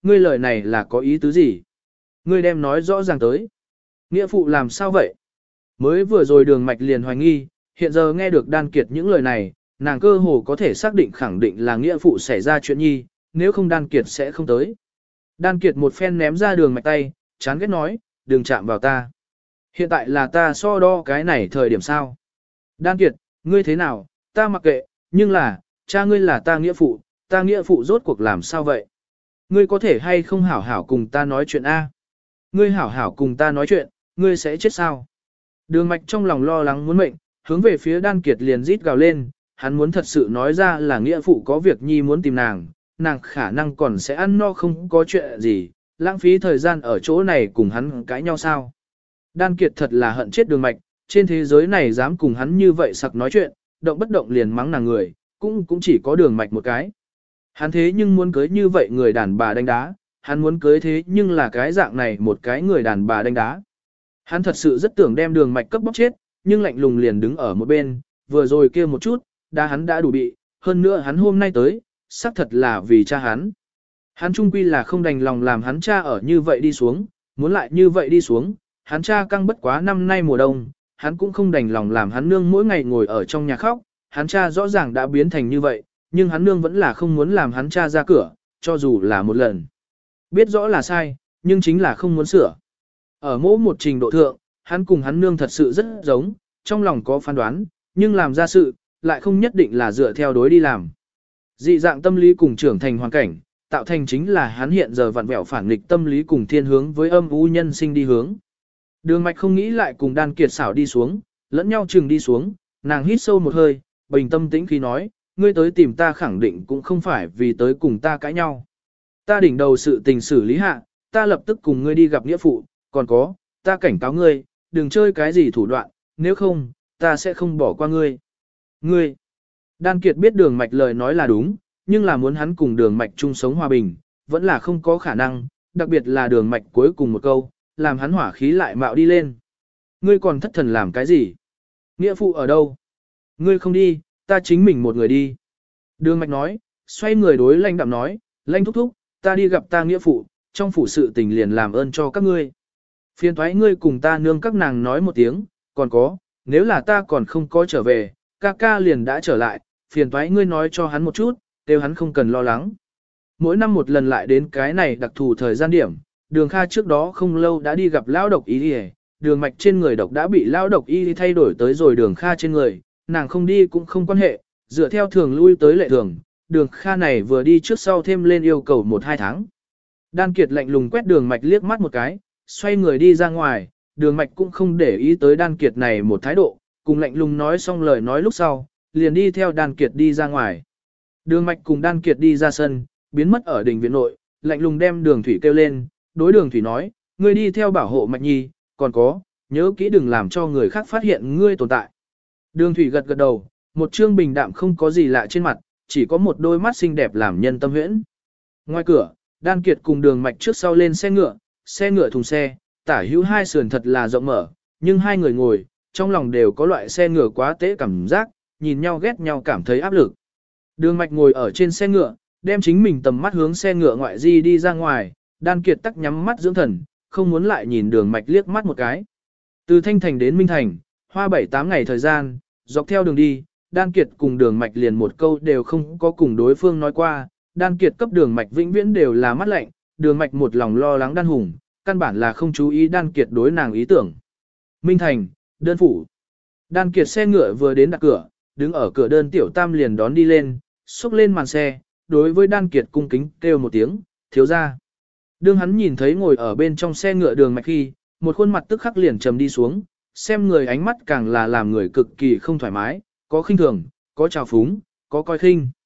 ngươi lời này là có ý tứ gì? Ngươi đem nói rõ ràng tới. Nghĩa phụ làm sao vậy? Mới vừa rồi Đường Mạch liền hoài nghi, hiện giờ nghe được Đan Kiệt những lời này, nàng cơ hồ có thể xác định khẳng định là nghĩa phụ xảy ra chuyện nhi, nếu không Đan Kiệt sẽ không tới. Đan Kiệt một phen ném ra Đường Mạch tay, chán ghét nói, đừng chạm vào ta. Hiện tại là ta so đo cái này thời điểm sao? Đan Kiệt, ngươi thế nào, ta mặc kệ, nhưng là, cha ngươi là ta nghĩa phụ rốt cuộc làm sao vậy? Ngươi có thể hay không hảo hảo cùng ta nói chuyện a? Ngươi hảo hảo cùng ta nói chuyện, ngươi sẽ chết sao? Đường Mạch trong lòng lo lắng muốn mệnh, hướng về phía Đan Kiệt liền rít gào lên, hắn muốn thật sự nói ra là nghĩa phụ có việc nhi muốn tìm nàng, nàng khả năng còn sẽ ăn no không có chuyện gì, lãng phí thời gian ở chỗ này cùng hắn cãi nhau sao? Đan Kiệt thật là hận chết Đường Mạch, trên thế giới này dám cùng hắn như vậy sặc nói chuyện, động bất động liền mắng nàng người, cũng chỉ có Đường Mạch một cái. Hắn thế nhưng muốn cưới như vậy người đàn bà đánh đá, hắn muốn cưới thế nhưng là cái dạng này một cái người đàn bà đánh đá. Hắn thật sự rất tưởng đem Đường Mạch cấp bóc chết, nhưng lạnh lùng liền đứng ở một bên, vừa rồi kia một chút, hắn đã đủ bị, hơn nữa hắn hôm nay tới, xác thật là vì cha hắn. Hắn trung quy là không đành lòng làm hắn cha ở như vậy đi xuống, muốn lại như vậy đi xuống, hắn cha căng bất quá năm nay mùa đông, hắn cũng không đành lòng làm hắn nương mỗi ngày ngồi ở trong nhà khóc, hắn cha rõ ràng đã biến thành như vậy, nhưng hắn nương vẫn là không muốn làm hắn cha ra cửa, cho dù là một lần. Biết rõ là sai, nhưng chính là không muốn sửa. Ở mỗi một trình độ thượng, hắn cùng hắn nương thật sự rất giống, trong lòng có phán đoán, nhưng làm ra sự, lại không nhất định là dựa theo đối đi làm. Dị dạng tâm lý cùng trưởng thành hoàn cảnh, tạo thành chính là hắn hiện giờ vặn vẹo phản nghịch tâm lý cùng thiên hướng với âm u nhân sinh đi hướng. Đường Mạch không nghĩ lại cùng Đan Kiệt xảo đi xuống, lẫn nhau chừng đi xuống, nàng hít sâu một hơi, bình tâm tĩnh khí nói, ngươi tới tìm ta khẳng định cũng không phải vì tới cùng ta cãi nhau. Ta đỉnh đầu sự tình xử lý hạ, ta lập tức cùng ngươi đi gặp nghĩa phụ, còn có, ta cảnh cáo ngươi, đừng chơi cái gì thủ đoạn, nếu không, ta sẽ không bỏ qua ngươi. Ngươi, Đan Kiệt biết Đường Mạch lời nói là đúng, nhưng là muốn hắn cùng Đường Mạch chung sống hòa bình, vẫn là không có khả năng, đặc biệt là Đường Mạch cuối cùng một câu, làm hắn hỏa khí lại mạo đi lên. Ngươi còn thất thần làm cái gì? Nghĩa phụ ở đâu? Ngươi không đi, ta chính mình một người đi. Đường Mạch nói, xoay người đối Lãnh Đạm nói, Lãnh thúc thúc, ta đi gặp ta nghĩa phụ, trong phủ sự tình liền làm ơn cho các ngươi. Phiền thoái ngươi cùng ta nương các nàng nói một tiếng, còn có, nếu là ta còn không có trở về, ca ca liền đã trở lại, phiền thoái ngươi nói cho hắn một chút, đều hắn không cần lo lắng. Mỗi năm một lần lại đến cái này đặc thù thời gian điểm, Đường Kha trước đó không lâu đã đi gặp lão độc y, Đường Mạch trên người độc đã bị lão độc y thay đổi tới rồi Đường Kha trên người, nàng không đi cũng không quan hệ, dựa theo thường lui tới lệ thường, Đường Kha này vừa đi trước sau thêm lên yêu cầu 1-2 tháng. Đan Kiệt lạnh lùng quét Đường Mạch liếc mắt một cái, xoay người đi ra ngoài, Đường Mạch cũng không để ý tới Đan Kiệt này một thái độ, cùng lạnh lùng nói xong lời nói lúc sau, liền đi theo Đan Kiệt đi ra ngoài. Đường Mạch cùng Đan Kiệt đi ra sân, biến mất ở đình viện nội, lạnh lùng đem Đường Thủy kêu lên, đối Đường Thủy nói, ngươi đi theo bảo hộ Mạch Nhi, còn có, nhớ kỹ đừng làm cho người khác phát hiện ngươi tồn tại. Đường Thủy gật gật đầu, một trương bình đạm không có gì lạ trên mặt, chỉ có một đôi mắt xinh đẹp làm nhân tâm huyễn. Ngoài cửa, Đan Kiệt cùng Đường Mạch trước sau lên xe ngựa thùng xe, tả hữu hai sườn thật là rộng mở, nhưng hai người ngồi, trong lòng đều có loại xe ngựa quá tế cảm giác, nhìn nhau ghét nhau cảm thấy áp lực. Đường Mạch ngồi ở trên xe ngựa, đem chính mình tầm mắt hướng xe ngựa ngoại di đi ra ngoài, Đan Kiệt tắc nhắm mắt dưỡng thần, không muốn lại nhìn Đường Mạch liếc mắt một cái. Từ Thanh Thành đến Minh Thành, hoa 7-8 ngày thời gian, dọc theo đường đi, Đan Kiệt cùng Đường Mạch liền một câu đều không có cùng đối phương nói qua, Đan Kiệt cấp Đường Mạch vĩnh viễn đều là mắt lạnh, Đường Mạch một lòng lo lắng Đan Hùng, căn bản là không chú ý Đan Kiệt đối nàng ý tưởng. Minh Thành, đơn phủ. Đan Kiệt xe ngựa vừa đến đặt cửa, đứng ở cửa đơn tiểu tam liền đón đi lên, xúc lên màn xe, đối với Đan Kiệt cung kính kêu một tiếng, thiếu gia. Đương hắn nhìn thấy ngồi ở bên trong xe ngựa Đường Mạch khi, một khuôn mặt tức khắc liền trầm đi xuống, xem người ánh mắt càng là làm người cực kỳ không thoải mái, có khinh thường, có trào phúng, có coi khinh.